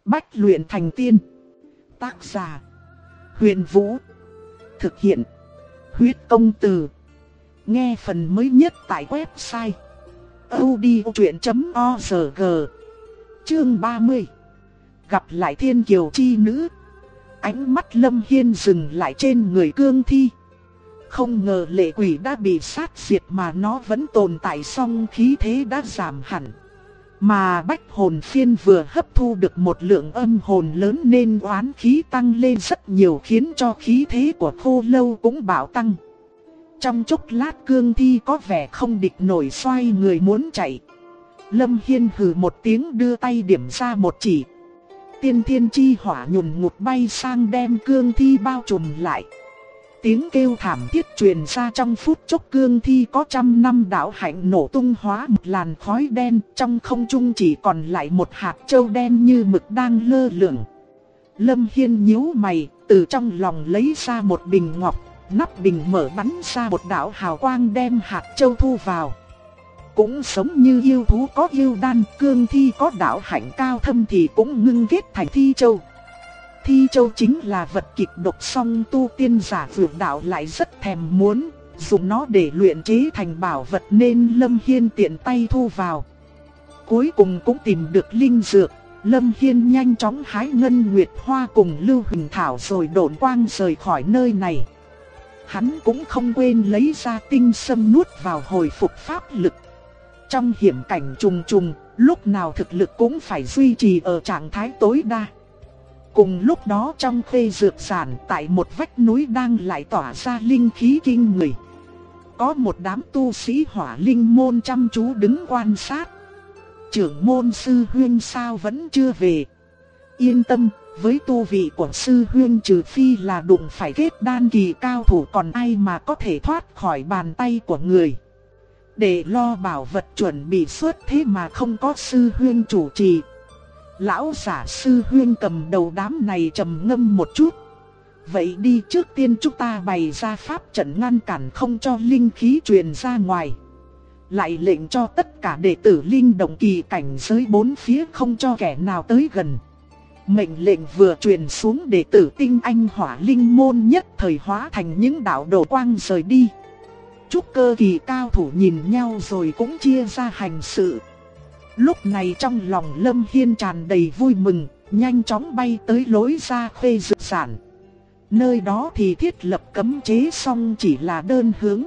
Bách luyện thành tiên. Tác giả: Huyền Vũ. Thực hiện: Huyết Công Từ. Nghe phần mới nhất tại website audiochuyện.org. Chương 30. Gặp lại thiên kiều chi nữ. Ánh mắt Lâm Hiên dừng lại trên người cương thi. Không ngờ lệ quỷ đã bị sát diệt mà nó vẫn tồn tại, song khí thế đã giảm hẳn. Mà bách hồn phiên vừa hấp thu được một lượng âm hồn lớn nên oán khí tăng lên rất nhiều, khiến cho khí thế của Khô Lâu cũng bạo tăng. Trong chốc lát cương thi có vẻ không địch nổi, xoay người muốn chạy. Lâm Hiên hừ một tiếng, đưa tay điểm ra một chỉ. Tiên thiên chi hỏa nhùn ngụt bay sang đem cương thi bao trùm lại. Tiếng kêu thảm thiết truyền ra, trong phút chốc cương thi có trăm năm đạo hạnh nổ tung hóa một làn khói đen, trong không trung chỉ còn lại một hạt châu đen như mực đang lơ lửng. Lâm Hiên nhíu mày, từ trong lòng lấy ra một bình ngọc, nắp bình mở bắn ra một đạo hào quang đem hạt châu thu vào. Cũng giống như yêu thú có yêu đan, cương thi có đạo hạnh cao thâm thì cũng ngưng kết thành thi châu. Thi châu chính là vật kịch độc, song tu tiên giả vượt đạo lại rất thèm muốn, dùng nó để luyện chế thành bảo vật nên Lâm Hiên tiện tay thu vào. Cuối cùng cũng tìm được linh dược, Lâm Hiên nhanh chóng hái ngân nguyệt hoa cùng lưu huỳnh thảo rồi độn quang rời khỏi nơi này. Hắn cũng không quên lấy ra tinh sâm nuốt vào hồi phục pháp lực. Trong hiểm cảnh trùng trùng, lúc nào thực lực cũng phải duy trì ở trạng thái tối đa. Cùng lúc đó trong khê dược sản, tại một vách núi đang lại tỏa ra linh khí kinh người. Có một đám tu sĩ Hỏa Linh môn chăm chú đứng quan sát. Trưởng môn sư huynh sao vẫn chưa về? Yên tâm, với tu vị của sư huynh trừ phi là đụng phải kết đan kỳ cao thủ, còn ai mà có thể thoát khỏi bàn tay của người. Để lo bảo vật chuẩn bị xuất thế mà không có sư huynh chủ trì. Lão giả sư huynh cầm đầu đám này trầm ngâm một chút. Vậy đi, trước tiên chúng ta bày ra pháp trận ngăn cản không cho linh khí truyền ra ngoài. Lại lệnh cho tất cả đệ tử linh động kỳ cảnh giới bốn phía không cho kẻ nào tới gần. Mệnh lệnh vừa truyền xuống, đệ tử tinh anh Hỏa Linh môn nhất thời hóa thành những đạo đồ quang rời đi. Trúc cơ kỳ cao thủ nhìn nhau rồi cũng chia ra hành sự. Lúc này trong lòng Lâm Hiên tràn đầy vui mừng, nhanh chóng bay tới lối ra khê dược sản. Nơi đó thì thiết lập cấm chế, xong chỉ là đơn hướng.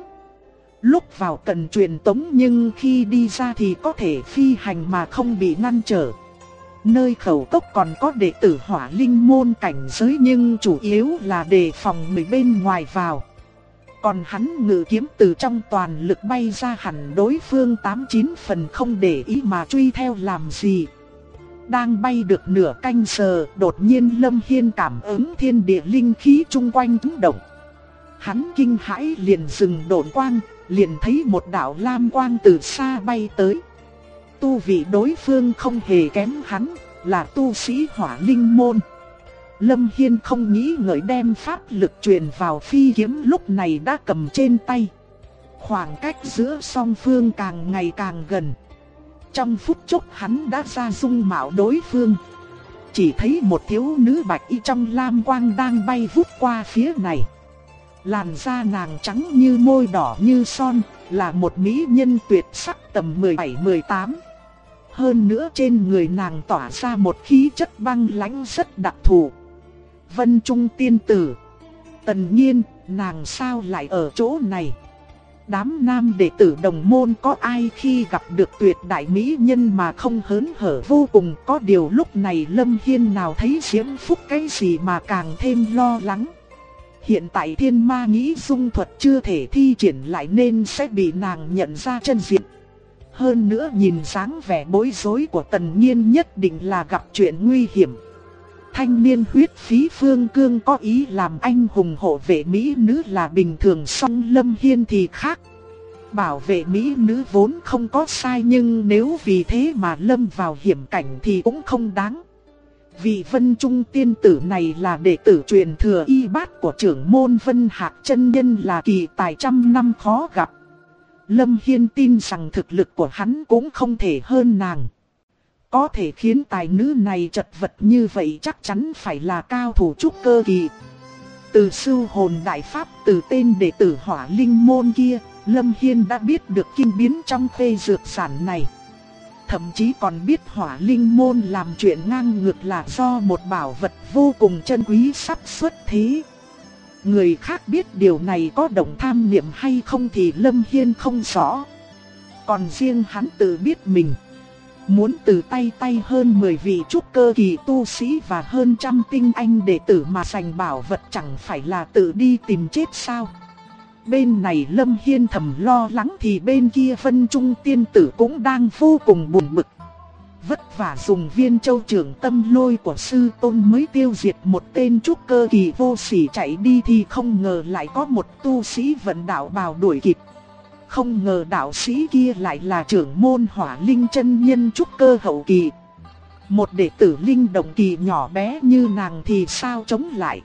Lúc vào cần truyền tống, nhưng khi đi ra thì có thể phi hành mà không bị ngăn trở. Nơi khẩu cốc còn có đệ tử Hỏa Linh môn cảnh giới, nhưng chủ yếu là đề phòng người bên ngoài vào. Còn hắn ngự kiếm từ trong toàn lực bay ra, hẳn đối phương 8-9 phần không để ý mà truy theo làm gì. Đang bay được nửa canh giờ, đột nhiên Lâm Hiên cảm ứng thiên địa linh khí chung quanh chấn động. Hắn kinh hãi liền dừng độn quang, liền thấy một đạo lam quang từ xa bay tới. Tu vị đối phương không hề kém hắn, là tu sĩ Hỏa Linh môn. Lâm Hiên không nghĩ ngợi đem pháp lực truyền vào phi kiếm lúc này đã cầm trên tay. Khoảng cách giữa song phương càng ngày càng gần. Trong phút chốc hắn đã ra dung mạo đối phương. Chỉ thấy một thiếu nữ bạch y trong lam quang đang bay vút qua phía này. Làn da nàng trắng như môi, đỏ như son, là một mỹ nhân tuyệt sắc tầm 17-18. Hơn nữa trên người nàng tỏa ra một khí chất băng lãnh rất đặc thù. Vân Trung tiên tử. Tần Nhiên, nàng sao lại ở chỗ này? Đám nam đệ tử đồng môn có ai khi gặp được tuyệt đại mỹ nhân mà không hớn hở vô cùng. Có điều lúc này Lâm Hiên nào thấy diễm phúc cái gì mà càng thêm lo lắng. Hiện tại thiên ma nghĩ dung thuật chưa thể thi triển lại nên sẽ bị nàng nhận ra chân diện. Hơn nữa nhìn dáng vẻ bối rối của Tần Nhiên nhất định là gặp chuyện nguy hiểm. Thanh niên huyết phí phương cương có ý làm anh hùng hộ vệ mỹ nữ là bình thường, song Lâm Hiên thì khác. Bảo vệ mỹ nữ vốn không có sai, nhưng nếu vì thế mà lâm vào hiểm cảnh thì cũng không đáng. Vị Vân Trung tiên tử này là đệ tử truyền thừa y bát của trưởng môn Vân Hạc chân nhân, là kỳ tài trăm năm khó gặp. Lâm Hiên tin rằng thực lực của hắn cũng không thể hơn nàng. Có thể khiến tài nữ này chật vật như vậy chắc chắn phải là cao thủ trúc cơ kỳ. Từ Sưu Hồn Đại Pháp, từ tên đệ tử Hỏa Linh Môn kia, Lâm Hiên đã biết được kinh biến trong phê dược sản này. Thậm chí còn biết Hỏa Linh Môn làm chuyện ngang ngược là do một bảo vật vô cùng chân quý sắp xuất thế. Người khác biết điều này có động tham niệm hay không thì Lâm Hiên không rõ. Còn riêng hắn tự biết mình muốn từ tay hơn 10 vị trúc cơ kỳ tu sĩ và hơn trăm tinh anh đệ tử mà giành bảo vật chẳng phải là tự đi tìm chết sao. Bên này Lâm Hiên thầm lo lắng thì bên kia Vân Trung tiên tử cũng đang vô cùng buồn bực. Vất vả dùng viên châu trưởng tâm lôi của sư tôn mới tiêu diệt một tên trúc cơ kỳ vô sỉ chạy đi thì không ngờ lại có một tu sĩ vận đạo bào đuổi kịp. Không ngờ đạo sĩ kia lại là trưởng môn Hỏa Linh chân nhân trúc cơ hậu kỳ. Một đệ tử linh động kỳ nhỏ bé như nàng thì sao chống lại.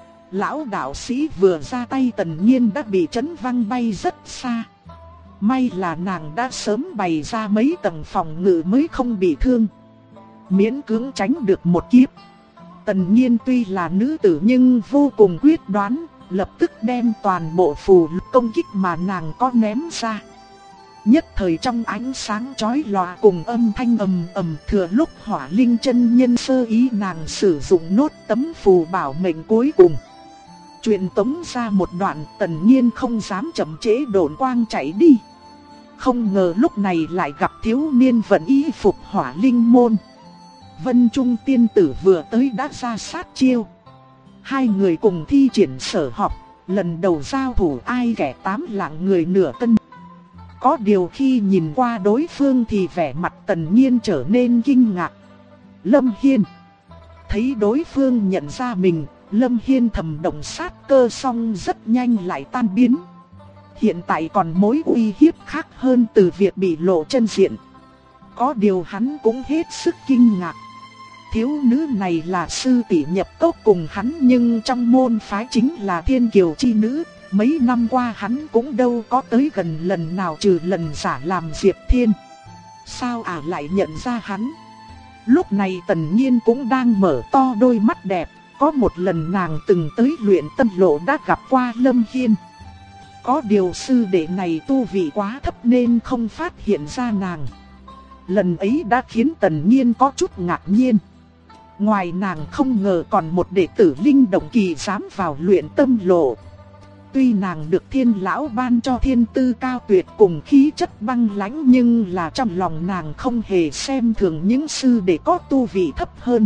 Lão đạo sĩ vừa ra tay Tần Nhiên đã bị chấn văng bay rất xa. May là nàng đã sớm bày ra mấy tầng phòng ngự mới không bị thương, miễn cưỡng tránh được một kiếp. Tần Nhiên tuy là nữ tử nhưng vô cùng quyết đoán, lập tức đem toàn bộ phù lục công kích mà nàng có ném ra. Nhất thời trong ánh sáng chói lòa cùng âm thanh ầm ầm, thừa lúc Hỏa Linh chân nhân sơ ý nàng sử dụng nốt tấm phù bảo mệnh cuối cùng. Truyền tống ra một đoạn, Tần Nhiên không dám chậm trễ độn quang chạy đi. Không ngờ lúc này lại gặp thiếu niên vận y phục Hỏa Linh môn. Vân Trung tiên tử vừa tới đã ra sát chiêu. Hai người cùng thi triển sở học, lần đầu giao thủ ai kẻ tám lạng người nửa cân. Có điều khi nhìn qua đối phương thì vẻ mặt Tần Nhiên trở nên kinh ngạc. Lâm Hiên thấy đối phương nhận ra mình, Lâm Hiên thầm động sát cơ xong rất nhanh lại tan biến. Hiện tại còn mối uy hiếp khác hơn từ việc bị lộ chân diện. Có điều hắn cũng hết sức kinh ngạc. Thiếu nữ này là sư tỷ nhập cốc cùng hắn nhưng trong môn phái chính là thiên kiều chi nữ. Mấy năm qua hắn cũng đâu có tới gần lần nào trừ lần giả làm Diệp Thiên. Sao lại nhận ra hắn? Lúc này Tần Nhiên cũng đang mở to đôi mắt đẹp. Có một lần nàng từng tới luyện tâm lộ đã gặp qua Lâm Hiên. Có điều sư đệ này tu vị quá thấp nên không phát hiện ra nàng. Lần ấy đã khiến Tần Nhiên có chút ngạc nhiên. Ngoài nàng không ngờ còn một đệ tử linh động kỳ dám vào luyện tâm lộ. Tuy nàng được thiên lão ban cho thiên tư cao tuyệt cùng khí chất băng lãnh nhưng là trong lòng nàng không hề xem thường những sư đệ có tu vị thấp hơn.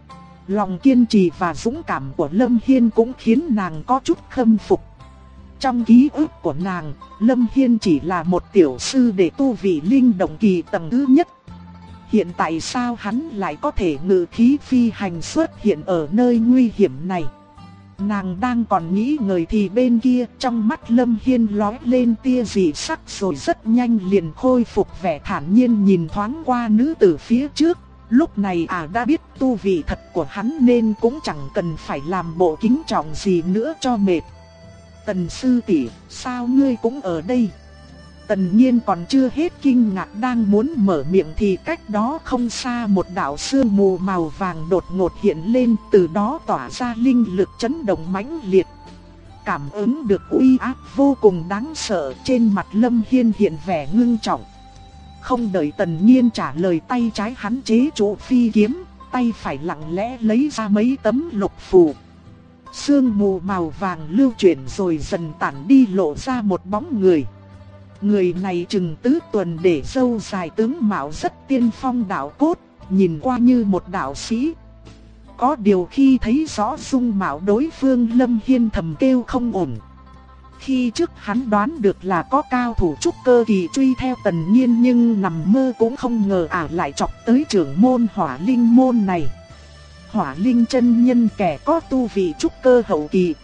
Lòng kiên trì và dũng cảm của Lâm Hiên cũng khiến nàng có chút khâm phục. Trong ký ức của nàng, Lâm Hiên chỉ là một tiểu sư đệ tu vị linh động kỳ tầng thứ nhất. Hiện tại sao hắn lại có thể ngự khí phi hành xuất hiện ở nơi nguy hiểm này? Nàng đang còn nghĩ ngợi thì bên kia trong mắt Lâm Hiên lóe lên tia dị sắc rồi rất nhanh liền khôi phục vẻ thản nhiên nhìn thoáng qua nữ tử phía trước. Lúc này đã biết tu vị thật của hắn nên cũng chẳng cần phải làm bộ kính trọng gì nữa cho mệt. Tần sư tỷ, sao ngươi cũng ở đây? Tần Nhiên còn chưa hết kinh ngạc đang muốn mở miệng thì cách đó không xa một đạo sương mù màu vàng đột ngột hiện lên, từ đó tỏa ra linh lực chấn động mãnh liệt. Cảm ứng được uy áp vô cùng đáng sợ, trên mặt Lâm Hiên hiện vẻ ngưng trọng. Không đợi Tần Nhiên trả lời, tay trái hắn chế trụ phi kiếm, tay phải lặng lẽ lấy ra mấy tấm lục phù. Sương mù màu vàng lưu chuyển rồi dần tản đi, lộ ra một bóng người. Người này chừng tứ tuần để râu dài, tướng mạo rất tiên phong đạo cốt, nhìn qua như một đạo sĩ. Có điều khi thấy rõ dung mạo đối phương, Lâm Hiên thầm kêu không ổn. Khi trước hắn đoán được là có cao thủ trúc cơ kỳ truy theo Tần Nhiên nhưng nằm mơ cũng không ngờ lại chọc tới trưởng môn Hỏa Linh môn này. Hỏa Linh chân nhân kẻ có tu vị trúc cơ hậu kỳ.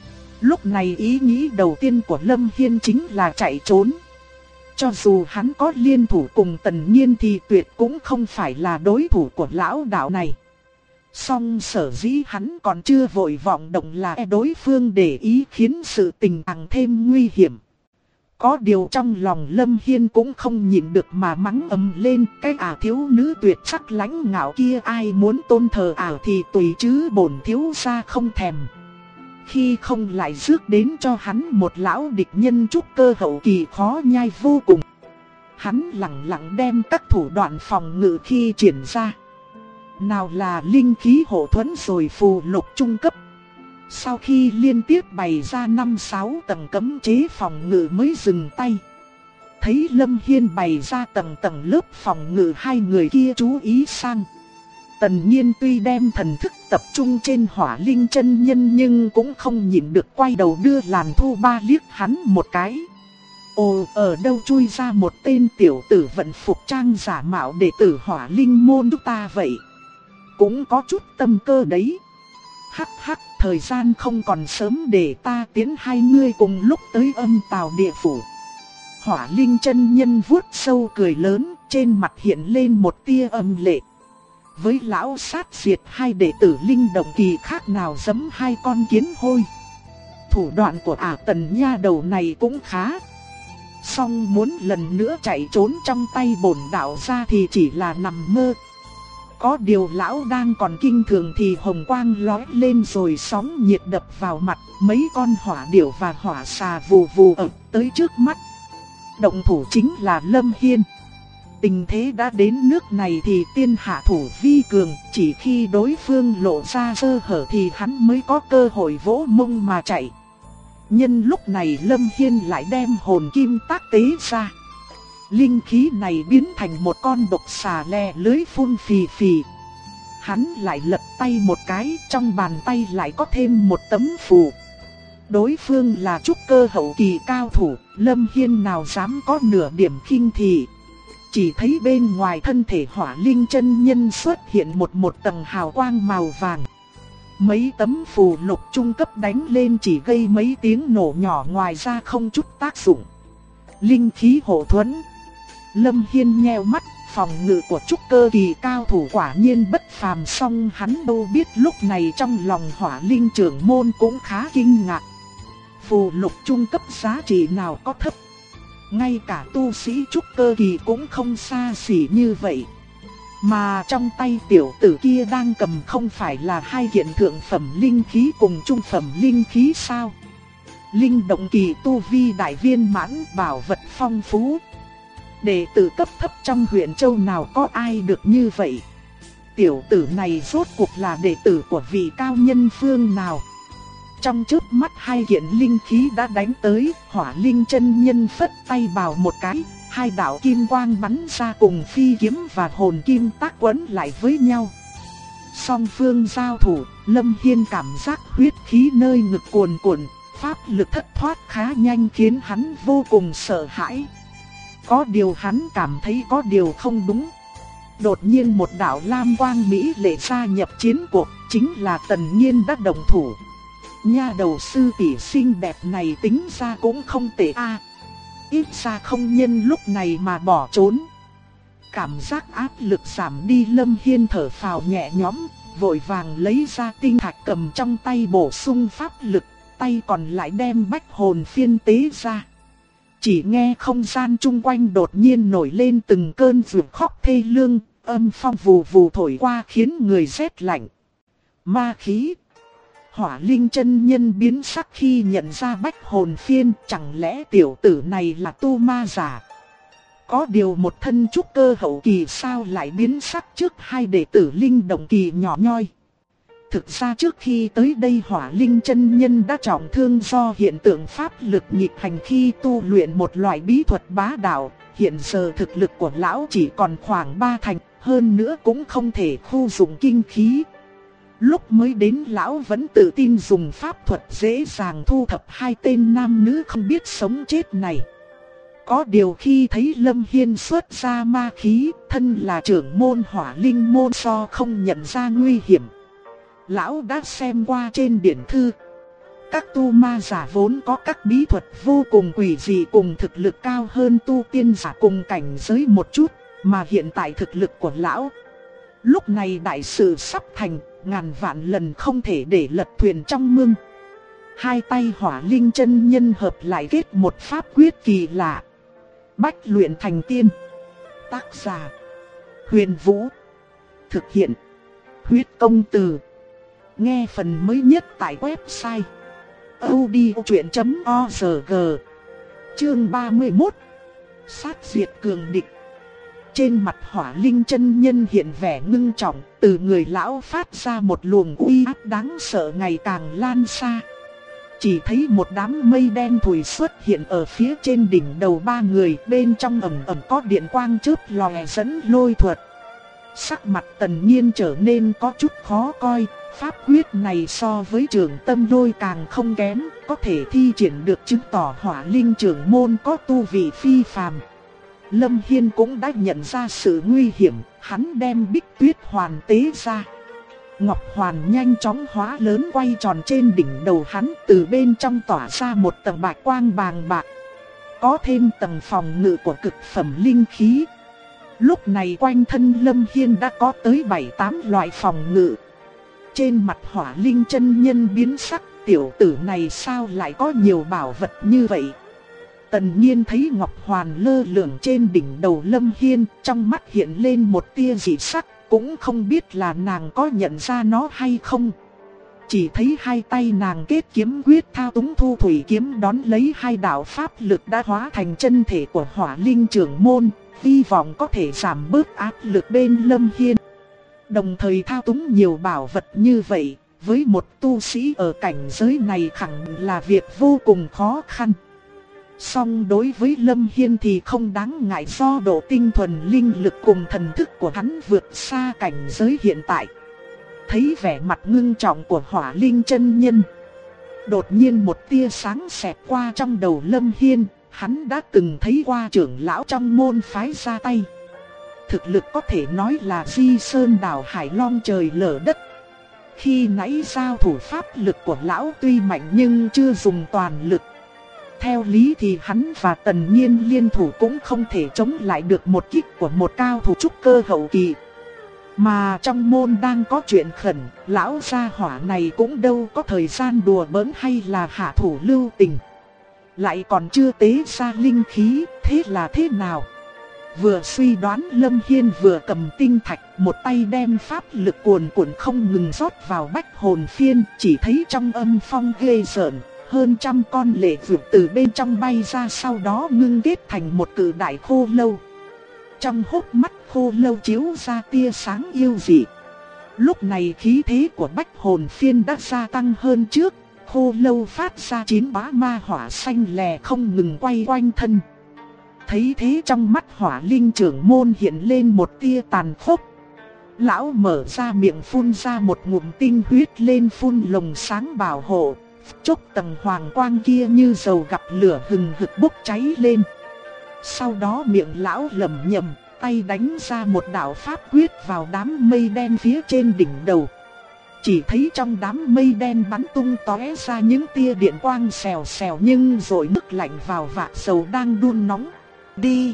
Lúc này ý nghĩ đầu tiên của Lâm Hiên chính là chạy trốn. Cho dù hắn có liên thủ cùng Tần Nhiên thì tuyệt cũng không phải là đối thủ của lão đạo này. Song sở dĩ hắn còn chưa vội vọng động là đối phương để ý khiến sự tình càng thêm nguy hiểm. Có điều trong lòng Lâm Hiên cũng không nhịn được mà mắng ầm lên, cái thiếu nữ tuyệt sắc lãnh ngạo kia ai muốn tôn thờ thì tùy chứ bổn thiếu gia không thèm. Khi không lại rước đến cho hắn một lão địch nhân trúc cơ hậu kỳ khó nhai vô cùng. Hắn lặng lặng đem các thủ đoạn phòng ngự khi triển ra. Nào là linh khí hộ thuẫn rồi phù lục trung cấp. Sau khi liên tiếp bày ra 5-6 tầng cấm chế phòng ngự mới dừng tay. Thấy Lâm Hiên bày ra tầng tầng lớp phòng ngự, hai người kia chú ý sang. Tần Nhiên tuy đem thần thức tập trung trên Hỏa Linh chân nhân nhưng cũng không nhịn được quay đầu đưa Làn Thu Ba liếc hắn một cái. Ồ, ở đâu chui ra một tên tiểu tử vận phục trang giả mạo đệ tử Hỏa Linh môn chúng ta vậy? Cũng có chút tâm cơ đấy. Hắc hắc, thời gian không còn sớm để ta tiến hai ngươi cùng lúc tới Âm Tào địa phủ. Hỏa Linh chân nhân vuốt sâu cười lớn, trên mặt hiện lên một tia âm lệ. Với lão sát diệt hai đệ tử linh động kỳ khác nào giẫm hai con kiến hôi. Thủ đoạn của Tần nha đầu này cũng khá. Song muốn lần nữa chạy trốn trong tay bổn đạo gia thì chỉ là nằm mơ. Có điều lão đang còn kinh thường thì hồng quang lóe lên rồi sóng nhiệt đập vào mặt, mấy con hỏa điểu và hỏa xà vù vù ập tới trước mắt. Động thủ chính là Lâm Hiên. Tình thế đã đến nước này thì tiên hạ thủ vi cường, chỉ khi đối phương lộ ra sơ hở thì hắn mới có cơ hội vỗ mông mà chạy. Nhân lúc này Lâm Hiên lại đem hồn kim tác tế ra. Linh khí này biến thành một con độc xà le lưới phun phì phì. Hắn lại lật tay một cái, trong bàn tay lại có thêm một tấm phù. Đối phương là trúc cơ hậu kỳ cao thủ, Lâm Hiên nào dám có nửa điểm khinh thị. Chỉ thấy bên ngoài thân thể Hỏa Linh chân nhân xuất hiện một tầng hào quang màu vàng. Mấy tấm phù lục trung cấp đánh lên chỉ gây mấy tiếng nổ nhỏ, ngoài ra không chút tác dụng. Linh khí hộ thuẫn. Lâm Hiên nheo mắt, phòng ngự của trúc cơ kỳ cao thủ quả nhiên bất phàm, song hắn đâu biết lúc này trong lòng Hỏa Linh trưởng môn cũng khá kinh ngạc. Phù lục trung cấp giá trị nào có thấp. Ngay cả tu sĩ trúc cơ kỳ cũng không xa xỉ như vậy. Mà trong tay tiểu tử kia đang cầm không phải là hai kiện thượng phẩm linh khí cùng trung phẩm linh khí sao? Linh động kỳ tu vi đại viên mãn, bảo vật phong phú. Đệ tử cấp thấp trong huyện châu nào có ai được như vậy? Tiểu tử này rốt cuộc là đệ tử của vị cao nhân phương nào? Trong chớp mắt hai kiện linh khí đã đánh tới, Hỏa Linh chân nhân phất tay bảo một cái, hai đạo kim quang bắn ra cùng phi kiếm và hồn kim tác quấn lại với nhau. Song phương giao thủ, Lâm Hiên cảm giác huyết khí nơi ngực cuồn cuộn, pháp lực thất thoát khá nhanh khiến hắn vô cùng sợ hãi. Có điều hắn cảm thấy có điều không đúng. Đột nhiên một đạo lam quang mỹ lệ gia nhập chiến cuộc, chính là Tần Nhiên đã động thủ. Nha đầu sư tỷ xinh đẹp này tính ra cũng không tệ a. Ít ra không nhân lúc này mà bỏ trốn. Cảm giác áp lực giảm đi, Lâm Hiên thở phào nhẹ nhõm, vội vàng lấy ra tinh thạch cầm trong tay bổ sung pháp lực, tay còn lại đem bách hồn phiên tế ra. Chỉ nghe không gian chung quanh đột nhiên nổi lên từng cơn rượu khóc thê lương, âm phong vù vù thổi qua khiến người rét lạnh. Ma khí. Hỏa Linh chân nhân biến sắc khi nhận ra bách hồn phiên, chẳng lẽ tiểu tử này là tu ma giả? Có điều một thân trúc cơ hậu kỳ sao lại biến sắc trước hai đệ tử linh động kỳ nhỏ nhoi? Thực ra trước khi tới đây Hỏa Linh chân nhân đã trọng thương do hiện tượng pháp lực nghịch hành khi tu luyện một loại bí thuật bá đạo. Hiện giờ thực lực của lão chỉ còn khoảng 3 thành, hơn nữa cũng không thể khu dụng kinh khí. Lúc mới đến lão vẫn tự tin dùng pháp thuật dễ dàng thu thập hai tên nam nữ không biết sống chết này. Có điều khi thấy Lâm Hiên xuất ra ma khí, thân là trưởng môn Hỏa Linh môn so không nhận ra nguy hiểm. Lão đã xem qua trên điển thư. Các tu ma giả vốn có các bí thuật vô cùng quỷ dị cùng thực lực cao hơn tu tiên giả cùng cảnh giới một chút, mà hiện tại thực lực của lão lúc này đại sự sắp thành, ngàn vạn lần không thể để lật thuyền trong mương. Hai tay Hỏa Linh chân nhân hợp lại kết một pháp quyết kỳ lạ. Bách luyện thành tiên. Tác giả Huyền Vũ. Thực hiện Huyết Công Từ. Nghe phần mới nhất tại website audiochuyện.org. Chương 31. Sát diệt cường địch. Trên mặt Hỏa Linh chân nhân hiện vẻ ngưng trọng, từ người lão phát ra một luồng uy áp đáng sợ ngày càng lan xa. Chỉ thấy một đám mây đen thùi xuất hiện ở phía trên đỉnh đầu ba người, bên trong ẩn ẩn có điện quang chớp lòe dẫn lôi thuật. Sắc mặt Tần Nhiên trở nên có chút khó coi, pháp quyết này so với Trường Tâm Lôi càng không kém, có thể thi triển được chứng tỏ Hỏa Linh trưởng môn có tu vị phi phàm. Lâm Hiên cũng đã nhận ra sự nguy hiểm, hắn đem Bích Tuyết Hoàn tế ra. Ngọc Hoàn nhanh chóng hóa lớn quay tròn trên đỉnh đầu hắn, từ bên trong tỏa ra một tầng bạch quang bàng bạc. Có thêm tầng phòng ngự của cực phẩm linh khí. Lúc này quanh thân Lâm Hiên đã có tới 7-8 loại phòng ngự. Trên mặt Hỏa Linh chân nhân biến sắc, tiểu tử này sao lại có nhiều bảo vật như vậy? Tần Nhiên thấy Ngọc Hoàn lơ lửng trên đỉnh đầu Lâm Hiên, trong mắt hiện lên một tia dị sắc, cũng không biết là nàng có nhận ra nó hay không. Chỉ thấy hai tay nàng kết kiếm quyết thao túng thu thủy kiếm đón lấy hai đạo pháp lực đã hóa thành chân thể của Hỏa Linh trưởng môn, hy vọng có thể giảm bớt áp lực bên Lâm Hiên. Đồng thời thao túng nhiều bảo vật như vậy, với một tu sĩ ở cảnh giới này khẳng định là việc vô cùng khó khăn. Song đối với Lâm Hiên thì không đáng ngại, do độ tinh thuần linh lực cùng thần thức của hắn vượt xa cảnh giới hiện tại. Thấy vẻ mặt ngưng trọng của Hỏa Linh chân nhân, đột nhiên một tia sáng xẹt qua trong đầu Lâm Hiên. Hắn đã từng thấy qua trưởng lão trong môn phái ra tay. Thực lực có thể nói là di sơn đảo hải long trời lở đất. Khi nãy giao thủ pháp lực của lão tuy mạnh nhưng chưa dùng toàn lực. Theo lý thì hắn và Tần Nhiên liên thủ cũng không thể chống lại được một kích của một cao thủ trúc cơ hậu kỳ. Mà trong môn đang có chuyện khẩn, lão gia hỏa này cũng đâu có thời gian đùa bỡn hay là hạ thủ lưu tình. Lại còn chưa tế ra linh khí, thế là thế nào? Vừa suy đoán, Lâm Hiên vừa cầm tinh thạch, một tay đem pháp lực cuồn cuộn không ngừng rót vào bách hồn phiên. Chỉ thấy trong âm phong ghê rợn, hơn trăm con lệ vượt từ bên trong bay ra, sau đó ngưng kết thành một cự đại khô lâu. Trong hốc mắt khô lâu chiếu ra tia sáng yêu dị. Lúc này khí thế của bách hồn phiên đã gia tăng hơn trước. Khô lâu phát ra 9 bá ma hỏa xanh lè không ngừng quay quanh thân. Thấy thế trong mắt Hỏa Linh trưởng môn hiện lên một tia tàn khốc. Lão mở ra miệng phun ra một ngụm tinh huyết lên, phun lồng sáng bảo hộ. Chốc tầng hoàng quang kia như dầu gặp lửa hừng hực bốc cháy lên. Sau đó miệng lão lẩm nhẩm, tay đánh ra một đạo pháp quyết vào đám mây đen phía trên đỉnh đầu. Chỉ thấy trong đám mây đen bắn tung tóe ra những tia điện quang xèo xèo nhưng rồi nước lạnh vào vạc dầu đang đun nóng. Đi!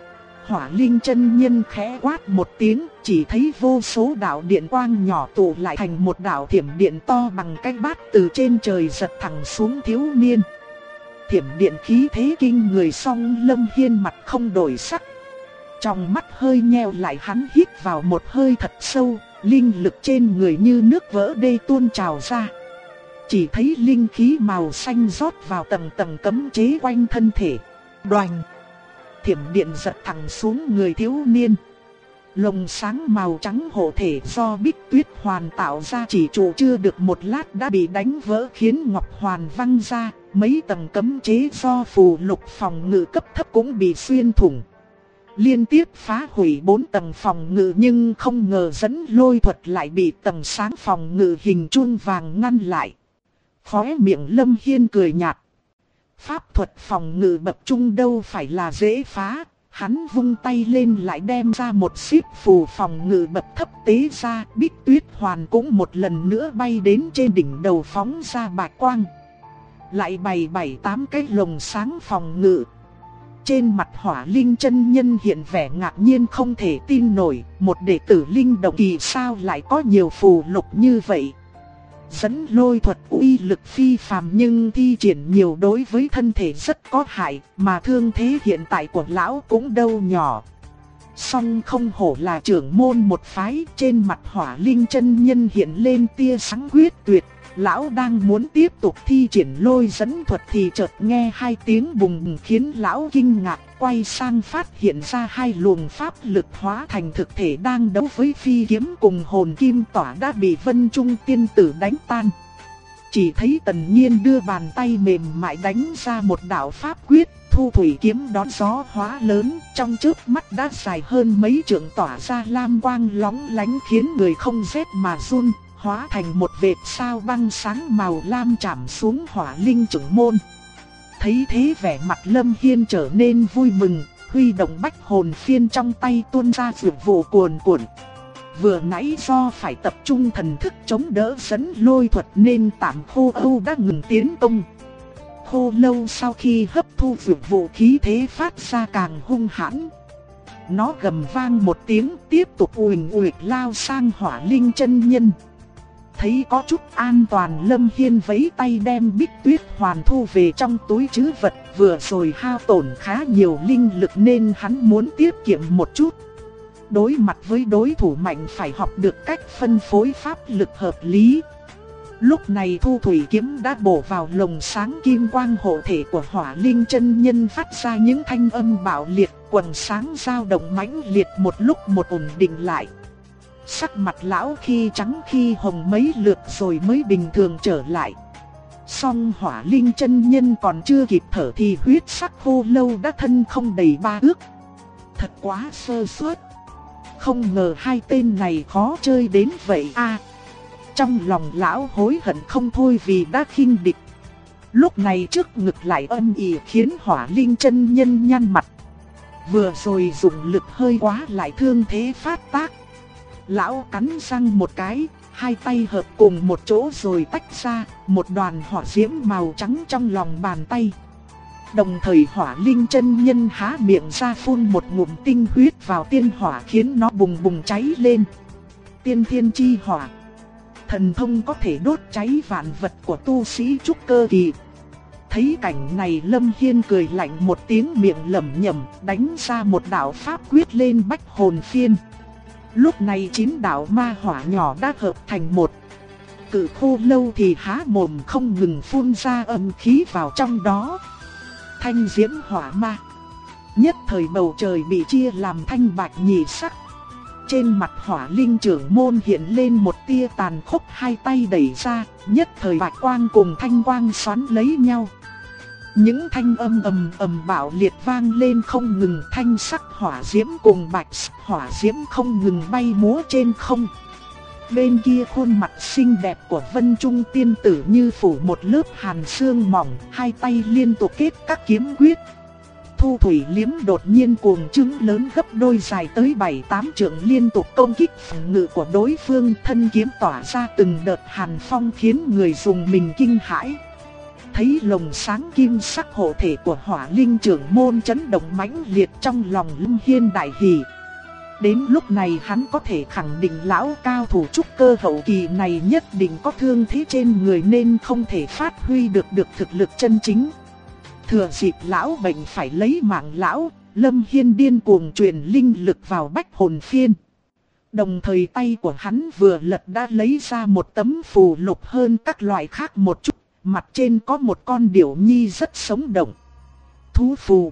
Hỏa Linh chân nhân khẽ quát một tiếng, chỉ thấy vô số đạo điện quang nhỏ tụ lại thành một đạo thiểm điện to bằng cái bát từ trên trời giật thẳng xuống thiếu niên. Thiểm điện khí thế kinh người, song Lâm Hiên mặt không đổi sắc. Trong mắt hơi nheo lại, hắn hít vào một hơi thật sâu. Linh lực trên người như nước vỡ đê tuôn trào ra. Chỉ thấy linh khí màu xanh rót vào tầng tầng cấm chế quanh thân thể. Đoành! Thiểm điện giật thẳng xuống người thiếu niên. Lồng sáng màu trắng hộ thể do Bích Tuyết Hoàn tạo ra chỉ trụ chưa được một lát đã bị đánh vỡ, khiến Ngọc Hoàn văng ra. Mấy tầng cấm chế do phù lục phòng ngự cấp thấp cũng bị xuyên thủng. Liên tiếp phá hủy 4 tầng phòng ngự, nhưng không ngờ dẫn lôi thuật lại bị tầng sáng phòng ngự hình chuông vàng ngăn lại. Khóe miệng Lâm Hiên cười nhạt. Pháp thuật phòng ngự bậc trung đâu phải là dễ phá. Hắn vung tay lên lại đem ra một xíp phù phòng ngự bậc thấp tế ra. Bích Tuyết Hoàn cũng một lần nữa bay đến trên đỉnh đầu phóng ra bạch quang. Lại bày 7-8 cái lồng sáng phòng ngự. Trên mặt Hỏa Linh chân nhân hiện vẻ ngạc nhiên không thể tin nổi, một đệ tử linh động kỳ sao lại có nhiều phù lục như vậy. dẫn lôi thuật uy lực phi phàm nhưng thi triển nhiều đối với thân thể rất có hại, mà thương thế hiện tại của lão cũng đâu nhỏ. Song không hổ là trưởng môn một phái, trên mặt Hỏa Linh chân nhân hiện lên tia sáng quyết tuyệt. Lão đang muốn tiếp tục thi triển lôi dẫn thuật thì chợt nghe hai tiếng bùng bùng khiến lão kinh ngạc, quay sang phát hiện ra hai luồng pháp lực hóa thành thực thể đang đấu với phi kiếm cùng hồn kim tỏa đã bị Vân Trung tiên tử đánh tan. Chỉ thấy Tần Nhiên đưa bàn tay mềm mại đánh ra một đạo pháp quyết, thu thủy kiếm đón gió hóa lớn, trong chớp mắt đã dài hơn mấy trượng tỏa ra lam quang lóng lánh khiến người không rét mà run, hóa thành một vệt sao băng sáng màu lam chạm xuống Hỏa Linh trưởng môn. Thấy thế vẻ mặt Lâm Hiên trở nên vui mừng, huy động bách hồn phiên trong tay tuôn ra dược vụ cuồn cuộn. Vừa nãy do phải tập trung thần thức chống đỡ dẫn lôi thuật nên tạm Khô Âu đã ngừng tiến công. Khô Lâu sau khi hấp thu dược vụ khí thế phát ra càng hung hãn. Nó gầm vang một tiếng tiếp tục uỳnh uỵch lao sang Hỏa Linh chân nhân. Thấy có chút an toàn, Lâm Hiên vẫy tay đem Bích Tuyết Hoàn thu về trong túi trữ vật, vừa rồi hao tổn khá nhiều linh lực nên hắn muốn tiết kiệm một chút. Đối mặt với đối thủ mạnh phải học được cách phân phối pháp lực hợp lý. Lúc này thu thủy kiếm đã bổ vào lồng sáng kim quang hộ thể của Hỏa Linh chân nhân, phát ra những thanh âm bạo liệt, quầng sáng dao động mãnh liệt một lúc một ổn định lại. Sắc mặt lão khi trắng khi hồng mấy lượt rồi mới bình thường trở lại. Song Hỏa Linh chân nhân còn chưa kịp thở thì huyết sắc Khô Lâu đã thân không đầy 3 ước. Thật quá sơ suất. Không ngờ hai tên này khó chơi đến vậy a. Trong lòng lão hối hận không thôi vì đã khinh địch. Lúc này trước ngực lại âm ỉ khiến Hỏa Linh chân nhân nhăn mặt. Vừa rồi dùng lực hơi quá lại thương thế phát tác. Lão cắn răng một cái, hai tay hợp cùng một chỗ rồi tách ra, một đoàn hỏa diễm màu trắng trong lòng bàn tay. Đồng thời Hỏa Linh chân nhân há miệng ra phun một ngụm tinh huyết vào tiên hỏa khiến nó bùng bùng cháy lên. Tiên thiên chi hỏa, thần thông có thể đốt cháy vạn vật của tu sĩ trúc cơ kỳ. Thấy cảnh này Lâm Hiên cười lạnh một tiếng, miệng lẩm nhẩm đánh ra một đạo pháp quyết lên bách hồn phiên. Lúc này 9 đạo ma hỏa nhỏ đã hợp thành một. Cự Khô Lâu thì há mồm không ngừng phun ra âm khí vào trong đó. Thanh diễm hỏa ma. Nhất thời bầu trời bị chia làm thanh bạch nhị sắc. Trên mặt Hỏa Linh trưởng môn hiện lên một tia tàn khốc, hai tay đẩy ra, nhất thời bạch quang cùng thanh quang xoắn lấy nhau. Những thanh âm ầm ầm bạo liệt vang lên không ngừng, thanh sắc hỏa diễm cùng bạch sắc hỏa diễm không ngừng bay múa trên không. Bên kia khuôn mặt xinh đẹp của Vân Trung tiên tử như phủ một lớp hàn sương mỏng, hai tay liên tục kết các kiếm quyết. Thu thủy liếm đột nhiên cuồng trứng lớn gấp đôi, dài tới 7-8 trượng, liên tục công kích phòng ngự của đối phương, thân kiếm tỏa ra từng đợt hàn phong khiến người dùng mình kinh hãi. Thấy lồng sáng kim sắc hộ thể của Hỏa Linh trưởng môn chấn động mãnh liệt, trong lòng Lâm Hiên đại hỉ. Đến lúc này hắn có thể khẳng định lão cao thủ trúc cơ hậu kỳ này nhất định có thương thế trên người nên không thể phát huy được thực lực chân chính. Thừa dịp lão bệnh phải lấy mạng lão, Lâm Hiên điên cuồng truyền linh lực vào bách hồn phiên. Đồng thời tay của hắn vừa lật đã lấy ra một tấm phù lục hơn các loại khác một chút. Mặt trên có một con điểu nhi rất sống động. Thú phù.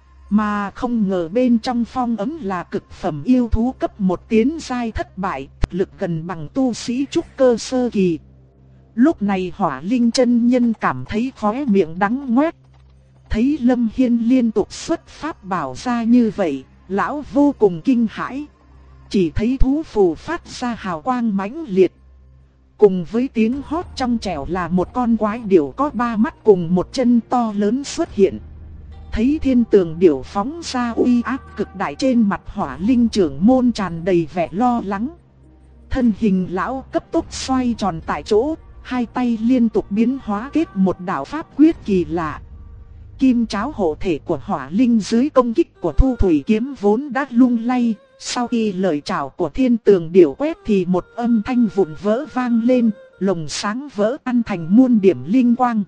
Mà không ngờ bên trong phong ấn là cực phẩm yêu thú cấp 1 tiến giai thất bại, thực lực gần bằng tu sĩ trúc cơ sơ kỳ. Lúc này Hỏa Linh chân nhân cảm thấy khóe miệng đắng ngoét. Thấy Lâm Hiên liên tục xuất pháp bảo ra như vậy, lão vô cùng kinh hãi. Chỉ thấy thú phù phát ra hào quang mãnh liệt. Cùng với tiếng hót trong trẻo là một con quái điểu có 3 mắt cùng một chân to lớn xuất hiện. Thấy thiên tường điểu phóng ra uy áp cực đại, trên mặt Hỏa Linh trưởng môn tràn đầy vẻ lo lắng. Thân hình lão cấp tốc xoay tròn tại chỗ, hai tay liên tục biến hóa kết một đạo pháp quyết kỳ lạ. Kim cháo hộ thể của Hỏa Linh dưới công kích của thu thủy kiếm vốn đã lung lay. Sau khi lời chào của thiên tường điểu quét thì một âm thanh vụn vỡ vang lên, lồng sáng vỡ tan thành muôn điểm linh quang.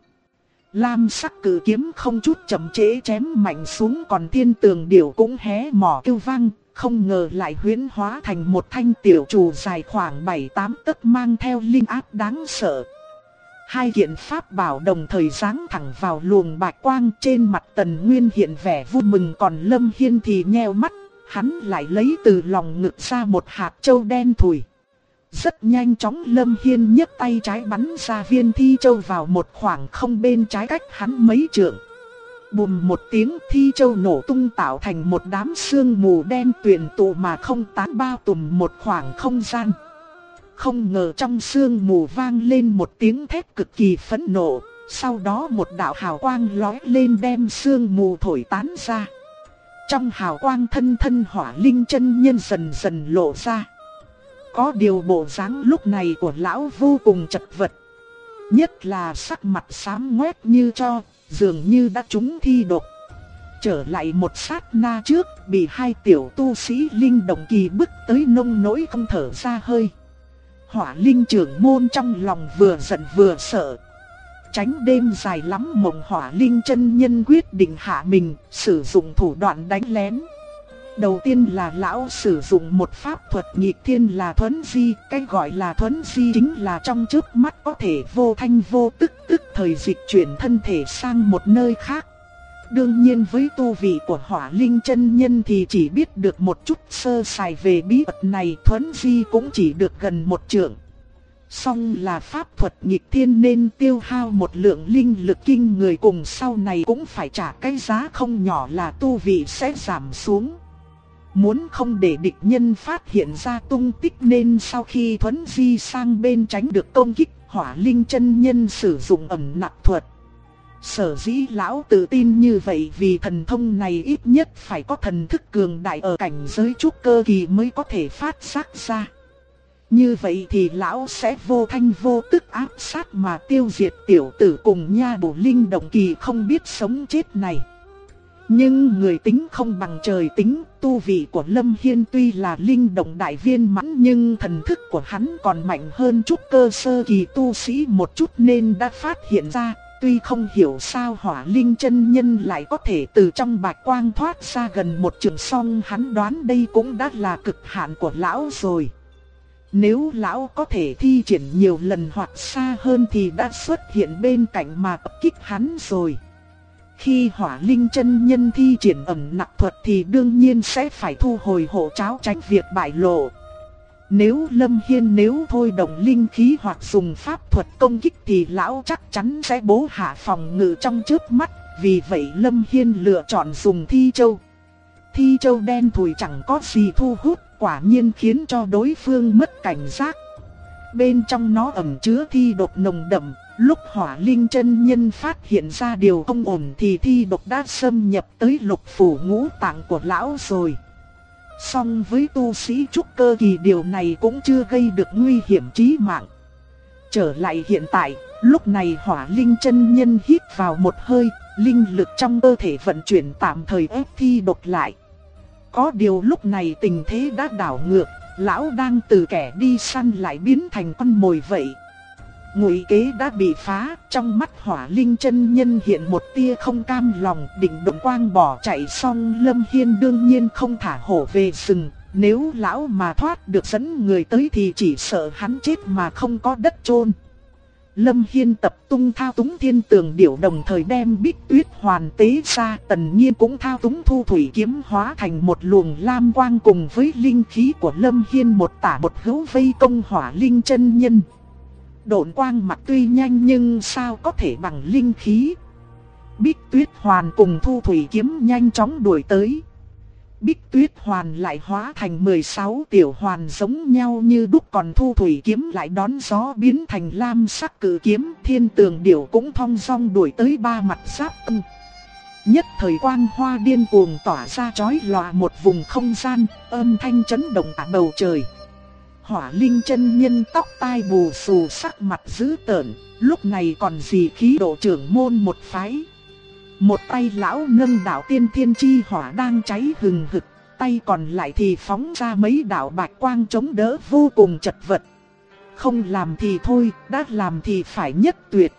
Lam sắc cử kiếm không chút chậm trễ chém mạnh xuống, còn thiên tường điểu cũng hé mỏ kêu vang, không ngờ lại huyễn hóa thành một thanh tiểu trù dài khoảng 7-8 tấc mang theo linh áp đáng sợ. Hai kiện pháp bảo đồng thời giáng thẳng vào luồng bạch quang, trên mặt Tần Nguyên hiện vẻ vui mừng, còn Lâm Hiên thì nheo mắt, hắn lại lấy từ lòng ngực ra một hạt châu đen thùi. Rất nhanh chóng Lâm Hiên nhấc tay trái bắn ra viên thi châu vào một khoảng không bên trái cách hắn mấy trượng. Bùm một tiếng, thi châu nổ tung tạo thành một đám sương mù đen tuyền tụ mà không tán, bao trùm một khoảng không gian. Không ngờ trong sương mù vang lên một tiếng thét cực kỳ phẫn nộ, sau đó một đạo hào quang lóe lên đem sương mù thổi tán ra. Trong hào quang thân thân Hỏa Linh chân nhân dần dần lộ ra. Có điều bộ dáng lúc này của lão vô cùng chật vật, nhất là sắc mặt xám ngoét như tro, dường như đã trúng thi độc. Trở lại một sát na trước, bị hai tiểu tu sĩ linh động kỳ bức tới nông nỗi không thở ra hơi. Hỏa Linh trưởng môn trong lòng vừa giận vừa sợ. Tránh đêm dài lắm mộng, Hỏa Linh chân nhân quyết định hạ mình, sử dụng thủ đoạn đánh lén. Đầu tiên là lão sử dụng một pháp thuật nghịch thiên là thuấn di. Cái gọi là thuấn di chính là trong chớp mắt có thể vô thanh vô tức, tức thời dịch chuyển thân thể sang một nơi khác. Đương nhiên với tu vị của Hỏa Linh chân nhân thì chỉ biết được một chút sơ sài về bí thuật này, thuấn di cũng chỉ được gần một trượng. Song là pháp thuật nghịch thiên nên tiêu hao một lượng linh lực kinh người, cùng sau này cũng phải trả cái giá không nhỏ là tu vị sẽ giảm xuống. Muốn không để địch nhân phát hiện ra tung tích nên sau khi thuấn di sang bên tránh được công kích, Hỏa Linh chân nhân sử dụng ẩn nặc thuật. Sở dĩ lão tự tin như vậy vì thần thông này ít nhất phải có thần thức cường đại ở cảnh giới trúc cơ kỳ mới có thể phát giác ra. Như vậy thì lão sẽ vô thanh vô tức áp sát mà tiêu diệt tiểu tử cùng nha đầu linh động kỳ không biết sống chết này. Nhưng người tính không bằng trời tính, tu vị của Lâm Hiên tuy là linh động đại viên mãn nhưng thần thức của hắn còn mạnh hơn trúc cơ sơ kỳ tu sĩ một chút nên đã phát hiện ra. Tuy không hiểu sao Hỏa Linh chân nhân lại có thể từ trong bạch quang thoát ra gần một trường, song hắn đoán đây cũng đã là cực hạn của lão rồi. Nếu lão có thể thi triển nhiều lần hoặc xa hơn thì đã xuất hiện bên cạnh mà tập kích hắn rồi. Khi Hỏa Linh chân nhân thi triển ẩn nặc thuật thì đương nhiên sẽ phải thu hồi hộ tráo tránh việc bại lộ. Nếu Lâm Hiên thôi động linh khí hoặc dùng pháp thuật công kích thì lão chắc chắn sẽ bố hạ phòng ngự trong chớp mắt, vì vậy Lâm Hiên lựa chọn dùng thi châu. Thi châu đen thùi chẳng có gì thu hút, quả nhiên khiến cho đối phương mất cảnh giác. Bên trong nó ẩn chứa thi độc nồng đậm, lúc Hỏa Linh chân nhân phát hiện ra điều không ổn thì thi độc đã xâm nhập tới lục phủ ngũ tạng của lão rồi. Song với tu sĩ trúc cơ kỳ điều này cũng chưa gây được nguy hiểm chí mạng. Trở lại hiện tại, lúc này Hỏa Linh chân nhân hít vào một hơi, linh lực trong cơ thể vận chuyển tạm thời ép thi độc lại. Có điều lúc này tình thế đã đảo ngược, lão đang từ kẻ đi săn lại biến thành con mồi vậy. Ngụy kế đã bị phá, trong mắt Hỏa Linh chân nhân hiện một tia không cam lòng, định động quang bỏ chạy, xong Lâm Hiên đương nhiên không thả hổ về rừng. Nếu lão mà thoát được dẫn người tới thì chỉ sợ hắn chết mà không có đất chôn. Lâm Hiên tập trung thao túng thiên tường điểu, đồng thời đem Bích Tuyết hoàn tế ra. Tần Nhiên cũng thao túng thu thủy kiếm hóa thành một luồng lam quang, cùng với linh khí của Lâm Hiên một tả một hữu vây công Hỏa Linh chân nhân. Độn quang mặc tuy nhanh nhưng sao có thể bằng linh khí. Bích Tuyết hoàn cùng thu thủy kiếm nhanh chóng đuổi tới. Bích Tuyết hoàn lại hóa thành 16 tiểu hoàn giống nhau như đúc, còn thu thủy kiếm lại đón gió biến thành lam sắc cử kiếm. Thiên tường điểu cũng thong dong đuổi tới ba mặt giáp âm. Nhất thời quang hoa điên cuồng tỏa ra chói lòa một vùng không gian, âm thanh chấn động cả bầu trời. Hỏa Linh chân nhân tóc tai bù xù, sắc mặt dữ tợn, lúc này còn gì khí độ trưởng môn một phái. Một tay lão nâng đạo tiên thiên chi hỏa đang cháy hừng hực, tay còn lại thì phóng ra mấy đạo bạch quang chống đỡ vô cùng chật vật. Không làm thì thôi, đã làm thì phải nhất tuyệt.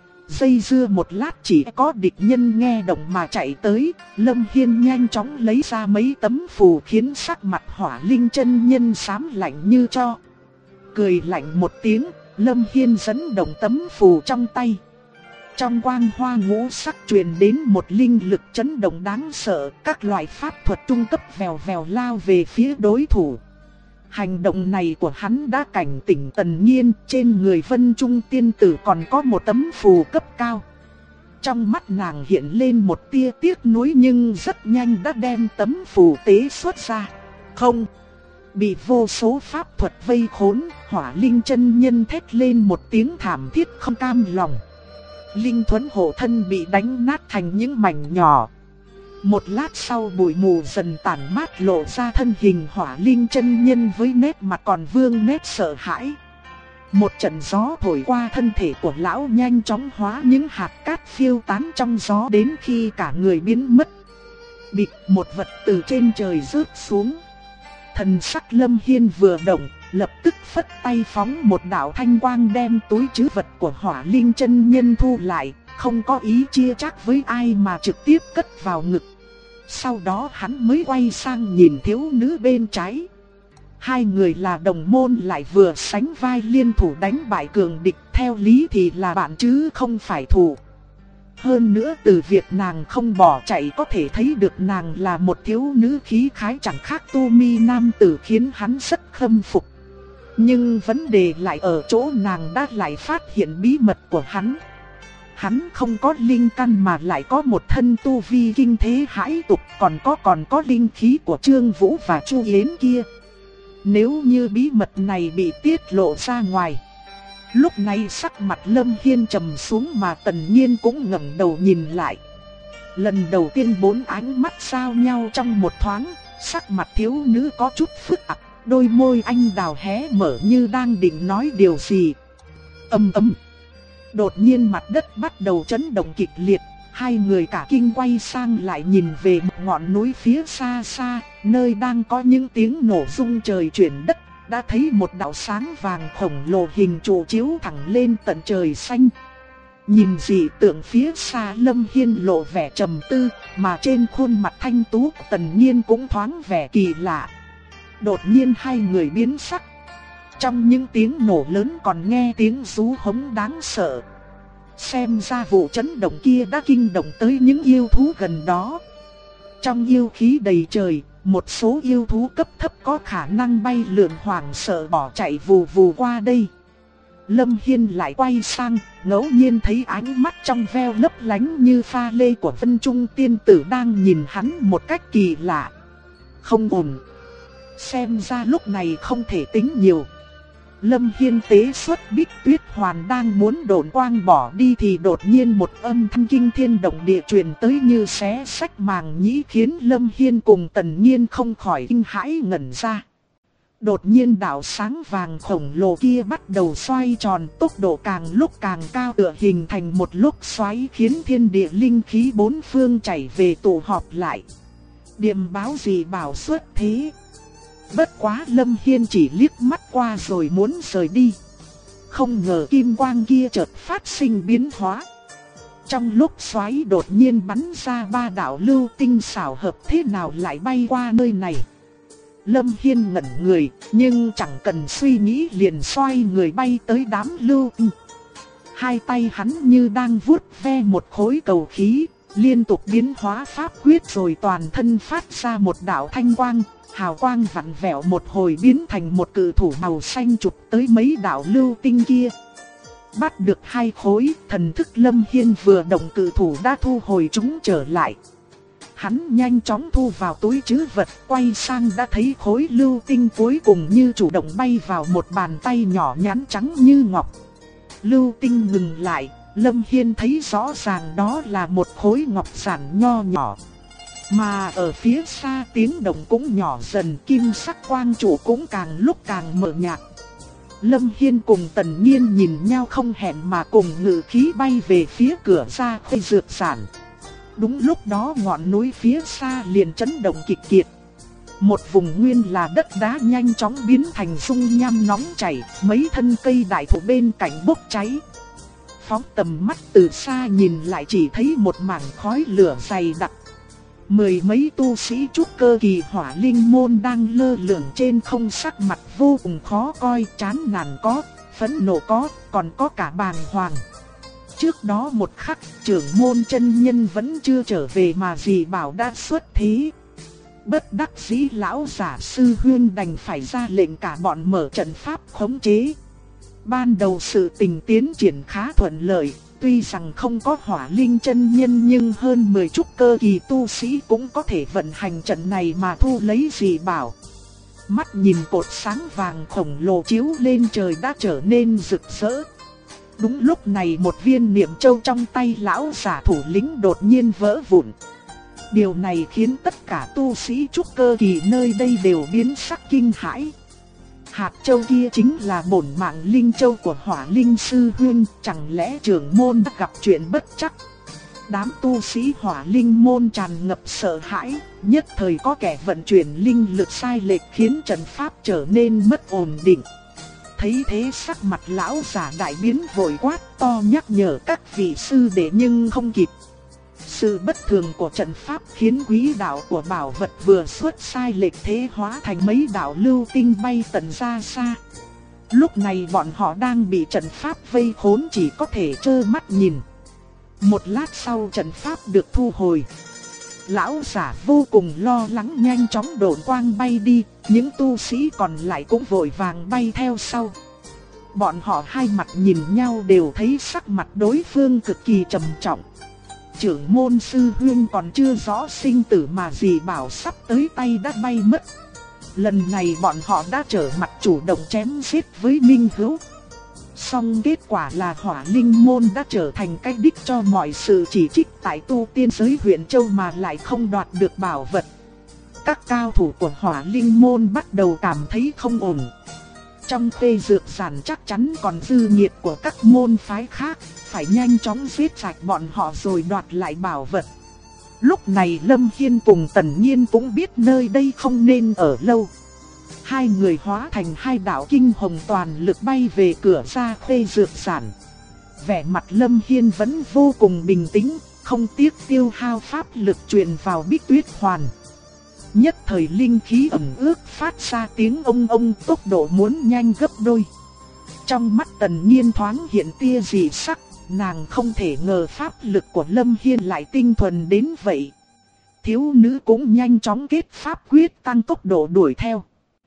Dây dưa một lát chỉ có địch nhân nghe động mà chạy tới, Lâm Hiên nhanh chóng lấy ra mấy tấm phù khiến sắc mặt Hỏa Linh chân nhân xám lạnh như tro. Cười lạnh một tiếng, Lâm Hiên dẫn động tấm phù trong tay. Trong quang hoa ngũ sắc truyền đến một linh lực chấn động đáng sợ, các loại pháp thuật trung cấp vèo vèo lao về phía đối thủ. Hành động này của hắn đã cảnh tỉnh Tần Nhiên, trên người Vân Trung tiên tử còn có một tấm phù cấp cao. Trong mắt nàng hiện lên một tia tiếc nuối nhưng rất nhanh đã đem tấm phù tế xuất ra. Không! Bị vô số pháp thuật vây khốn, Hỏa Linh chân nhân thét lên một tiếng thảm thiết không cam lòng. Linh thuẫn hộ thân bị đánh nát thành những mảnh nhỏ. Một lát sau bụi mù dần tản mát lộ ra thân hình Hỏa Linh chân nhân với nét mặt còn vương nét sợ hãi. Một trận gió thổi qua thân thể của lão nhanh chóng hóa những hạt cát phiêu tán trong gió đến khi cả người biến mất. Bịch, một vật từ trên trời rớt xuống. Thần sắc Lâm Hiên vừa động, lập tức phất tay phóng một đạo thanh quang đem túi trữ vật của Hỏa Linh chân nhân thu lại, không có ý chia chác với ai mà trực tiếp cất vào ngực. Sau đó hắn mới quay sang nhìn thiếu nữ bên trái. Hai người là đồng môn lại vừa sánh vai liên thủ đánh bại cường địch, theo lý thì là bạn chứ không phải thù. Hơn nữa từ việc nàng không bỏ chạy có thể thấy được nàng là một thiếu nữ khí khái chẳng khác tu mi nam tử khiến hắn rất khâm phục. Nhưng vấn đề lại ở chỗ nàng đã lại phát hiện bí mật của hắn. Hắn không có linh căn mà lại có một thân tu vi kinh thế hãi tục, còn có linh khí của Trương Vũ và Chu Yến kia. Nếu như bí mật này bị tiết lộ ra ngoài, lúc này sắc mặt Lâm Hiên trầm xuống mà Tần Nhiên cũng ngẩng đầu nhìn lại. Lần đầu tiên bốn ánh mắt giao nhau trong một thoáng, sắc mặt thiếu nữ có chút phức tạp, đôi môi anh đào hé mở như đang định nói điều gì. Ầm ầm. Đột nhiên mặt đất bắt đầu chấn động kịch liệt, hai người cả kinh quay sang lại nhìn về một ngọn núi phía xa xa, nơi đang có những tiếng nổ rung trời chuyển đất, đã thấy một đạo sáng vàng khổng lồ hình trụ chiếu thẳng lên tận trời xanh. Nhìn dị tượng phía xa, Lâm Hiên lộ vẻ trầm tư, mà trên khuôn mặt thanh tú Tần Nhiên cũng thoáng vẻ kỳ lạ. Đột nhiên hai người biến sắc. Trong những tiếng nổ lớn còn nghe tiếng rú hống đáng sợ. Xem ra vụ chấn động kia đã kinh động tới những yêu thú gần đó. Trong yêu khí đầy trời, một số yêu thú cấp thấp có khả năng bay lượn hoảng sợ bỏ chạy vù vù qua đây. Lâm Hiên lại quay sang, ngẫu nhiên thấy ánh mắt trong veo lấp lánh như pha lê của Vân Trung tiên tử đang nhìn hắn một cách kỳ lạ. Không ổn. Xem ra lúc này không thể tính nhiều. Lâm Hiên tế xuất Bích Tuyết Hoàn đang muốn độn quang bỏ đi thì đột nhiên một âm thanh kinh thiên động địa truyền tới như xé sách màng nhĩ, khiến Lâm Hiên cùng Tần Nhiên không khỏi kinh hãi ngẩn ra. Đột nhiên đạo sáng vàng khổng lồ kia bắt đầu xoay tròn, tốc độ càng lúc càng cao, tựa hình thành một lốc xoáy khiến thiên địa linh khí bốn phương chảy về tụ họp lại. Điềm báo gì bảo xuất thế? Bất quá Lâm Hiên chỉ liếc mắt qua rồi muốn rời đi. Không ngờ kim quang kia chợt phát sinh biến hóa. Trong lúc xoáy đột nhiên bắn ra ba đạo lưu tinh xảo hợp thế nào lại bay qua nơi này. Lâm Hiên ngẩn người, nhưng chẳng cần suy nghĩ liền xoay người bay tới đám lưu tinh. Hai tay hắn như đang vuốt ve một khối cầu khí, liên tục biến hóa pháp quyết rồi toàn thân phát ra một đạo thanh quang. Hào quang vặn vẹo một hồi biến thành một cự thủ màu xanh chụp tới mấy đạo lưu tinh kia. Bắt được hai khối, thần thức Lâm Hiên vừa động cự thủ đã thu hồi chúng trở lại. Hắn nhanh chóng thu vào túi trữ vật, quay sang đã thấy khối lưu tinh cuối cùng như chủ động bay vào một bàn tay nhỏ nhắn trắng như ngọc. Lưu tinh ngừng lại, Lâm Hiên thấy rõ ràng đó là một khối ngọc giản nho nhỏ. Mà ở phía xa tiếng động cũng nhỏ dần, kim sắc quang trụ cũng càng lúc càng mờ nhạt. Lâm Hiên cùng Tần Nhiên nhìn nhau không hẹn mà cùng ngự khí bay về phía cửa ra Tây Dược Sản. Đúng lúc đó ngọn núi phía xa liền chấn động kịch liệt. Một vùng nguyên là đất đá nhanh chóng biến thành dung nham nóng chảy, mấy thân cây đại thụ bên cạnh bốc cháy. Phóng tầm mắt từ xa nhìn lại chỉ thấy một mảng khói lửa dày đặc. Mười mấy tu sĩ trúc cơ kỳ Hỏa Linh môn đang lơ lửng trên không, sắc mặt vô cùng khó coi, chán nản có, phẫn nộ có, còn có cả bàng hoàng. Trước đó một khắc, trưởng môn chân nhân vẫn chưa trở về mà dì bảo đã xuất thế. Bất đắc dĩ lão giả sư huynh đành phải ra lệnh cả bọn mở trận pháp khống chế. Ban đầu sự tình tiến triển khá thuận lợi, tuy rằng không có Hỏa Linh chân nhân nhưng hơn 10 trúc cơ kỳ tu sĩ cũng có thể vận hành trận này mà thu lấy dì bảo. Mắt nhìn cột sáng vàng khổng lồ chiếu lên trời đã trở nên rực rỡ. Đúng lúc này một viên niệm châu trong tay lão giả thủ lĩnh đột nhiên vỡ vụn. Điều này khiến tất cả tu sĩ trúc cơ kỳ nơi đây đều biến sắc kinh hãi. Hạt châu kia chính là bổn mạng linh châu của Hỏa Linh sư huynh, chẳng lẽ trưởng môn đã gặp chuyện bất trắc? Đám tu sĩ Hỏa Linh môn tràn ngập sợ hãi, nhất thời có kẻ vận chuyển linh lực sai lệch khiến trận pháp trở nên mất ổn định. Thấy thế sắc mặt lão giả đại biến, vội quát to nhắc nhở các vị sư đệ nhưng không kịp. Sự bất thường của trận pháp khiến quý đạo của bảo vật vừa xuất sai lệch thế hóa thành mấy đạo lưu tinh bay tận ra xa. Lúc này bọn họ đang bị trận pháp vây khốn, chỉ có thể trơ mắt nhìn. Một lát sau trận pháp được thu hồi. Lão giả vô cùng lo lắng nhanh chóng độn quang bay đi, những tu sĩ còn lại cũng vội vàng bay theo sau. Bọn họ hai mặt nhìn nhau đều thấy sắc mặt đối phương cực kỳ trầm trọng. Trưởng môn sư huynh còn chưa rõ sinh tử mà dì bảo sắp tới tay đã bay mất. Lần này bọn họ đã trở mặt chủ động chém giết với Minh Hữu. Song kết quả là Hỏa Linh môn đã trở thành cái đích cho mọi sự chỉ trích tại tu tiên giới huyện Châu mà lại không đoạt được bảo vật. Các cao thủ của Hỏa Linh môn bắt đầu cảm thấy không ổn. Trong Khê Dược Giản chắc chắn còn dư nhiệt của các môn phái khác, phải nhanh chóng giết sạch bọn họ rồi đoạt lại bảo vật. Lúc này Lâm Hiên cùng Tần Nhiên cũng biết nơi đây không nên ở lâu. Hai người hóa thành hai đạo kinh hồng toàn lực bay về cửa ra Khê Dược Giản. Vẻ mặt Lâm Hiên vẫn vô cùng bình tĩnh, không tiếc tiêu hao pháp lực truyền vào Bích Tuyết Hoàn. Nhất thời linh khí ẩm ướt phát ra tiếng ông, tốc độ muốn nhanh gấp đôi. Trong mắt Tần Nhiên thoáng hiện tia dị sắc, nàng không thể ngờ pháp lực của Lâm Hiên lại tinh thuần đến vậy. Thiếu nữ cũng nhanh chóng kết pháp quyết tăng tốc độ đuổi theo.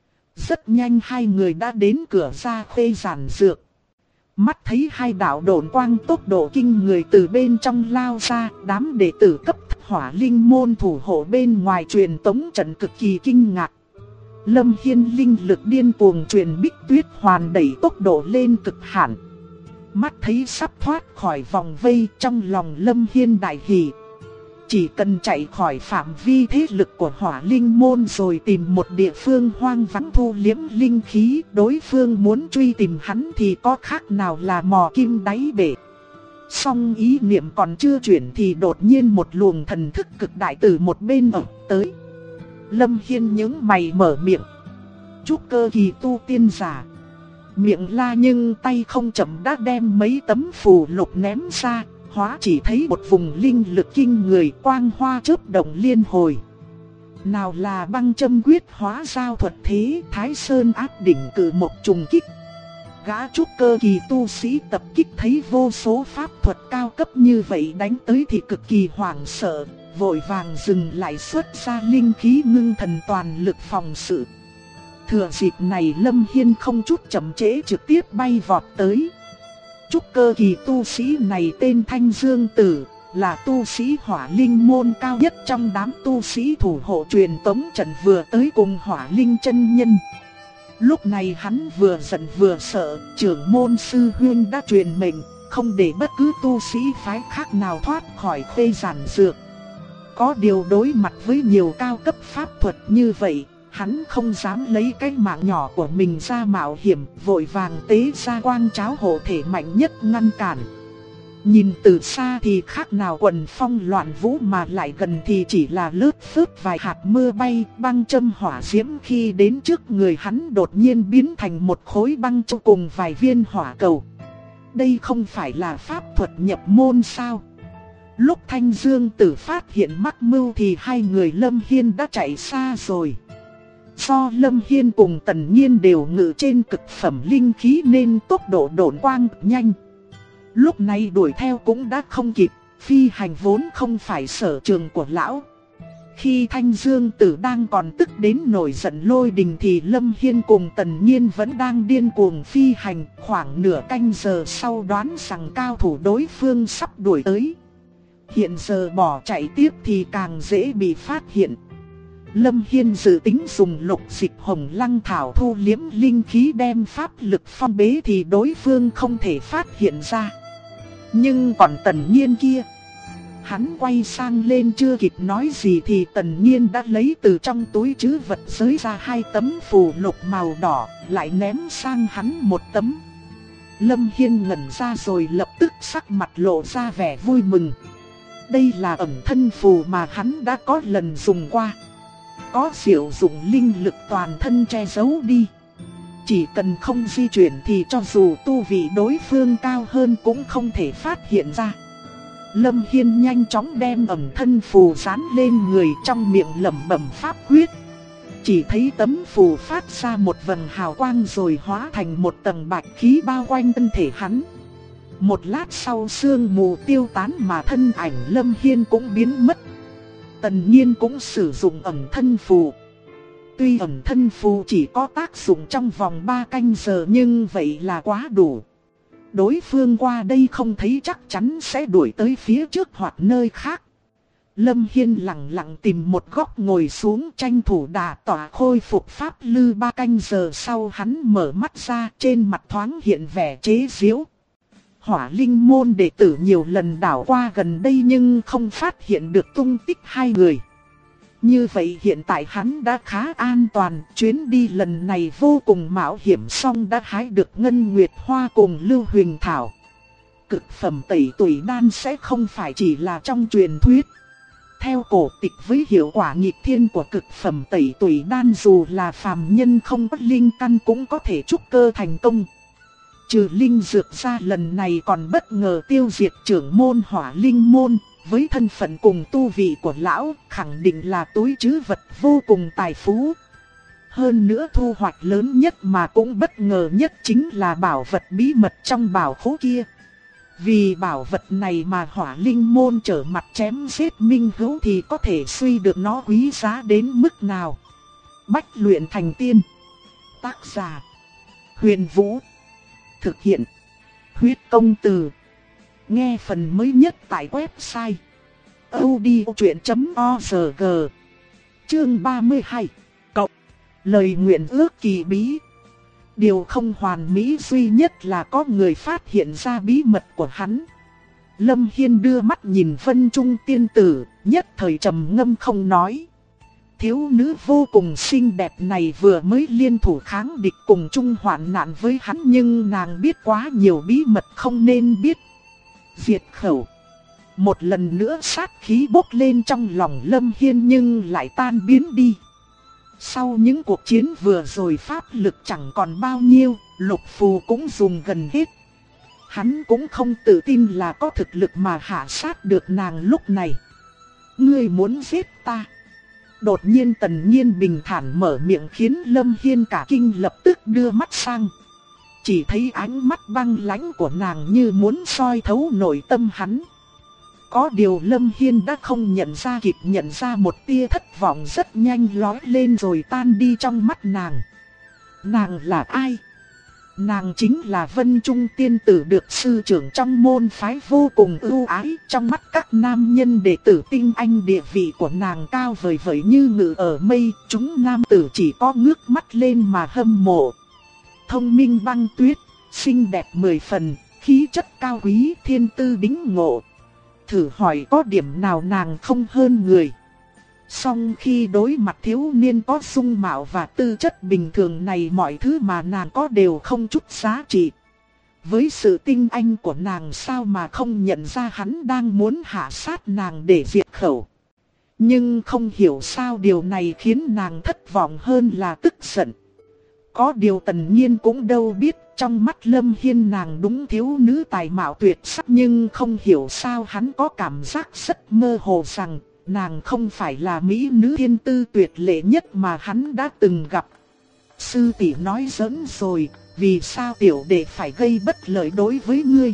Rất nhanh hai người đã đến cửa ra Khê Giản Dược. Mắt thấy hai đạo độn quang tốc độ kinh người từ bên trong lao ra, đám đệ tử cấp Hỏa Linh môn thủ hộ bên ngoài truyền tống trận cực kỳ kinh ngạc. Lâm Hiên linh lực điên cuồng truyền Bích Tuyết Hoàn đẩy tốc độ lên cực hạn. Mắt thấy sắp thoát khỏi vòng vây, trong lòng Lâm Hiên đại hỉ. Chỉ cần chạy khỏi phạm vi thế lực của Hỏa Linh môn rồi tìm một địa phương hoang vắng thu liếm linh khí, đối phương muốn truy tìm hắn thì có khác nào là mò kim đáy bể. Song ý niệm còn chưa chuyển thì đột nhiên một luồng thần thức cực đại từ một bên ập tới. Lâm Hiên nhướng mày mở miệng. Trúc cơ kỳ tu tiên giả. Miệng la nhưng tay không chậm đã đem mấy tấm phù lục ném ra, hóa chỉ thấy một vùng linh lực kinh người, quang hoa chớp động liên hồi. Nào là băng châm quyết hóa giao thuật thế, Thái Sơn áp đỉnh cử một trùng kích. Gã trúc cơ kỳ tu sĩ tập kích thấy vô số pháp thuật cao cấp như vậy đánh tới thì cực kỳ hoảng sợ, vội vàng dừng lại xuất ra linh khí ngưng thần toàn lực phòng sự. Thừa dịp này Lâm Hiên không chút chậm trễ trực tiếp bay vọt tới. Trúc cơ kỳ tu sĩ này tên Thanh Dương Tử, là tu sĩ Hỏa Linh môn cao nhất trong đám tu sĩ thủ hộ truyền tống trận vừa tới cùng Hỏa Linh chân nhân. Lúc này hắn vừa giận vừa sợ, trưởng môn sư huynh đã truyền mệnh, không để bất cứ tu sĩ phái khác nào thoát khỏi Khê Giản Dược. Có điều đối mặt với nhiều cao cấp pháp thuật như vậy, hắn không dám lấy cái mạng nhỏ của mình ra mạo hiểm, vội vàng tế ra quang cháo hộ thể mạnh nhất ngăn cản. Nhìn từ xa thì khác nào quần phong loạn vũ, mà lại gần thì chỉ là lướt phớt vài hạt mưa bay. Băng châm hỏa diễm khi đến trước người hắn đột nhiên biến thành một khối băng châu cùng vài viên hỏa cầu. Đây không phải là pháp thuật nhập môn sao? Lúc Thanh Dương Tử phát hiện mắc mưu thì hai người Lâm Hiên đã chạy xa rồi. Do Lâm Hiên cùng Tần Nhiên đều ngự trên cực phẩm linh khí nên tốc độ độn quang nhanh. Lúc này đuổi theo cũng đã không kịp, phi hành vốn không phải sở trường của lão. Khi Thanh Dương Tử đang còn tức đến nổi giận lôi đình thì Lâm Hiên cùng Tần Nhiên vẫn đang điên cuồng phi hành. Khoảng nửa canh giờ sau đoán rằng cao thủ đối phương sắp đuổi tới. Hiện giờ bỏ chạy tiếp thì càng dễ bị phát hiện. Lâm Hiên dự tính dùng lục dịch hồng lăng thảo thu liếm linh khí đem pháp lực phong bế thì đối phương không thể phát hiện ra. Nhưng còn Tần Nhiên kia, hắn quay sang lên chưa kịp nói gì thì Tần Nhiên đã lấy từ trong túi trữ vật giới ra 2 tấm phù lục màu đỏ, lại ném sang hắn một tấm. Lâm Hiên ngẩn ra rồi lập tức sắc mặt lộ ra vẻ vui mừng. Đây là ẩn thân phù mà hắn đã có lần dùng qua. Có sử dụng linh lực toàn thân che giấu đi. Chỉ cần không di chuyển thì cho dù tu vị đối phương cao hơn cũng không thể phát hiện ra. Lâm Hiên nhanh chóng đem ẩn thân phù dán lên người, trong miệng lẩm bẩm pháp quyết. Chỉ thấy tấm phù phát ra một vầng hào quang rồi hóa thành một tầng bạch khí bao quanh thân thể hắn. Một lát sau sương mù tiêu tán mà thân ảnh Lâm Hiên cũng biến mất. Tần Nhiên cũng sử dụng ẩn thân phù. Tuy ẩn thân phù chỉ có tác dụng trong vòng 3 canh giờ nhưng vậy là quá đủ. Đối phương qua đây không thấy chắc chắn sẽ đuổi tới phía trước hoặc nơi khác. Lâm Hiên lặng lặng tìm một góc ngồi xuống, tranh thủ đả tỏa khôi phục pháp lư. 3 canh giờ sau hắn mở mắt ra, trên mặt thoáng hiện vẻ chế giễu. Hỏa Linh môn đệ tử nhiều lần đảo qua gần đây nhưng không phát hiện được tung tích hai người. Như vậy hiện tại hắn đã khá an toàn, chuyến đi lần này vô cùng mạo hiểm, song đã hái được Ngân Nguyệt Hoa cùng Lưu Huỳnh Thảo. Cực phẩm tẩy tùy đan sẽ không phải chỉ là trong truyền thuyết. Theo cổ tịch, với hiệu quả nghịch thiên của cực phẩm tẩy tùy đan, dù là phàm nhân không có linh căn cũng có thể trúc cơ thành công. Trừ linh dược ra, lần này còn bất ngờ tiêu diệt trưởng môn Hỏa Linh môn. Với thân phận cùng tu vị của lão, khẳng định là túi trữ vật vô cùng tài phú. Hơn nữa thu hoạch lớn nhất mà cũng bất ngờ nhất chính là bảo vật bí mật trong bảo khố kia. Vì bảo vật này mà Hỏa Linh môn trở mặt chém giết minh hữu thì có thể suy được nó quý giá đến mức nào. Bách luyện thành tiên. Tác giả: Huyền Vũ. Thực hiện: Huyết Công Từ. Nghe phần mới nhất tại website audiochuyện.org. Chương 32 cộng. Lời nguyện ước kỳ bí. Điều không hoàn mỹ duy nhất là có người phát hiện ra bí mật của hắn. Lâm Hiên đưa mắt nhìn Vân Trung tiên tử, nhất thời trầm ngâm không nói. Thiếu nữ vô cùng xinh đẹp này vừa mới liên thủ kháng địch cùng chung hoạn nạn với hắn, nhưng nàng biết quá nhiều bí mật không nên biết. Diệt khẩu. Một lần nữa sát khí bốc lên trong lòng Lâm Hiên nhưng lại tan biến đi. Sau những cuộc chiến vừa rồi pháp lực chẳng còn bao nhiêu, lục phù cũng dùng gần hết. Hắn cũng không tự tin là có thực lực mà hạ sát được nàng lúc này. Ngươi muốn giết ta? Đột nhiên Tần Nhiên bình thản mở miệng khiến Lâm Hiên cả kinh, lập tức đưa mắt sang. Chỉ thấy ánh mắt băng lãnh của nàng như muốn soi thấu nội tâm hắn. Có điều Lâm Hiên đã không nhận ra một tia thất vọng rất nhanh lóe lên rồi tan đi trong mắt nàng. Nàng là ai? Nàng chính là Vân Trung tiên tử được sư trưởng trong môn phái vô cùng ưu ái. Trong mắt các nam nhân đệ tử tinh anh, địa vị của nàng cao vời vời như ngự ở mây. Chúng nam tử chỉ có ngước mắt lên mà hâm mộ. Thông minh băng tuyết, xinh đẹp 10 phần, khí chất cao quý, thiên tư đĩnh ngộ. Thử hỏi có điểm nào nàng không hơn người. Song khi đối mặt thiếu niên có dung mạo và tư chất bình thường này, mọi thứ mà nàng có đều không chút giá trị. Với sự tinh anh của nàng sao mà không nhận ra hắn đang muốn hạ sát nàng để diệt khẩu. Nhưng không hiểu sao điều này khiến nàng thất vọng hơn là tức giận. Có điều Tần Nhiên cũng đâu biết, trong mắt Lâm Hiên nàng đúng thiếu nữ tài mạo tuyệt sắc, nhưng không hiểu sao hắn có cảm giác rất mơ hồ rằng nàng không phải là mỹ nữ thiên tư tuyệt lệ nhất mà hắn đã từng gặp. Sư tỷ nói giỡn rồi, vì sao tiểu đệ phải gây bất lợi đối với ngươi?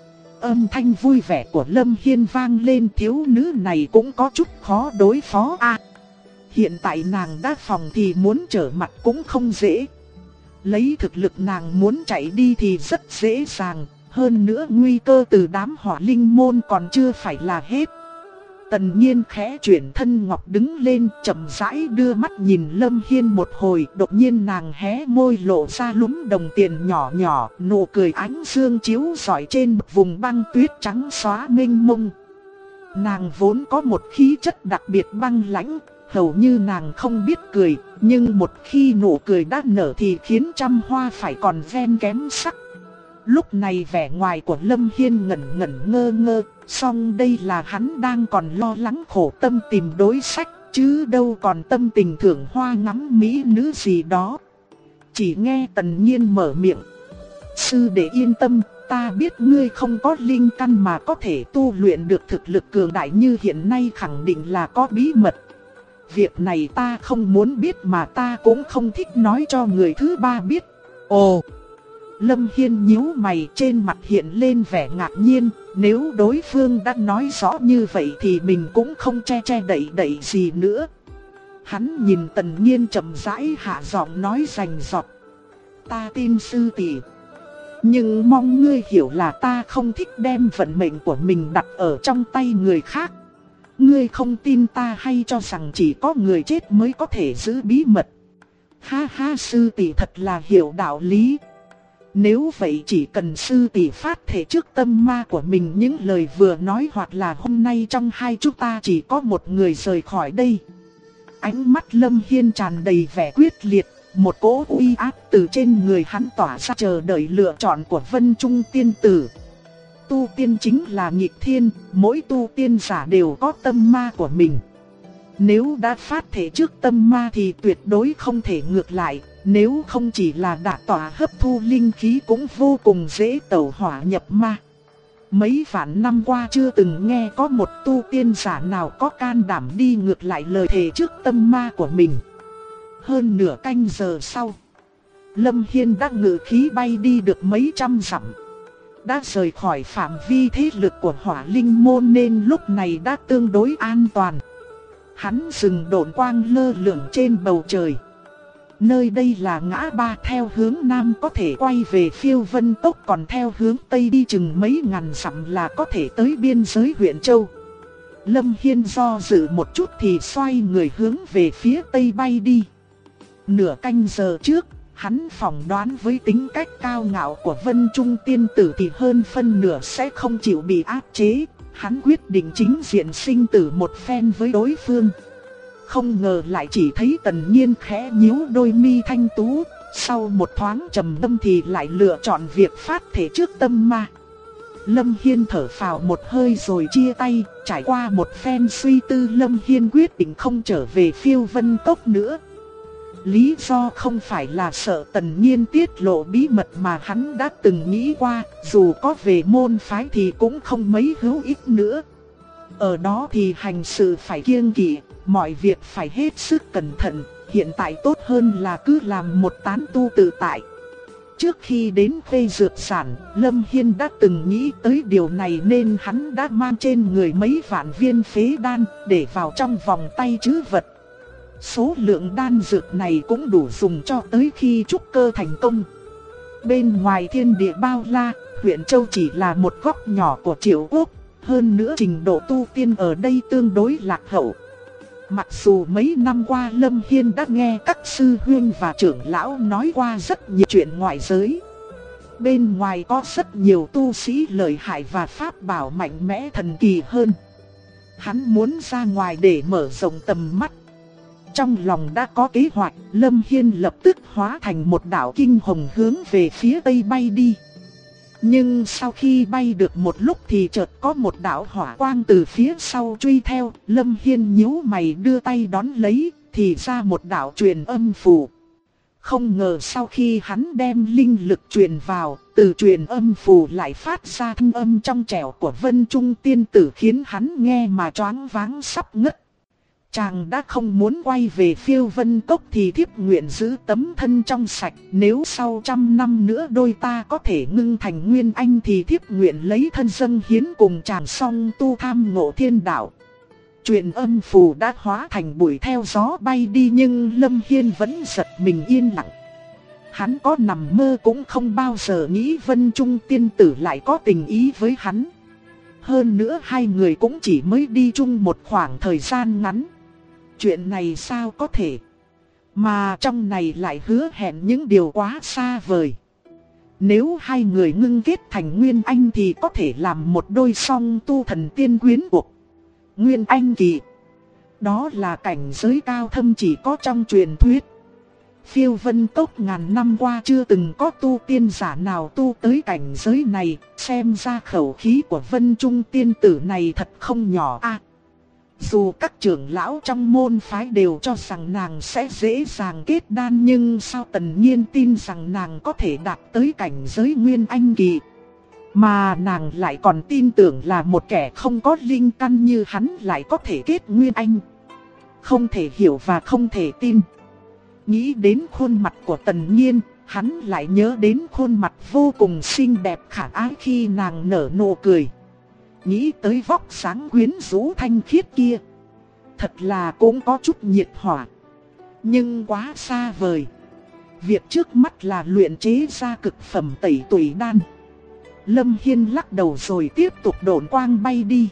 Âm thanh vui vẻ của Lâm Hiên vang lên, thiếu nữ này cũng có chút khó đối phó à. Hiện tại nàng đã phòng thì muốn trở mặt cũng không dễ. Lấy thực lực nàng muốn chạy đi thì rất dễ dàng, hơn nữa nguy cơ từ đám hỏa linh môn còn chưa phải là hết. Tần Nhiên khẽ chuyển thân ngọc đứng lên, chậm rãi đưa mắt nhìn Lâm Hiên một hồi, đột nhiên nàng hé môi lộ ra lúm đồng tiền nhỏ nhỏ, nụ cười ánh dương chiếu rọi trên vùng băng tuyết trắng xóa mênh mông. Nàng vốn có một khí chất đặc biệt băng lãnh, hầu như nàng không biết cười, nhưng một khi nụ cười đã nở thì khiến trăm hoa phải còn ven kém sắc. Lúc này vẻ ngoài của Lâm Hiên ngẩn ngẩn ngơ ngơ, song đây là hắn đang còn lo lắng khổ tâm tìm đối sách, chứ đâu còn tâm tình thưởng hoa ngắm mỹ nữ gì đó. Chỉ nghe Tần Nhiên mở miệng: sư đệ yên tâm, ta biết ngươi không có linh căn mà có thể tu luyện được thực lực cường đại như hiện nay, khẳng định là có bí mật. Việc này ta không muốn biết mà ta cũng không thích nói cho người thứ ba biết. Ồ! Lâm Hiên nhíu mày, trên mặt hiện lên vẻ ngạc nhiên, nếu đối phương đã nói rõ như vậy thì mình cũng không che đậy gì nữa. Hắn nhìn Tần Nhiên chậm rãi hạ giọng nói rành rọt: ta tin sư tỷ, nhưng mong ngươi hiểu là ta không thích đem vận mệnh của mình đặt ở trong tay người khác. Ngươi không tin ta hay cho rằng chỉ có người chết mới có thể giữ bí mật? Ha ha, sư tỷ thật là hiểu đạo lý. Nếu vậy chỉ cần sư tỷ phát thể trước tâm ma của mình những lời vừa nói, hoặc là hôm nay trong hai chúng ta chỉ có một người rời khỏi đây. Ánh mắt Lâm Hiên tràn đầy vẻ quyết liệt, một cỗ uy áp từ trên người hắn tỏa ra, chờ đợi lựa chọn của Vân Trung tiên tử. Tu tiên chính là nghịch thiên, mỗi tu tiên giả đều có tâm ma của mình. Nếu đã phát thể trước tâm ma thì tuyệt đối không thể ngược lại, nếu không chỉ là đả tỏa hấp thu linh khí cũng vô cùng dễ tẩu hỏa nhập ma. Mấy vạn năm qua chưa từng nghe có một tu tiên giả nào có can đảm đi ngược lại lời thề trước tâm ma của mình. Hơn nửa canh giờ sau, Lâm Hiên đã ngự khí bay đi được mấy trăm dặm, đã rời khỏi phạm vi thế lực của hỏa linh môn nên lúc này đã tương đối an toàn. Hắn dừng độn quang lơ lửng trên bầu trời. Nơi đây là ngã ba, theo hướng nam có thể quay về Phiêu Vân Tốc, còn theo hướng tây đi chừng mấy ngàn dặm là có thể tới biên giới huyện Châu. Lâm Hiên do dự một chút thì xoay người hướng về phía tây bay đi. Nửa canh giờ trước, hắn phỏng đoán với tính cách cao ngạo của Vân Trung tiên tử thì hơn phân nửa sẽ không chịu bị áp chế. Hắn quyết định chính diện sinh tử một phen với đối phương. Không ngờ lại chỉ thấy Tần Nhiên khẽ nhíu đôi mi thanh tú, sau một thoáng trầm ngâm thì lại lựa chọn việc phát thể trước tâm ma. Lâm Hiên thở phào một hơi rồi chia tay, trải qua một phen suy tư Lâm Hiên quyết định không trở về Phiêu Vân Cốc nữa. Lý do không phải là sợ Tần Nhiên tiết lộ bí mật mà hắn đã từng nghĩ qua, dù có về môn phái thì cũng không mấy hữu ích nữa. Ở đó thì hành sự phải kiêng kỵ, mọi việc phải hết sức cẩn thận, hiện tại tốt hơn là cứ làm một tán tu tự tại. Trước khi đến Khê Dược Sản, Lâm Hiên đã từng nghĩ tới điều này nên hắn đã mang trên người mấy vạn viên phế đan để vào trong vòng tay trữ vật. Số lượng đan dược này cũng đủ dùng cho tới khi trúc cơ thành công. Bên ngoài thiên địa bao la, huyện Châu chỉ là một góc nhỏ của Triệu Quốc, hơn nữa trình độ tu tiên ở đây tương đối lạc hậu. Mặc dù mấy năm qua Lâm Hiên đã nghe các sư huynh và trưởng lão nói qua rất nhiều chuyện ngoại giới. Bên ngoài có rất nhiều tu sĩ lợi hại và pháp bảo mạnh mẽ thần kỳ hơn. Hắn muốn ra ngoài để mở rộng tầm mắt. Trong lòng đã có kế hoạch, Lâm Hiên lập tức hóa thành một đạo kinh hồng hướng về phía tây bay đi. Nhưng sau khi bay được một lúc thì chợt có một đạo hỏa quang từ phía sau truy theo, Lâm Hiên nhíu mày đưa tay đón lấy, thì ra một đạo truyền âm phù. Không ngờ sau khi hắn đem linh lực truyền vào, từ truyền âm phù lại phát ra thanh âm trong trẻo của Vân Trung tiên tử khiến hắn nghe mà choáng váng sắp ngất. Chàng đã không muốn quay về Phiêu Vân Cốc thì thiếp nguyện giữ tấm thân trong sạch. Nếu sau 100 năm nữa đôi ta có thể ngưng thành nguyên anh thì thiếp nguyện lấy thân dâng hiến cùng chàng song tu tham ngộ thiên đạo. Truyền âm phù đã hóa thành bụi theo gió bay đi, nhưng Lâm Hiên vẫn giật mình yên lặng. Hắn có nằm mơ cũng không bao giờ nghĩ Vân Trung tiên tử lại có tình ý với hắn. Hơn nữa hai người cũng chỉ mới đi chung một khoảng thời gian ngắn. Chuyện này sao có thể? Mà trong này lại hứa hẹn những điều quá xa vời. Nếu hai người ngưng kết thành Nguyên Anh thì có thể làm một đôi song tu thần tiên quyến cuộc. Nguyên Anh kỳ, đó là cảnh giới cao thâm chỉ có trong truyền thuyết. Phiêu Vân Cốc ngàn năm qua chưa từng có tu tiên giả nào tu tới cảnh giới này, xem ra khẩu khí của Vân Trung tiên tử này thật không nhỏ a. Dù các trưởng lão trong môn phái đều cho rằng nàng sẽ dễ dàng kết đan, nhưng sao Tần Nhiên tin rằng nàng có thể đạt tới cảnh giới Nguyên Anh kỳ. Mà nàng lại còn tin tưởng là một kẻ không có linh căn như hắn lại có thể kết Nguyên Anh. Không thể hiểu và không thể tin. Nghĩ đến khuôn mặt của Tần Nhiên, hắn lại nhớ đến khuôn mặt vô cùng xinh đẹp khả ái khi nàng nở nụ cười. Nghĩ tới vóc dáng quyến rũ thanh khiết kia, thật là cũng có chút nhiệt hỏa. Nhưng quá xa vời. Việc trước mắt là luyện chế ra cực phẩm tẩy tùy đan. Lâm Hiên lắc đầu rồi tiếp tục độn quang bay đi.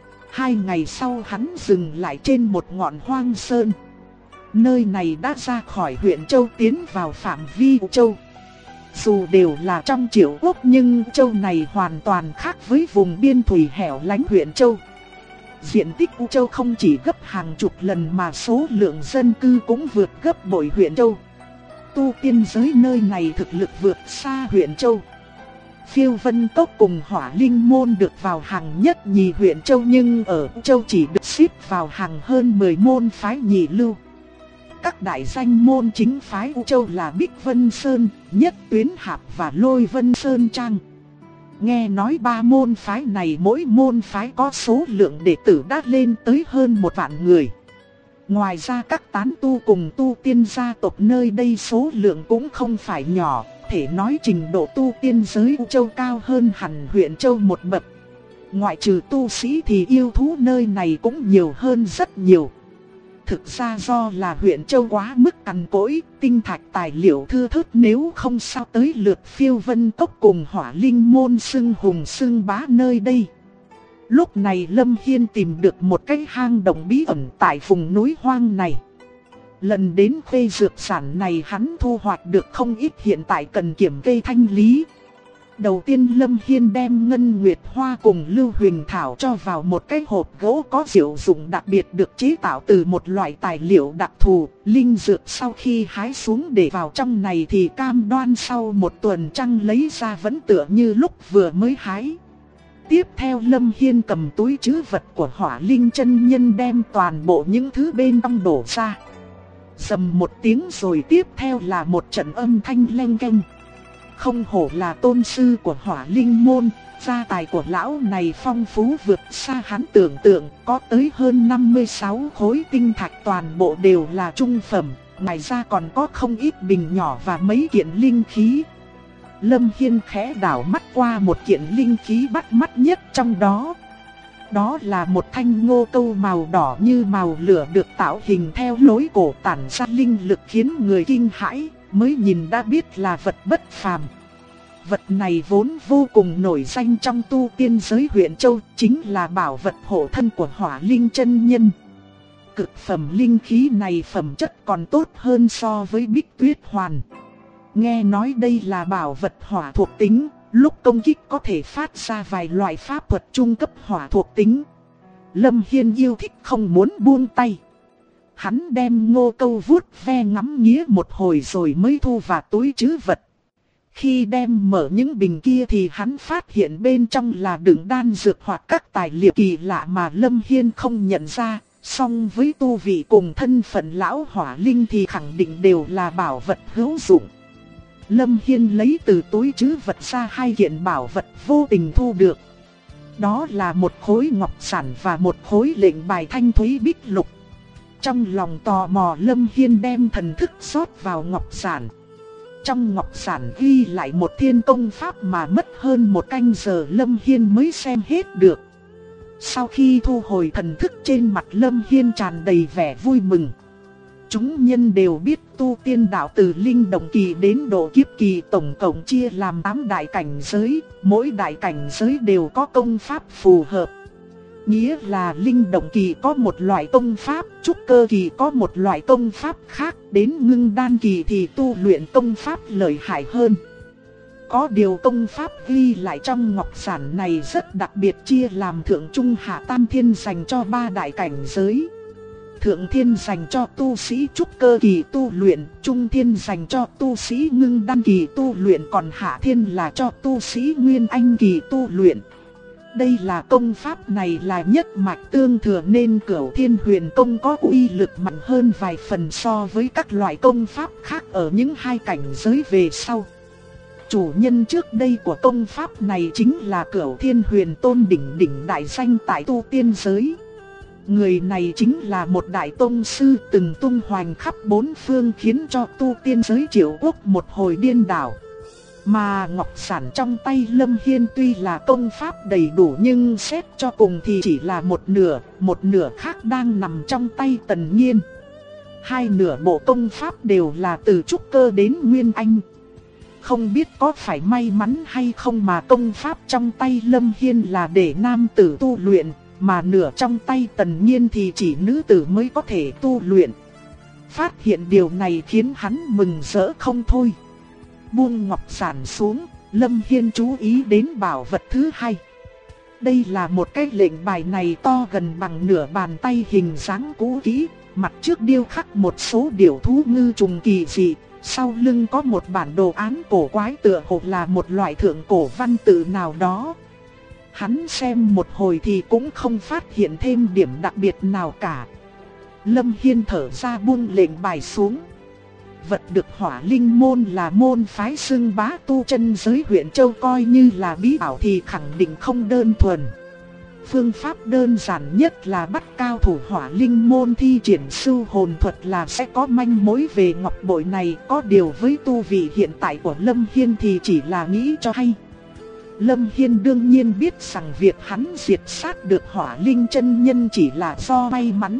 2 ngày sau hắn dừng lại trên một ngọn hoang sơn. Nơi này đã ra khỏi huyện Châu tiến vào phạm vi U Châu. Dù đều là trong Triệu Quốc nhưng châu này hoàn toàn khác với vùng biên thủy hẻo lánh huyện Châu. Diện tích U Châu không chỉ gấp hàng chục lần mà số lượng dân cư cũng vượt gấp bội huyện Châu. Tu tiên giới nơi này thực lực vượt xa huyện Châu. Phiêu Vân Cốc cùng Hỏa Linh Môn được vào hàng nhất nhì huyện Châu, nhưng ở U Châu chỉ được xếp vào hàng hơn 10 môn phái nhị lưu. Các đại danh môn chính phái U Châu là Bích Vân Sơn, Nhất Tuyến Hạp và Lôi Vân Sơn Trang. Nghe nói 3 môn phái này mỗi môn phái có số lượng đệ tử đã lên tới hơn 1 vạn người. Ngoài ra các tán tu cùng tu tiên gia tộc nơi đây số lượng cũng không phải nhỏ, thể nói trình độ tu tiên giới U Châu cao hơn hẳn huyện Châu một bậc. Ngoại trừ tu sĩ thì yêu thú nơi này cũng nhiều hơn rất nhiều. Thực ra do là huyện Châu quá mức cằn cỗi, tinh thạch tài liệu thưa thớt, nếu không sao tới lượt Phiêu Vân Cốc cùng Hỏa Linh Môn xưng hùng xưng bá nơi đây. Lúc này Lâm Hiên tìm được một cái hang động bí ẩn tại vùng núi hoang này. Lần đến khuê dược sản này hắn thu hoạch được không ít, hiện tại cần kiểm kê thanh lý. Đầu tiên Lâm Hiên đem Ngân Nguyệt Hoa cùng Lưu Huỳnh Thảo cho vào một cái hộp gỗ có diệu dụng đặc biệt được chế tạo từ một loại tài liệu đặc thù. Linh dược sau khi hái xuống để vào trong này thì cam đoan sau 1 tuần trăng lấy ra vẫn tựa như lúc vừa mới hái. Tiếp theo Lâm Hiên cầm túi trữ vật của Hỏa Linh chân nhân đem toàn bộ những thứ bên trong đổ ra. Rầm một tiếng rồi tiếp theo là một trận âm thanh leng keng. Không hổ là tôn sư của Hỏa Linh môn, gia tài của lão này phong phú vượt xa hắn tưởng tượng, có tới hơn 56 khối tinh thạch toàn bộ đều là trung phẩm, ngoài ra còn có không ít bình nhỏ và mấy kiện linh khí. Lâm Hiên khẽ đảo mắt qua một kiện linh khí bắt mắt nhất trong đó. Đó là một thanh ngô câu màu đỏ như màu lửa được tạo hình theo lối cổ tản ra linh lực khiến người kinh hãi, mới nhìn đã biết là vật bất phàm. Vật này vốn vô cùng nổi danh trong tu tiên giới huyện Châu, chính là bảo vật hộ thân của Hỏa Linh chân nhân. Cực phẩm linh khí này phẩm chất còn tốt hơn so với Bích Tuyết Hoàn. Nghe nói đây là bảo vật hỏa thuộc tính, lúc công kích có thể phát ra vài loại pháp thuật trung cấp hỏa thuộc tính. Lâm Hiên yêu thích không muốn buông tay. Hắn đem ngô câu vuốt ve ngắm nghía một hồi rồi mới thu vào túi trữ vật. Khi đem mở những bình kia thì hắn phát hiện bên trong là đựng đan dược hoặc các tài liệu kỳ lạ mà Lâm Hiên không nhận ra. Song với tu vị cùng thân phận lão hỏa linh thì khẳng định đều là bảo vật hữu dụng. Lâm Hiên lấy từ túi trữ vật ra 2 kiện bảo vật vô tình thu được. Đó là một khối ngọc sản và một khối lệnh bài thanh thúy bích lục. Trong lòng tò mò, Lâm Hiên đem thần thức rót vào ngọc sản. Trong ngọc sản ghi lại một thiên công pháp mà mất hơn 1 canh giờ Lâm Hiên mới xem hết được. Sau khi thu hồi thần thức, trên mặt Lâm Hiên tràn đầy vẻ vui mừng. Chúng nhân đều biết tu tiên đạo từ linh động kỳ đến độ kiếp kỳ tổng cộng chia làm 8 đại cảnh giới, mỗi đại cảnh giới đều có công pháp phù hợp. Nghĩa là linh động kỳ có một loại công pháp, trúc cơ kỳ có một loại công pháp khác, đến ngưng đan kỳ thì tu luyện công pháp lợi hại hơn. Có điều công pháp ghi lại trong ngọc sản này rất đặc biệt, chia làm thượng trung hạ tam thiên dành cho 3 đại cảnh giới. Thượng thiên dành cho tu sĩ trúc cơ kỳ tu luyện, trung thiên dành cho tu sĩ ngưng đan kỳ tu luyện, còn hạ thiên là cho tu sĩ nguyên anh kỳ tu luyện. Đây là công pháp này là nhất mạch tương thừa nên Cửu Thiên Huyền Công có uy lực mạnh hơn vài phần so với các loại công pháp khác ở những 2 cảnh giới về sau. Chủ nhân trước đây của công pháp này chính là Cửu Thiên Huyền Tôn đỉnh đại danh tại tu tiên giới. Người này chính là một đại tông sư từng tung hoành khắp 4 phương, khiến cho tu tiên giới Triệu Quốc một hồi điên đảo. Mà ngọc sản trong tay Lâm Hiên tuy là công pháp đầy đủ nhưng xét cho cùng thì chỉ là một nửa khác đang nằm trong tay Tần Nhiên. 2 nửa bộ công pháp đều là từ trúc cơ đến nguyên anh. Không biết có phải may mắn hay không mà công pháp trong tay Lâm Hiên là để nam tử tu luyện, mà nửa trong tay Tần Nhiên thì chỉ nữ tử mới có thể tu luyện. Phát hiện điều này khiến hắn mừng rỡ không thôi. Buông ngọc sản xuống, Lâm Hiên chú ý đến bảo vật thứ 2. Đây là một cái lệnh bài này to gần bằng nửa bàn tay, hình dáng cũ kỹ, mặt trước điêu khắc một số điểu thú ngư trùng kỳ dị, sau lưng có một bản đồ án cổ quái tựa hồ là một loại thượng cổ văn tự nào đó. Hắn xem một hồi thì cũng không phát hiện thêm điểm đặc biệt nào cả. Lâm Hiên thở ra buông lệnh bài xuống. Vật được Hỏa Linh môn là môn phái xưng bá tu chân giới huyện Châu, coi như là bí bảo thì khẳng định không đơn thuần. Phương pháp đơn giản nhất là bắt cao thủ Hỏa Linh môn thi triển sưu hồn thuật là sẽ có manh mối về ngọc bội này. Có điều với tu vị hiện tại của Lâm Hiên thì chỉ là nghĩ cho hay. Lâm Hiên đương nhiên biết rằng việc hắn diệt sát được Hỏa Linh chân nhân chỉ là do may mắn.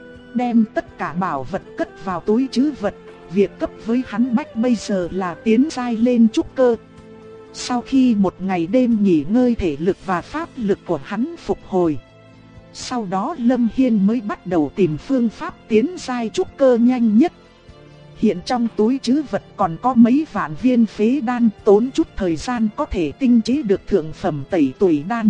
Đem tất cả bảo vật cất vào túi trữ vật. Việc cấp với hắn bách bây giờ là tiến giai lên trúc cơ. Sau khi một ngày đêm nghỉ ngơi, thể lực và pháp lực của hắn phục hồi. Sau đó Lâm Hiên mới bắt đầu tìm phương pháp tiến giai trúc cơ nhanh nhất. Hiện trong túi trữ vật còn có mấy vạn viên phế đan, tốn chút thời gian có thể tinh chế được thượng phẩm tẩy tuổi đan.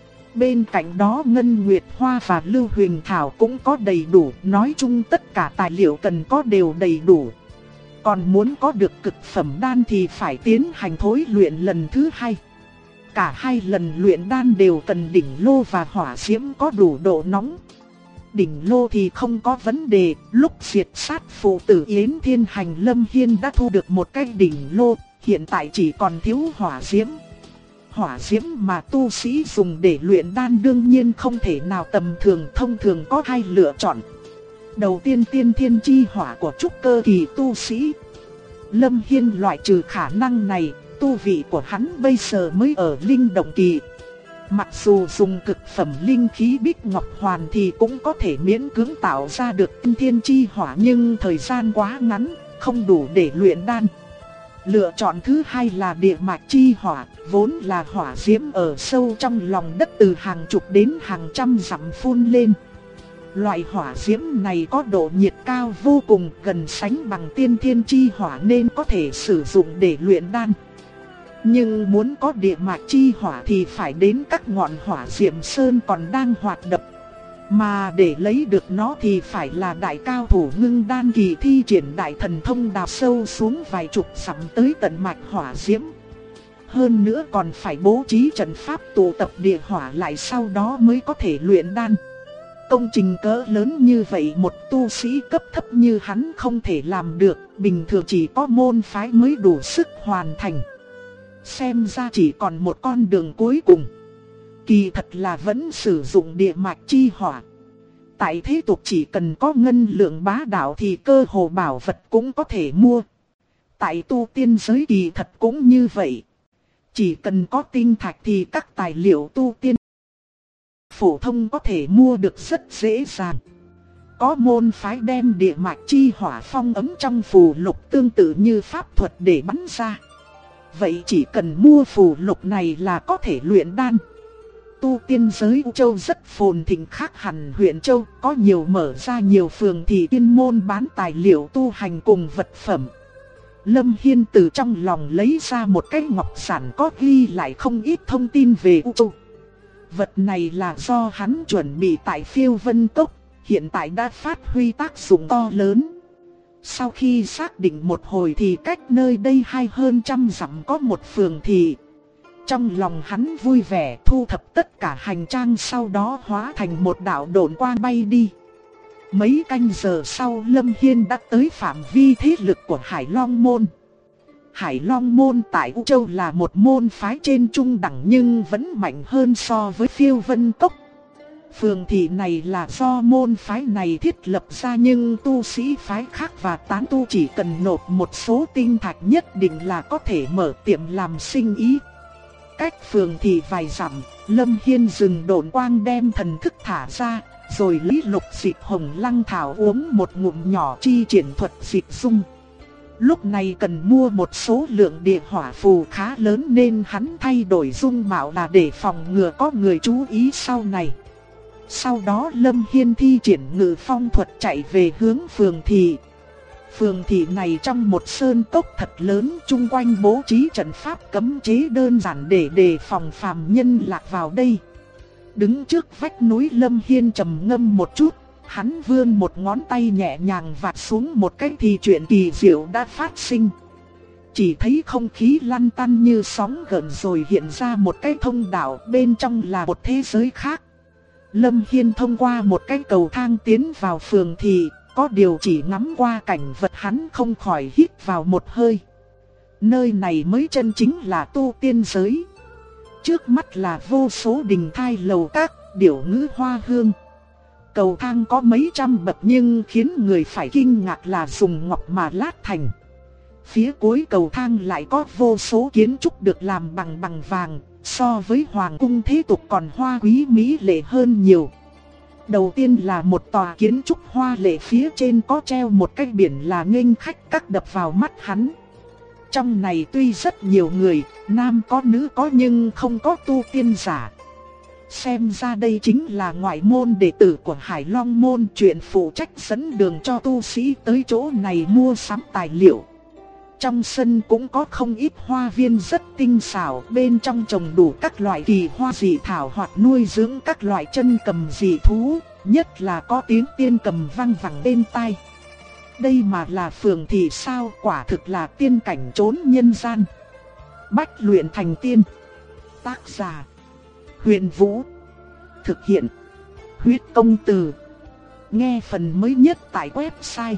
Bên cạnh đó Ngân Nguyệt Hoa và Lưu Huyền Thảo cũng có đầy đủ, nói chung tất cả tài liệu cần có đều đầy đủ. Còn muốn có được cực phẩm đan thì phải tiến hành thối luyện lần thứ 2. Cả 2 lần luyện đan đều cần đỉnh lô và hỏa diễm có đủ độ nóng. Đỉnh lô thì không có vấn đề, lúc diệt sát phụ tử Yến Thiên Hành, Lâm Hiên đã thu được một cái đỉnh lô, hiện tại chỉ còn thiếu hỏa diễm. Hỏa diễm mà tu sĩ dùng để luyện đan đương nhiên không thể nào tầm thường, thông thường có 2 lựa chọn. Đầu tiên tiên thiên chi hỏa của trúc cơ kỳ tu sĩ. Lâm Hiên loại trừ khả năng này, tu vị của hắn bây giờ mới ở linh động kỳ. Mặc dù dùng cực phẩm linh khí bích ngọc hoàn thì cũng có thể miễn cưỡng tạo ra được tiên thiên chi hỏa, nhưng thời gian quá ngắn, không đủ để luyện đan. Lựa chọn thứ 2 là địa mạch chi hỏa, vốn là hỏa diễm ở sâu trong lòng đất từ hàng chục đến hàng trăm dặm phun lên. Loại hỏa diễm này có độ nhiệt cao vô cùng, gần sánh bằng tiên thiên chi hỏa nên có thể sử dụng để luyện đan. Nhưng muốn có địa mạch chi hỏa thì phải đến các ngọn hỏa diệm sơn còn đang hoạt động. Mà để lấy được nó thì phải là đại cao thủ ngưng đan kỳ thi triển đại thần thông đào sâu xuống vài chục dặm tới tận mạch hỏa diễm. Hơn nữa còn phải bố trí trận pháp tụ tập địa hỏa lại, sau đó mới có thể luyện đan. Công trình cỡ lớn như vậy một tu sĩ cấp thấp như hắn không thể làm được, bình thường chỉ có môn phái mới đủ sức hoàn thành. Xem ra chỉ còn một con đường cuối cùng. Kỳ thật là vẫn sử dụng địa mạch chi hỏa. Tại thế tục chỉ cần có ngân lượng bá đạo thì cơ hồ bảo vật cũng có thể mua. Tại tu tiên giới kỳ thật cũng như vậy. Chỉ cần có tinh thạch thì các tài liệu tu tiên phổ thông có thể mua được rất dễ dàng. Có môn phái đem địa mạch chi hỏa phong ấm trong phù lục tương tự như pháp thuật để bắn ra. Vậy chỉ cần mua phù lục này là có thể luyện đan. Tu tiên giới U Châu rất phồn thịnh, khác hẳn huyện Châu, có nhiều mở ra nhiều phường thị chuyên môn bán tài liệu tu hành cùng vật phẩm. Lâm Hiên từ trong lòng lấy ra một cái ngọc giản có ghi lại không ít thông tin về U Châu. Vật này là do hắn chuẩn bị tại Phiêu Vân Cốc, hiện tại đã phát huy tác dụng to lớn. Sau khi xác định một hồi thì cách nơi đây hơn trăm dặm có một phường thị. Trong lòng hắn vui vẻ thu thập tất cả hành trang, sau đó hóa thành một đạo độn quang bay đi. Mấy canh giờ sau, Lâm Hiên đã tới phạm vi thế lực của Hải Long Môn. Hải Long Môn tại U Châu là một môn phái trên trung đẳng nhưng vẫn mạnh hơn so với Phiêu Vân Cốc. Phường thị này là do môn phái này thiết lập ra, nhưng tu sĩ phái khác và tán tu chỉ cần nộp một số tinh thạch nhất định là có thể mở tiệm làm sinh ý. Cách phường thị vài dặm, Lâm Hiên dừng độn quang đem thần thức thả ra, rồi lấy lục dịch hồng lăng thảo uống một ngụm nhỏ chi triển thuật dịch dung. Lúc này cần mua một số lượng địa hỏa phù khá lớn nên hắn thay đổi dung mạo là để phòng ngừa có người chú ý sau này. Sau đó Lâm Hiên thi triển ngự phong thuật chạy về hướng phường thị. Phường thị này trong một sơn cốc thật lớn, chung quanh bố trí trận pháp cấm chế đơn giản để đề phòng phàm nhân lạc vào đây. Đứng trước vách núi, Lâm Hiên trầm ngâm một chút, hắn vươn một ngón tay nhẹ nhàng vạch xuống một cái thì chuyện kỳ diệu đã phát sinh. Chỉ thấy không khí lăn tăn như sóng gợn rồi hiện ra một cái thông đạo, bên trong là một thế giới khác. Lâm Hiên thông qua một cái cầu thang tiến vào phường thị, có điều chỉ ngắm qua cảnh vật hắn không khỏi hít vào một hơi. Nơi này mới chân chính là tu tiên giới. Trước mắt là vô số đình thai lầu các, điểu ngữ hoa hương. Cầu thang có mấy trăm bậc nhưng khiến người phải kinh ngạc là dùng ngọc mà lát thành. Phía cuối cầu thang lại có vô số kiến trúc được làm bằng vàng, so với hoàng cung thế tục còn hoa quý mỹ lệ hơn nhiều. Đầu tiên là một tòa kiến trúc hoa lệ, phía trên có treo một cái biển là nghênh khách các đập vào mắt hắn. Trong này tuy rất nhiều người, nam có nữ có nhưng không có tu tiên giả. Xem ra đây chính là ngoại môn đệ tử của Hải Long Môn, chuyện phụ trách dẫn đường cho tu sĩ tới chỗ này mua sắm tài liệu. Trong sân cũng có không ít hoa viên rất tinh xảo, bên trong trồng đủ các loại kỳ hoa dị thảo hoặc nuôi dưỡng các loại chân cầm dị thú, nhất là có tiếng tiên cầm vang vẳng bên tai. Đây mà là phường thị sao, quả thực là tiên cảnh trốn nhân gian. Bách luyện thành tiên. Tác giả: Huyền Vũ. Thực hiện: Huyết Công Từ. Nghe phần mới nhất tại website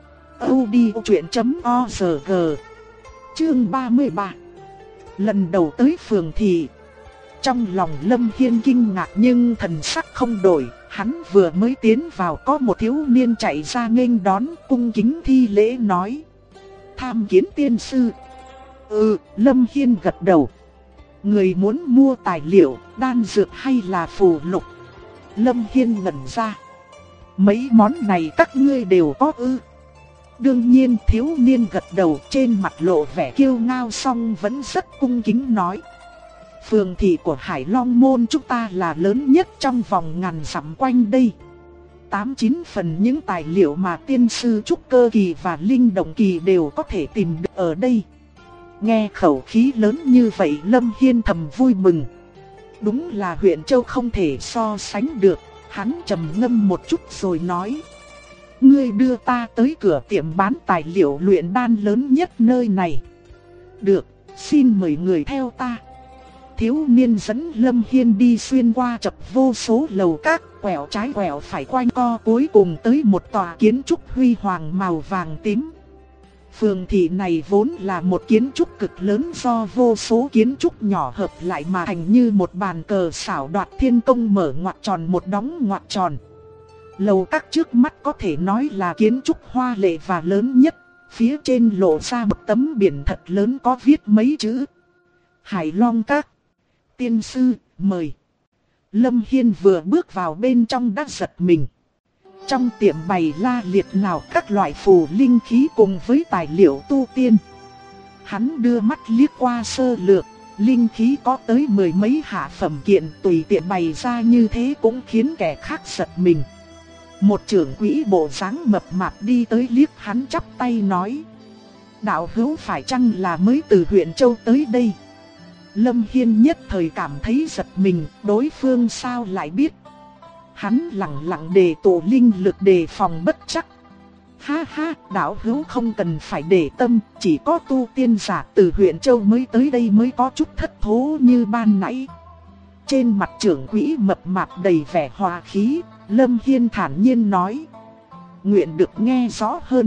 audiochuyện.org. Chương 33. Lần đầu tới phường thị. Trong lòng Lâm Hiên kinh ngạc nhưng thần sắc không đổi. Hắn vừa mới tiến vào có một thiếu niên chạy ra nghênh đón, cung kính thi lễ nói: tham kiến tiên sư. Lâm Hiên gật đầu. Người muốn mua tài liệu, đan dược hay là phù lục? Lâm Hiên ngẩn ra. Mấy món này các ngươi đều có ư? Đương nhiên, thiếu niên gật đầu, trên mặt lộ vẻ kiêu ngao song vẫn rất cung kính nói: phường thị của Hải Long Môn chúng ta là lớn nhất trong vòng ngàn dặm quanh đây. 8-9 phần những tài liệu mà tiên sư trúc cơ kỳ và linh động kỳ đều có thể tìm được ở đây. Nghe khẩu khí lớn như vậy, Lâm Hiên thầm vui mừng. Đúng là huyện Châu không thể so sánh được. Hắn trầm ngâm một chút rồi nói: ngươi đưa ta tới cửa tiệm bán tài liệu luyện đan lớn nhất nơi này. Được, xin mời người theo ta. Thiếu niên dẫn Lâm Hiên đi xuyên qua chập vô số lầu các, quẹo trái quẹo phải quanh co, cuối cùng tới một tòa kiến trúc huy hoàng màu vàng tím. Phường thị này vốn là một kiến trúc cực lớn do vô số kiến trúc nhỏ hợp lại mà thành như một bàn cờ xảo đoạt thiên công, mở ngoặc tròn một đóng ngoặc tròn. Lầu các trước mắt có thể nói là kiến trúc hoa lệ và lớn nhất, phía trên lộ ra một tấm biển thật lớn có viết mấy chữ: Hải Long Các. Tiên sư, mời. Lâm Hiên vừa bước vào bên trong đã giật mình. Trong tiệm bày la liệt nào các loại phù linh khí cùng với tài liệu tu tiên. Hắn đưa mắt liếc qua sơ lược, linh khí có tới mười mấy hạ phẩm kiện, tùy tiện bày ra như thế cũng khiến kẻ khác giật mình. Một trưởng quỹ bộ dáng mập mạp đi tới liếc hắn chắp tay nói: đạo hữu phải chăng là mới từ huyện Châu tới đây? Lâm Hiên nhất thời cảm thấy giật mình, đối phương sao lại biết. Hắn lặng lặng đề tụ linh lực đề phòng bất chắc. Ha ha, đạo hữu không cần phải để tâm, chỉ có tu tiên giả từ huyện Châu mới tới đây mới có chút thất thố như ban nãy. Trên mặt trưởng quỹ mập mạp đầy vẻ hòa khí, Lâm Hiên thản nhiên nói: nguyện được nghe rõ hơn.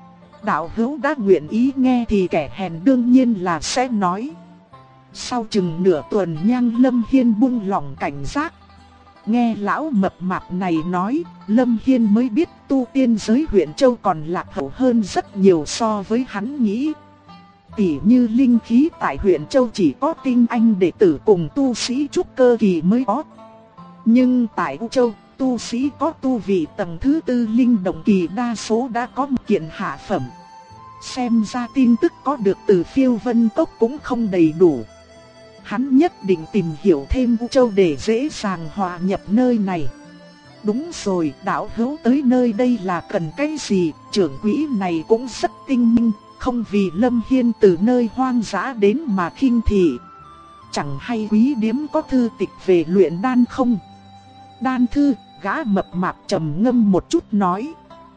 Đạo hữu đã nguyện ý nghe thì kẻ hèn đương nhiên là sẽ nói. Sau chừng nửa tuần nhang, Lâm Hiên buông lỏng cảnh giác. Nghe lão mập mạp này nói, Lâm Hiên mới biết tu tiên giới huyện Châu còn lạc hậu hơn rất nhiều so với hắn nghĩ. Tỉ như linh khí tại huyện Châu chỉ có tinh anh đệ tử cùng tu sĩ trúc cơ kỳ mới có. Nhưng tại U Châu, tu sĩ có tu vị tầng thứ tư linh động kỳ đa số đã có một kiện hạ phẩm. Xem ra tin tức có được từ Phiêu Vân Cốc cũng không đầy đủ. Hắn nhất định tìm hiểu thêm U Châu để dễ dàng hòa nhập nơi này. Đúng rồi, đạo hữu tới nơi đây là cần cái gì? Trưởng quỹ này cũng rất tinh minh, không vì Lâm Hiên từ nơi hoang dã đến mà khinh thị. Chẳng hay quý điếm có thư tịch về luyện đan không? Đan thư, gã mập mạp trầm ngâm một chút nói: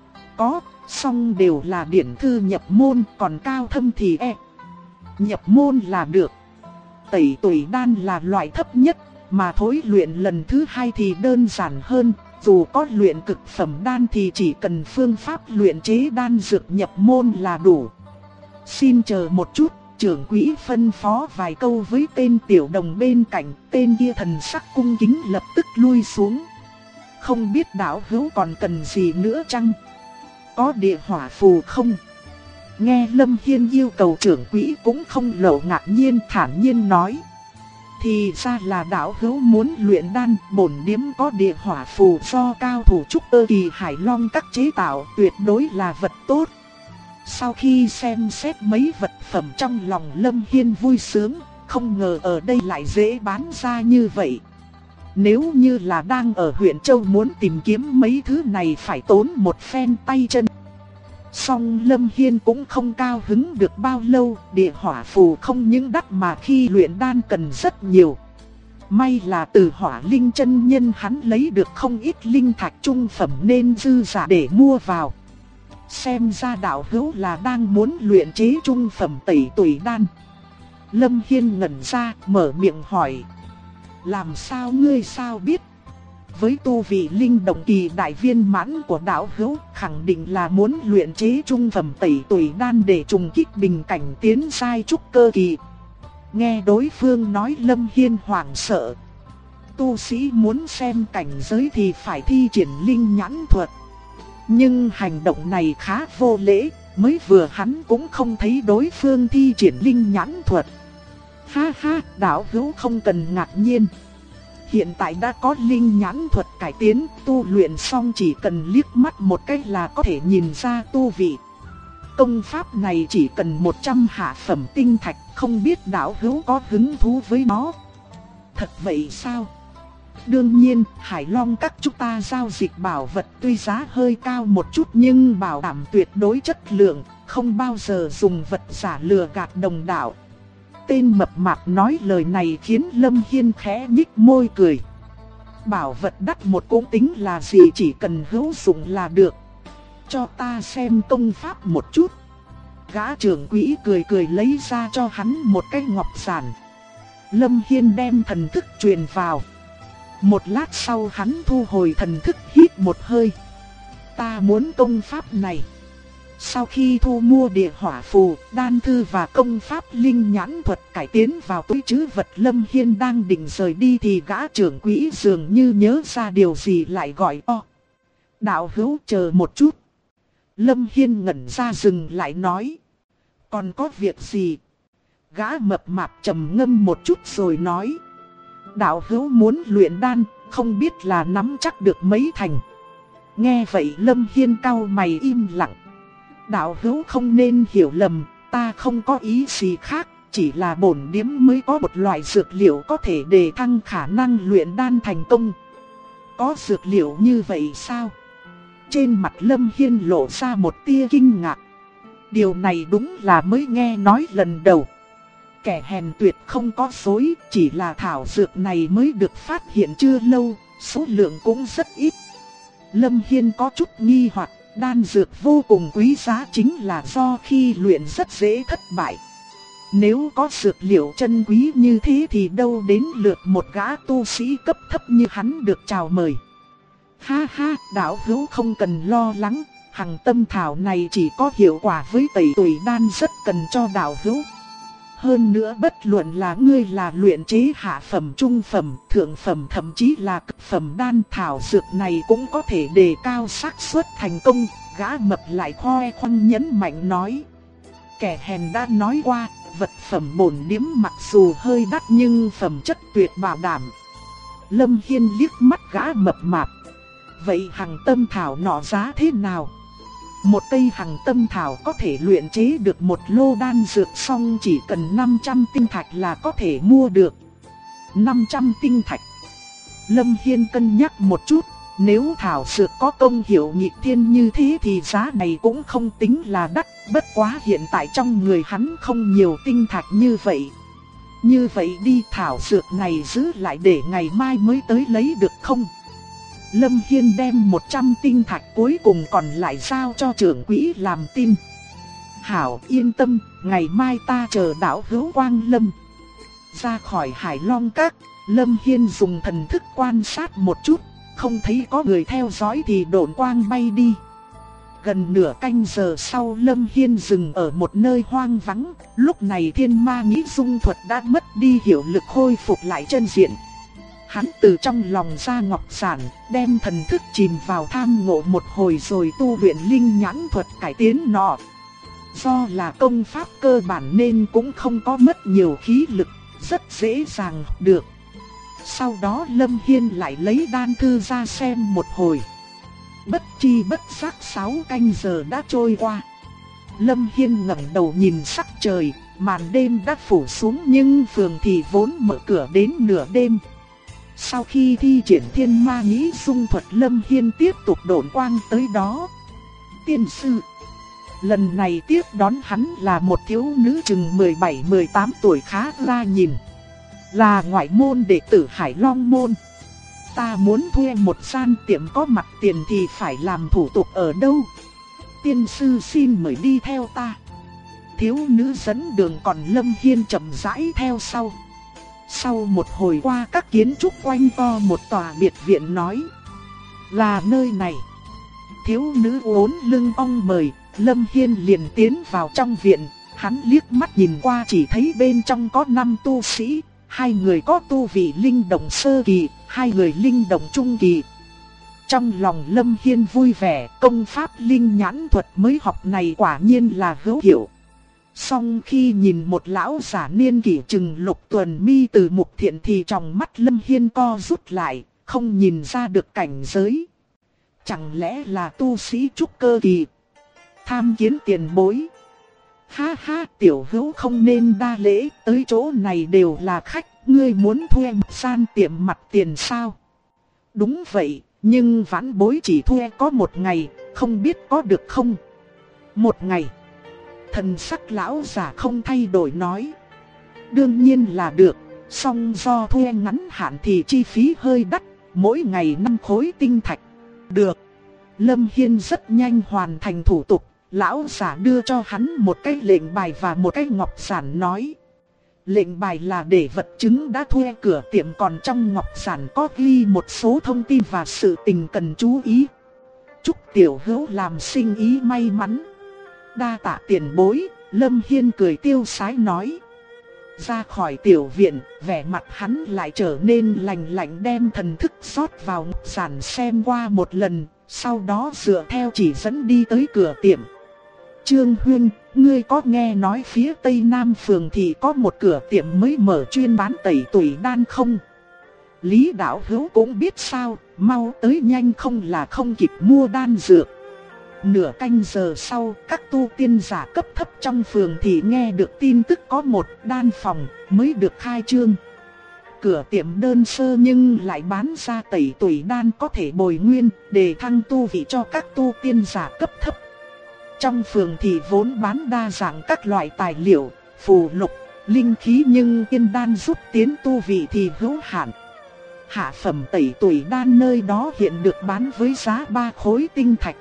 có, song đều là điển thư nhập môn, còn cao thâm thì nhập môn là được. Tẩy tủy đan là loại thấp nhất, mà thối luyện lần thứ hai thì đơn giản hơn. Dù có luyện cực phẩm đan thì chỉ cần phương pháp luyện chế đan dược nhập môn là đủ. Xin chờ một chút, trưởng quỹ phân phó vài câu với tên tiểu đồng bên cạnh. Tên kia thần sắc cung kính lập tức lui xuống. Không biết đạo hữu còn cần gì nữa chăng? Có địa hỏa phù không? Nghe Lâm Hiên yêu cầu, trưởng quỹ cũng không lộ ngạc nhiên, thản nhiên nói: thì ra là đạo hữu muốn luyện đan, bổn điếm có địa hỏa phù do cao thủ trúc cơ kỳ Hải Long Các chế tạo, tuyệt đối là vật tốt. Sau khi xem xét mấy vật phẩm trong lòng Lâm Hiên vui sướng, không ngờ ở đây lại dễ bán ra như vậy. Nếu như là đang ở huyện Châu muốn tìm kiếm mấy thứ này phải tốn một phen tay chân. Song Lâm Hiên cũng không cao hứng được bao lâu, địa hỏa phù không những đắt mà khi luyện đan cần rất nhiều. May là từ Hỏa Linh chân nhân hắn lấy được không ít linh thạch trung phẩm nên dư giả để mua vào. Xem ra đạo hữu là đang muốn luyện chế trung phẩm tẩy tủy đan. Lâm Hiên ngẩn ra, mở miệng hỏi: làm sao ngươi sao biết? Với tu vị linh động kỳ đại viên mãn của đạo hữu, khẳng định là muốn luyện chế trung phẩm tẩy tủy đan để trùng kích bình cảnh tiến giai trúc cơ kỳ. Nghe đối phương nói, Lâm Hiên hoảng sợ. Tu sĩ muốn xem cảnh giới thì phải thi triển linh nhãn thuật. Nhưng hành động này khá vô lễ, mới vừa hắn cũng không thấy đối phương thi triển linh nhãn thuật. Ha ha, đạo hữu không cần ngạc nhiên. Hiện tại đã có linh nhãn thuật cải tiến, tu luyện xong chỉ cần liếc mắt một cái là có thể nhìn ra tu vị. Công pháp này chỉ cần 100 hạ phẩm tinh thạch, không biết đạo hữu có hứng thú với nó. Thật vậy sao? Đương nhiên, Hải Long Các chúng ta giao dịch bảo vật tuy giá hơi cao một chút nhưng bảo đảm tuyệt đối chất lượng, không bao giờ dùng vật giả lừa gạt đồng đạo. Tên mập mạp nói lời này khiến Lâm Hiên khẽ nhích môi cười. Bảo vật đắt một cũng tính là gì, chỉ cần hữu dụng là được. Cho ta xem công pháp một chút. Gã trưởng quỹ cười cười lấy ra cho hắn một cái ngọc giản. Lâm Hiên đem thần thức truyền vào. Một lát sau hắn thu hồi thần thức, hít một hơi. Ta muốn công pháp này. Sau khi thu mua địa hỏa phù, đan thư và công pháp linh nhãn thuật cải tiến vào túi trữ vật, Lâm Hiên đang định rời đi thì gã trưởng quỹ dường như nhớ ra điều gì lại gọi to. Đạo hữu chờ một chút. Lâm Hiên ngẩn ra dừng lại nói. Còn có việc gì? Gã mập mạp trầm ngâm một chút rồi nói. Đạo hữu muốn luyện đan, không biết là nắm chắc được mấy thành. Nghe vậy Lâm Hiên cau mày im lặng. Đạo hữu không nên hiểu lầm, ta không có ý gì khác, chỉ là bổn điếm mới có một loại dược liệu có thể đề thăng khả năng luyện đan thành công. Có dược liệu như vậy sao? Trên mặt Lâm Hiên lộ ra một tia kinh ngạc. Điều này đúng là mới nghe nói lần đầu. Kẻ hèn tuyệt không có dối, chỉ là thảo dược này mới được phát hiện chưa lâu, số lượng cũng rất ít. Lâm Hiên có chút nghi hoặc, đan dược vô cùng quý giá chính là do khi luyện rất dễ thất bại. Nếu có dược liệu chân quý như thế thì đâu đến lượt một gã tu sĩ cấp thấp như hắn được chào mời. Ha ha, đạo hữu không cần lo lắng, hằng tâm thảo này chỉ có hiệu quả với tẩy tùy đan, rất cần cho đạo hữu. Hơn nữa bất luận là ngươi là luyện chế hạ phẩm, trung phẩm, thượng phẩm, thậm chí là cực phẩm đan, thảo dược này cũng có thể đề cao xác suất thành công. Gã mập lại khoe khoang nhấn mạnh nói. Kẻ hèn đã nói qua, vật phẩm bổn điếm mặc dù hơi đắt nhưng phẩm chất tuyệt bảo đảm. Lâm Hiên liếc mắt gã mập mạp. Vậy hằng tâm thảo nọ giá thế nào? Một cây hằng tâm thảo có thể luyện chế được một lô đan dược, xong chỉ cần 500 tinh thạch là có thể mua được. 500 tinh thạch. Lâm Hiên cân nhắc một chút, nếu thảo dược có công hiệu nghịch thiên như thế thì giá này cũng không tính là đắt, bất quá hiện tại trong người hắn không nhiều tinh thạch như vậy. Như vậy đi, thảo dược này giữ lại để ngày mai mới tới lấy được không? Lâm Hiên đem 100 tinh thạch cuối cùng còn lại giao cho trưởng quỹ làm tin. Hảo, yên tâm, ngày mai ta chờ đạo hữu Quang Lâm. Ra khỏi Hải Long Các, Lâm Hiên dùng thần thức quan sát một chút, không thấy có người theo dõi thì độn quang bay đi. Gần nửa canh giờ sau, Lâm Hiên dừng ở một nơi hoang vắng. Lúc này thiên ma nghĩ dung thuật đã mất đi hiệu lực, khôi phục lại chân diện. Hắn từ trong lòng ra ngọc giản, đem thần thức chìm vào tham ngộ một hồi rồi tu luyện linh nhãn thuật cải tiến nọ. Do là công pháp cơ bản nên cũng không có mất nhiều khí lực, rất dễ dàng học được. Sau đó Lâm Hiên lại lấy đan thư ra xem một hồi. Bất chi bất giác 6 canh giờ đã trôi qua. Lâm Hiên ngẩng đầu nhìn sắc trời, màn đêm đã phủ xuống nhưng phường thì vốn mở cửa đến nửa đêm. Sau khi thi triển thiên ma nghĩ dung thuật, Lâm Hiên tiếp tục độn quang tới đó. Tiên sư. Lần này tiếp đón hắn là một thiếu nữ chừng 17-18 tuổi khá ra nhìn. Là ngoại môn đệ tử Hải Long Môn. Ta muốn thuê một gian tiệm có mặt tiền thì phải làm thủ tục ở đâu? Tiên sư xin mời đi theo ta. Thiếu nữ dẫn đường, còn Lâm Hiên chậm rãi theo sau. Sau một hồi qua các kiến trúc quanh co một tòa biệt viện nói. Là nơi này. Thiếu nữ uốn lưng ong mời, Lâm Hiên liền tiến vào trong viện. Hắn liếc mắt nhìn qua chỉ thấy bên trong có 5 tu sĩ. 2 người có tu vị linh động sơ kỳ, 2 người linh động trung kỳ. Trong lòng Lâm Hiên vui vẻ, công pháp linh nhãn thuật mới học này quả nhiên là hữu hiệu. Song khi nhìn một lão giả niên kỷ chừng Lục Tuần Mi từ Mục Thiện thì trong mắt Lâm Hiên co rút lại, không nhìn ra được cảnh giới. Chẳng lẽ là tu sĩ trúc cơ kỳ? Tham kiến tiền bối. Ha ha, tiểu hữu không nên đa lễ, tới chỗ này đều là khách, ngươi muốn thuê một gian tiệm mặt tiền sao? Đúng vậy, nhưng vãn bối chỉ thuê có 1 ngày, không biết có được không? 1 ngày. Thần sắc lão giả không thay đổi nói. Đương nhiên là được, song do thuê ngắn hạn thì chi phí hơi đắt, mỗi ngày 5 khối tinh thạch. Được. Lâm Hiên rất nhanh hoàn thành thủ tục, lão giả đưa cho hắn một cái lệnh bài và một cái ngọc giản nói. Lệnh bài là để vật chứng đã thuê cửa tiệm, còn trong ngọc giản có ghi một số thông tin và sự tình cần chú ý. Chúc tiểu hữu làm sinh ý may mắn. Đa tạ tiền bối, Lâm Hiên cười tiêu sái nói. Ra khỏi tiểu viện, vẻ mặt hắn lại trở nên lạnh lạnh, đem thần thức rót vào ngọc giản xem qua một lần, sau đó dựa theo chỉ dẫn đi tới cửa tiệm. Trương Huynh, ngươi có nghe nói phía Tây Nam phường thì có một cửa tiệm mới mở chuyên bán tẩy tủy đan không? Lý đạo hữu cũng biết sao, mau tới nhanh không là không kịp mua đan dược. Nửa canh giờ sau, các tu tiên giả cấp thấp trong phường thì nghe được tin tức có một đan phòng mới được khai trương. Cửa tiệm đơn sơ nhưng lại bán ra tẩy tủy đan có thể bồi nguyên, để thăng tu vị cho các tu tiên giả cấp thấp. Trong phường thì vốn bán đa dạng các loại tài liệu, phù lục, linh khí, nhưng tiên đan giúp tiến tu vị thì hữu hạn. Hạ phẩm tẩy tủy đan nơi đó hiện được bán với giá 3 khối tinh thạch.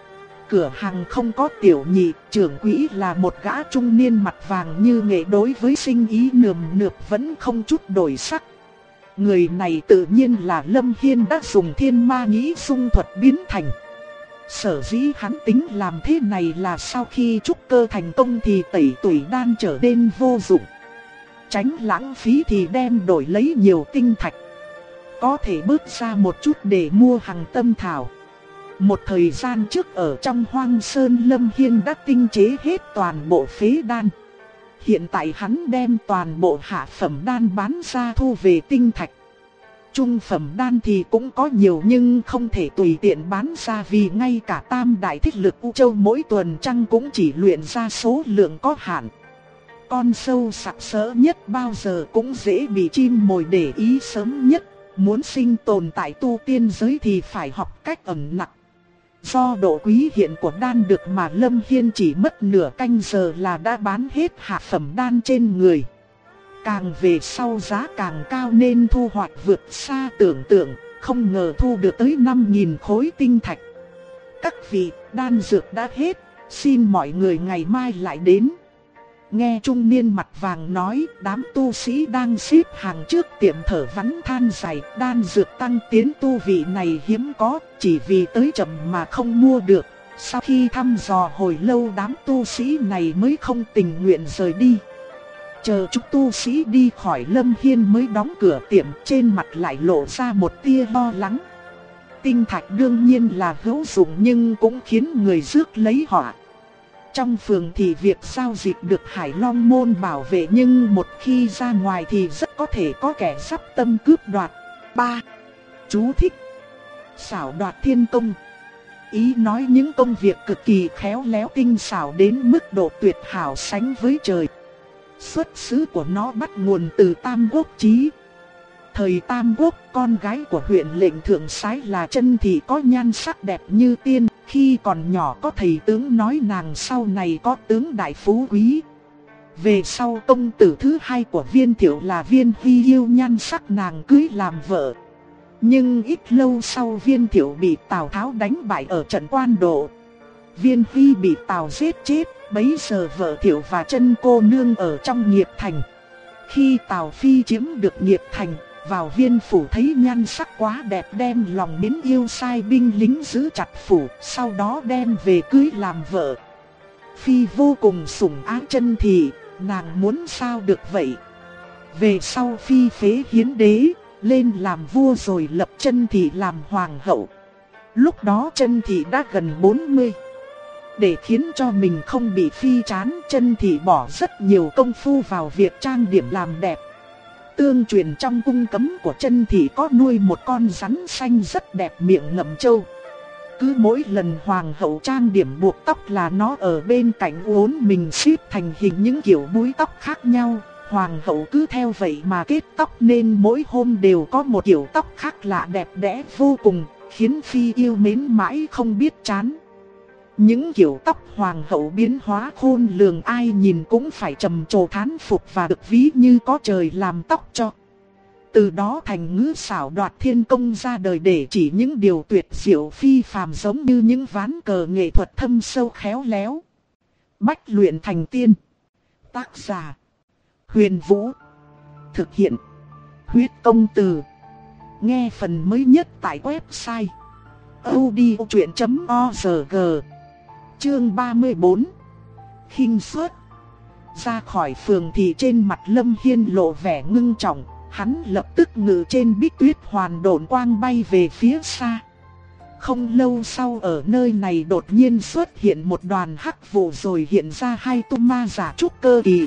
Cửa hàng không có tiểu nhị, trưởng quỹ là một gã trung niên mặt vàng như nghệ, đối với sinh ý nườm nượp vẫn không chút đổi sắc. Người này tự nhiên là Lâm Hiên đã dùng thiên ma nhĩ dung thuật biến thành. Sở dĩ hắn tính làm thế này là sau khi trúc cơ thành công thì tẩy tủy đan trở nên vô dụng. Tránh lãng phí thì đem đổi lấy nhiều tinh thạch. Có thể bước ra một chút để mua hàng tâm thảo. Một thời gian trước ở trong Hoang Sơn, Lâm Hiên đã tinh chế hết toàn bộ phế đan. Hiện tại hắn đem toàn bộ hạ phẩm đan bán ra thu về tinh thạch. Trung phẩm đan thì cũng có nhiều nhưng không thể tùy tiện bán ra, vì ngay cả tam đại thiết lực U Châu mỗi tuần trăng cũng chỉ luyện ra số lượng có hạn. Con sâu sặc sỡ nhất bao giờ cũng dễ bị chim mồi để ý sớm nhất. Muốn sinh tồn tại tu tiên giới thì phải học cách ẩn nặc. Do độ quý hiện của đan được mà Lâm Hiên chỉ mất nửa canh giờ là đã bán hết hạ phẩm đan trên người. Càng về sau giá càng cao nên thu hoạch vượt xa tưởng tượng, không ngờ thu được tới 5.000 khối tinh thạch. Các vị, đan dược đã hết, xin mọi người ngày mai lại đến. Nghe trung niên mặt vàng nói, đám tu sĩ đang xếp hàng trước tiệm thở vắn than dài, đan dược tăng tiến tu vị này hiếm có, chỉ vì tới chậm mà không mua được. Sau khi thăm dò hồi lâu, đám tu sĩ này mới không tình nguyện rời đi. Chờ chúng tu sĩ đi khỏi, Lâm Hiên mới đóng cửa tiệm, trên mặt lại lộ ra một tia lo lắng. Tinh thạch đương nhiên là hữu dụng nhưng cũng khiến người rước lấy họa. Trong phường thì việc giao dịch được Hải Long môn bảo vệ, nhưng một khi ra ngoài thì rất có thể có kẻ sắp tâm cướp đoạt. 3. Chú thích: xảo đoạt thiên công. Ý nói những công việc cực kỳ khéo léo tinh xảo đến mức độ tuyệt hảo sánh với trời. Xuất xứ của nó bắt nguồn từ Tam Quốc Chí. Thời Tam Quốc, con gái của huyện lệnh thượng sái là Chân Thị có nhan sắc đẹp như tiên. Khi còn nhỏ có thầy tướng nói nàng sau này có tướng đại phú quý. Về sau công tử thứ hai của Viên Thiệu là Viên Hy yêu nhan sắc nàng cưới làm vợ. Nhưng ít lâu sau Viên Thiệu bị Tào Tháo đánh bại ở trận Quan Độ. Viên Hy bị Tào giết chết, bấy giờ vợ Thiệu và Chân cô nương ở trong Nghiệp Thành. Khi Tào Phi chiếm được Nghiệp Thành, vào Viên phủ thấy nhan sắc quá đẹp, đem lòng mến yêu sai binh lính giữ chặt phủ, sau đó đem về cưới làm vợ. Phi vô cùng sủng ái Chân Thị, nàng muốn sao được vậy. Về sau Phi phế Hiến đế, lên làm vua rồi lập Chân Thị làm hoàng hậu. Lúc đó Chân Thị đã gần 40. Để khiến cho mình không bị Phi chán, Chân Thị bỏ rất nhiều công phu vào việc trang điểm làm đẹp. Tương truyền trong cung cấm của Chân Thị có nuôi một con rắn xanh rất đẹp, miệng ngậm trâu. Cứ mỗi lần hoàng hậu trang điểm buộc tóc là nó ở bên cạnh uốn mình xếp thành hình những kiểu búi tóc khác nhau. Hoàng hậu cứ theo vậy mà kết tóc nên mỗi hôm đều có một kiểu tóc khác lạ đẹp đẽ vô cùng, khiến Phi yêu mến mãi không biết chán. Những kiểu tóc hoàng hậu biến hóa khôn lường, ai nhìn cũng phải trầm trồ thán phục và được ví như có trời làm tóc cho. Từ đó thành ngữ xảo đoạt thiên công ra đời để chỉ những điều tuyệt diệu phi phàm giống như những ván cờ nghệ thuật thâm sâu khéo léo. Bách luyện thành tiên. Tác giả: Huyền Vũ. Thực hiện: Huyết Công Từ. Nghe phần mới nhất tại website audiochuyện.org. Chương 34. Khinh suất. Ra khỏi phường thì trên mặt Lâm Hiên lộ vẻ ngưng trọng. Hắn lập tức ngự trên bích tuyết hoàn độn quang bay về phía xa. Không lâu sau ở nơi này đột nhiên xuất hiện một đoàn hắc vụ rồi hiện ra hai tu ma giả trúc cơ kỳ.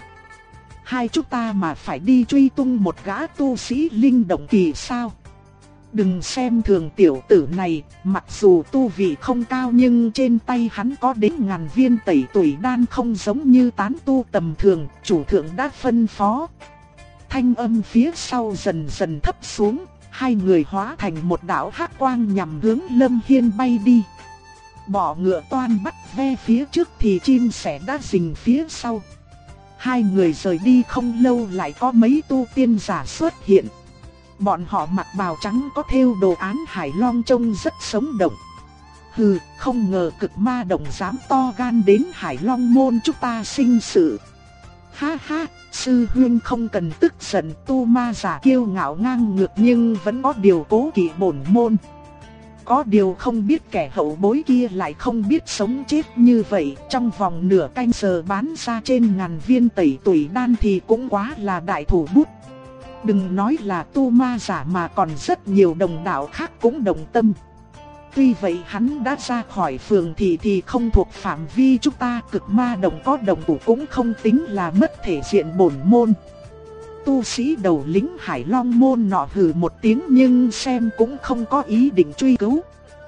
Hai chúng ta mà phải đi truy tung một gã tu sĩ linh động kỳ sao? Đừng xem thường tiểu tử này, mặc dù tu vị không cao nhưng trên tay hắn có đến ngàn viên tẩy tủy đan không giống như tán tu tầm thường, chủ thượng đã phân phó. Thanh âm phía sau dần dần thấp xuống, hai người hóa thành một đạo hắc quang nhằm hướng Lâm Hiên bay đi. Bỏ ngựa toan bắt ve phía trước thì chim sẻ đã rình phía sau. Hai người rời đi không lâu lại có mấy tu tiên giả xuất hiện. Bọn họ mặc bào trắng có thêu đồ án hải long trông rất sống động. Hừ, không ngờ cực ma đồng dám to gan đến Hải Long môn chúng ta sinh sự. Ha ha, sư huynh không cần tức giận, tu ma giả kiêu ngạo ngang ngược nhưng vẫn có điều cố kỵ bổn môn. Có điều không biết kẻ hậu bối kia lại không biết sống chết như vậy, trong vòng nửa canh giờ bán ra trên ngàn viên tẩy tủy đan thì cũng quá là đại thủ bút. Đừng nói là tu ma giả mà còn rất nhiều đồng đạo khác cũng đồng tâm. Tuy vậy hắn đã ra khỏi phường thì không thuộc phạm vi chúng ta, cực ma đồng có đồng thủ cũng không tính là mất thể diện bổn môn. Tu sĩ đầu lính Hải Long môn nọ hừ một tiếng nhưng xem cũng không có ý định truy cứu.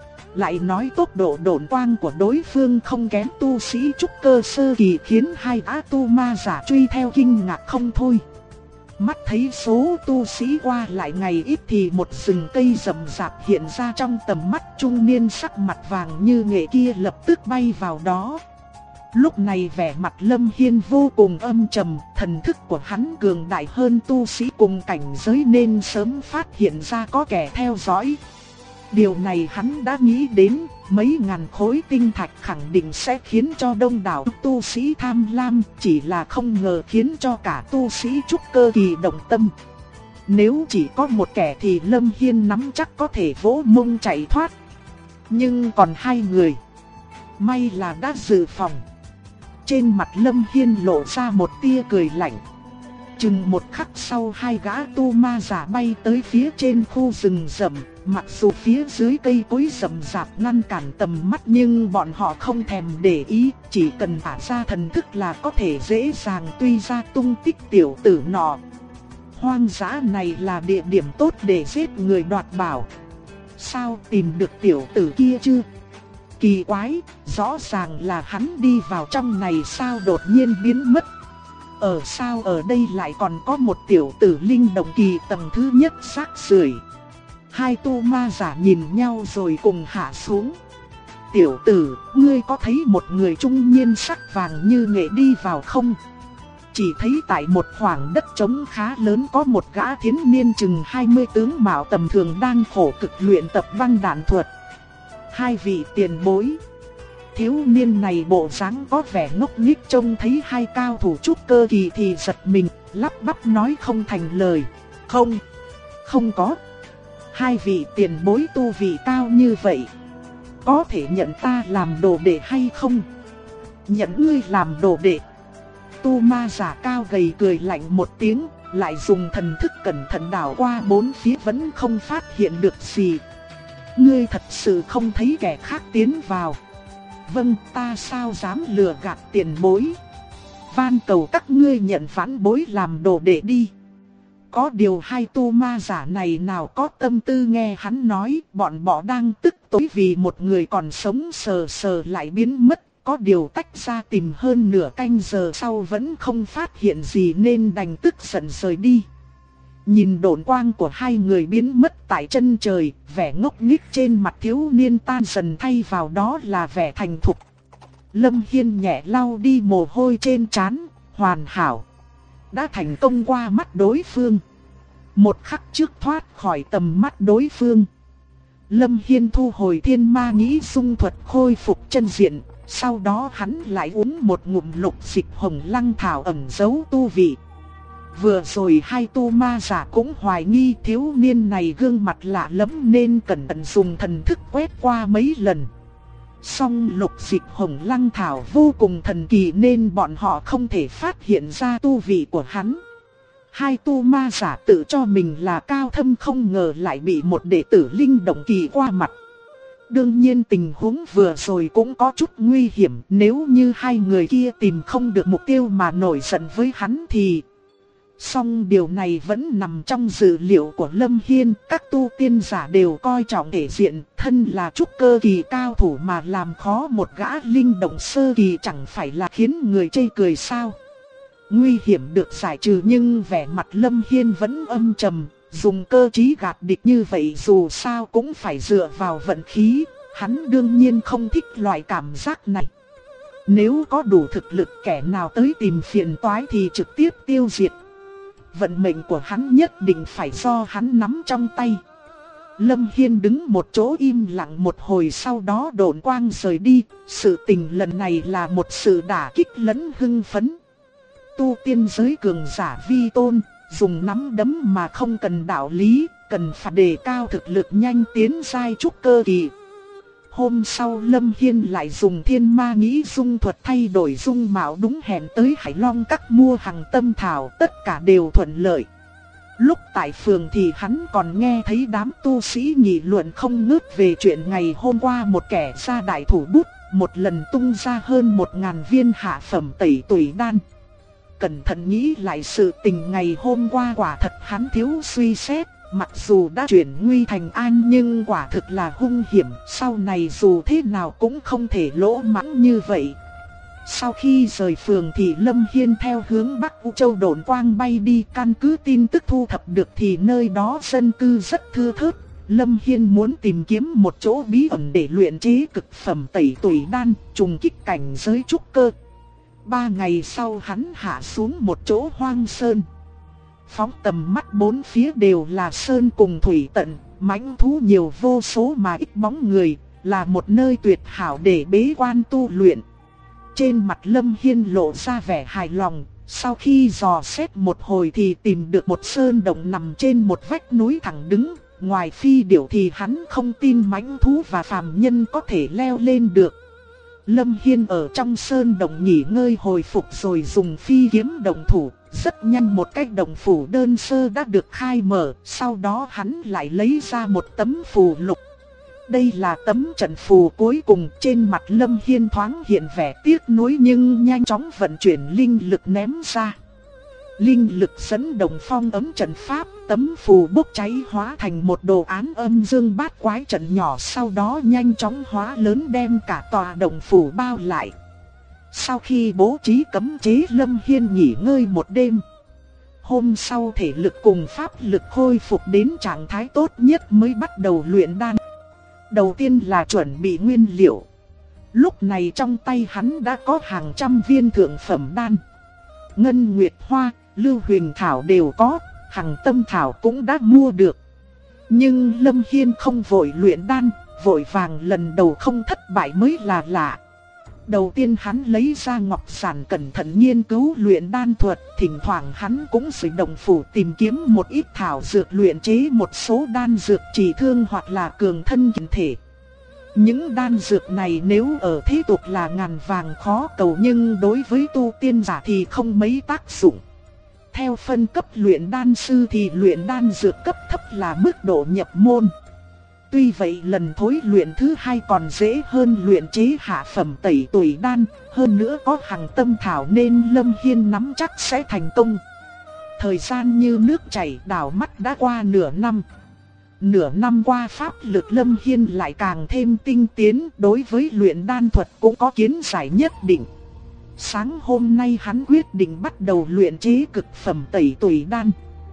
Lại nói tốc độ độn quang của đối phương không kém tu sĩ trúc cơ sơ kỳ khiến hai gã tu ma giả truy theo kinh ngạc không thôi. Mắt thấy số tu sĩ qua lại ngày ít thì một rừng cây rậm rạp hiện ra trong tầm mắt, trung niên sắc mặt vàng như nghệ kia lập tức bay vào đó. Lúc này vẻ mặt Lâm Hiên vô cùng âm trầm, thần thức của hắn cường đại hơn tu sĩ cùng cảnh giới nên sớm phát hiện ra có kẻ theo dõi. Điều này hắn đã nghĩ đến, mấy ngàn khối tinh thạch khẳng định sẽ khiến cho đông đảo tu sĩ tham lam, chỉ là không ngờ khiến cho cả tu sĩ trúc cơ kỳ động tâm. Nếu chỉ có một kẻ thì Lâm Hiên nắm chắc có thể vỗ mông chạy thoát. Nhưng còn hai người, may là đã dự phòng. Trên mặt Lâm Hiên lộ ra một tia cười lạnh. Chừng một khắc sau hai gã tu ma giả bay tới phía trên khu rừng rậm. Mặc dù phía dưới cây cối rậm rạp ngăn cản tầm mắt nhưng bọn họ không thèm để ý. Chỉ cần thả ra thần thức là có thể dễ dàng truy ra tung tích tiểu tử nọ. Hoang dã này là địa điểm tốt để giết người đoạt bảo. Sao tìm được tiểu tử kia chưa? Kỳ quái, rõ ràng là hắn đi vào trong này sao đột nhiên biến mất. Sao ở đây lại còn có một tiểu tử linh động kỳ tầng thứ nhất xác rưởi. Hai tu ma giả nhìn nhau rồi cùng hạ xuống. Tiểu tử, ngươi có thấy một người trung niên sắc vàng như nghệ đi vào không? Chỉ thấy tại một khoảng đất trống khá lớn có một gã thiến niên chừng 20 tướng mạo tầm thường đang khổ cực luyện tập băng đạn thuật. Hai vị tiền bối. Thiếu niên này bộ dáng có vẻ ngốc nghếch, trông thấy hai cao thủ trúc cơ kỳ thì giật mình, lắp bắp nói không thành lời. Không có. Hai vị tiền bối tu vị cao như vậy, có thể nhận ta làm đồ đệ hay không? Nhận ngươi làm đồ đệ. Tu ma giả cao gầy cười lạnh một tiếng, lại dùng thần thức cẩn thận đảo qua bốn phía vẫn không phát hiện được gì. Ngươi thật sự không thấy kẻ khác tiến vào? Vâng, ta sao dám lừa gạt tiền bối. Van cầu các ngươi nhận vãn bối làm đồ đệ đi. Có điều hai tu ma giả này nào có tâm tư nghe hắn nói, bọn họ đang tức tối vì một người còn sống sờ sờ lại biến mất. Có điều tách ra tìm hơn nửa canh giờ sau vẫn không phát hiện gì nên đành tức giận rời đi. Nhìn độn quang của hai người biến mất tại chân trời, vẻ ngốc nghếch trên mặt thiếu niên tan dần thay vào đó là vẻ thành thục. Lâm Hiên nhẹ lau đi mồ hôi trên trán, hoàn hảo. Đã thành công qua mắt đối phương. Một khắc trước thoát khỏi tầm mắt đối phương, Lâm Hiên thu hồi thiên ma nghĩ dung thuật khôi phục chân diện. Sau đó hắn lại uống một ngụm lục dịch hồng lăng thảo ẩn giấu tu vị. Vừa rồi hai tu ma giả cũng hoài nghi thiếu niên này gương mặt lạ lẫm nên cẩn thận dùng thần thức quét qua mấy lần. Song lục dịch hồng lăng thảo vô cùng thần kỳ nên bọn họ không thể phát hiện ra tu vị của hắn. Hai tu ma giả tự cho mình là cao thâm không ngờ lại bị một đệ tử linh động kỳ qua mặt. Đương nhiên tình huống vừa rồi cũng có chút nguy hiểm, nếu như hai người kia tìm không được mục tiêu mà nổi giận với hắn thì... Song điều này vẫn nằm trong dự liệu của Lâm Hiên, các tu tiên giả đều coi trọng thể diện, thân là trúc cơ kỳ cao thủ mà làm khó một gã linh động sơ kỳ chẳng phải là khiến người chê cười sao. Nguy hiểm được giải trừ nhưng vẻ mặt Lâm Hiên vẫn âm trầm, dùng cơ trí gạt địch như vậy dù sao cũng phải dựa vào vận khí, hắn đương nhiên không thích loại cảm giác này. Nếu có đủ thực lực kẻ nào tới tìm phiền toái thì trực tiếp tiêu diệt. Vận mệnh của hắn nhất định phải do hắn nắm trong tay. Lâm Hiên đứng một chỗ im lặng một hồi sau đó độn quang rời đi. Sự tình lần này là một sự đả kích lẫn hưng phấn. Tu tiên giới cường giả vi tôn, dùng nắm đấm mà không cần đạo lý, cần phải đề cao thực lực nhanh tiến giai trúc cơ kỳ. Hôm sau Lâm Hiên lại dùng thiên ma nghĩ dung thuật thay đổi dung mạo đúng hẹn tới Hải Long Các mua hàng tâm thảo, tất cả đều thuận lợi. Lúc tại phường thì hắn còn nghe thấy đám tu sĩ nghị luận không ngớt về chuyện ngày hôm qua một kẻ ra đại thủ bút, một lần tung ra hơn 1000 viên hạ phẩm tẩy tùy đan. Cẩn thận nghĩ lại sự tình ngày hôm qua quả thật hắn thiếu suy xét. Mặc dù đã chuyển nguy thành an nhưng quả thực là hung hiểm, sau này dù thế nào cũng không thể lỗ mãng như vậy. Sau khi rời phường thì Lâm Hiên theo hướng Bắc U Châu độn quang bay đi, căn cứ tin tức thu thập được thì nơi đó dân cư rất thưa thớt. Lâm Hiên muốn tìm kiếm một chỗ bí ẩn để luyện chế cực phẩm tẩy tùy đan, trùng kích cảnh giới trúc cơ. 3 ngày sau hắn hạ xuống một chỗ hoang sơn. Phóng tầm mắt bốn phía đều là sơn cùng thủy tận, mãnh thú nhiều vô số mà ít bóng người, là một nơi tuyệt hảo để bế quan tu luyện. Trên mặt Lâm Hiên lộ ra vẻ hài lòng, sau khi dò xét một hồi thì tìm được một sơn động nằm trên một vách núi thẳng đứng. Ngoài phi điểu thì hắn không tin mãnh thú và phàm nhân có thể leo lên được. Lâm Hiên ở trong sơn động nghỉ ngơi hồi phục rồi dùng phi kiếm động thủ. Rất nhanh một cái động phủ đơn sơ đã được khai mở, sau đó hắn lại lấy ra một tấm phù lục. Đây là tấm trận phù cuối cùng, trên mặt Lâm Hiên thoáng hiện vẻ tiếc nuối nhưng nhanh chóng vận chuyển linh lực ném ra. Linh lực dẫn động phong ấm trận pháp, tấm phù bốc cháy hóa thành một đồ án âm dương bát quái trận nhỏ, sau đó nhanh chóng hóa lớn đem cả tòa động phủ bao lại. Sau khi bố trí cấm chế Lâm Hiên nghỉ ngơi một đêm. Hôm sau thể lực cùng pháp lực khôi phục đến trạng thái tốt nhất mới bắt đầu luyện đan. Đầu tiên là chuẩn bị nguyên liệu. Lúc này trong tay hắn đã có hàng trăm viên thượng phẩm đan. Ngân Nguyệt Hoa, Lưu Huỳnh Thảo đều có, Hằng Tâm Thảo cũng đã mua được. Nhưng Lâm Hiên không vội luyện đan, vội vàng lần đầu không thất bại mới là lạ. Đầu tiên hắn lấy ra ngọc giản cẩn thận nghiên cứu luyện đan thuật, thỉnh thoảng hắn cũng sử động phủ tìm kiếm một ít thảo dược luyện chế một số đan dược trị thương hoặc là cường thân kiện thể. Những đan dược này nếu ở thế tục là ngàn vàng khó cầu nhưng đối với tu tiên giả thì không mấy tác dụng. Theo phân cấp luyện đan sư thì luyện đan dược cấp thấp là mức độ nhập môn. Tuy vậy lần thối luyện thứ hai còn dễ hơn luyện chế hạ phẩm tẩy tùy đan, hơn nữa có Hằng Tâm Thảo nên Lâm Hiên nắm chắc sẽ thành công. Thời gian như nước chảy, đảo mắt đã qua nửa năm. Nửa năm qua pháp lực Lâm Hiên lại càng thêm tinh tiến, đối với luyện đan thuật cũng có kiến giải nhất định. Sáng hôm nay hắn quyết định bắt đầu luyện chế cực phẩm tẩy tùy đan.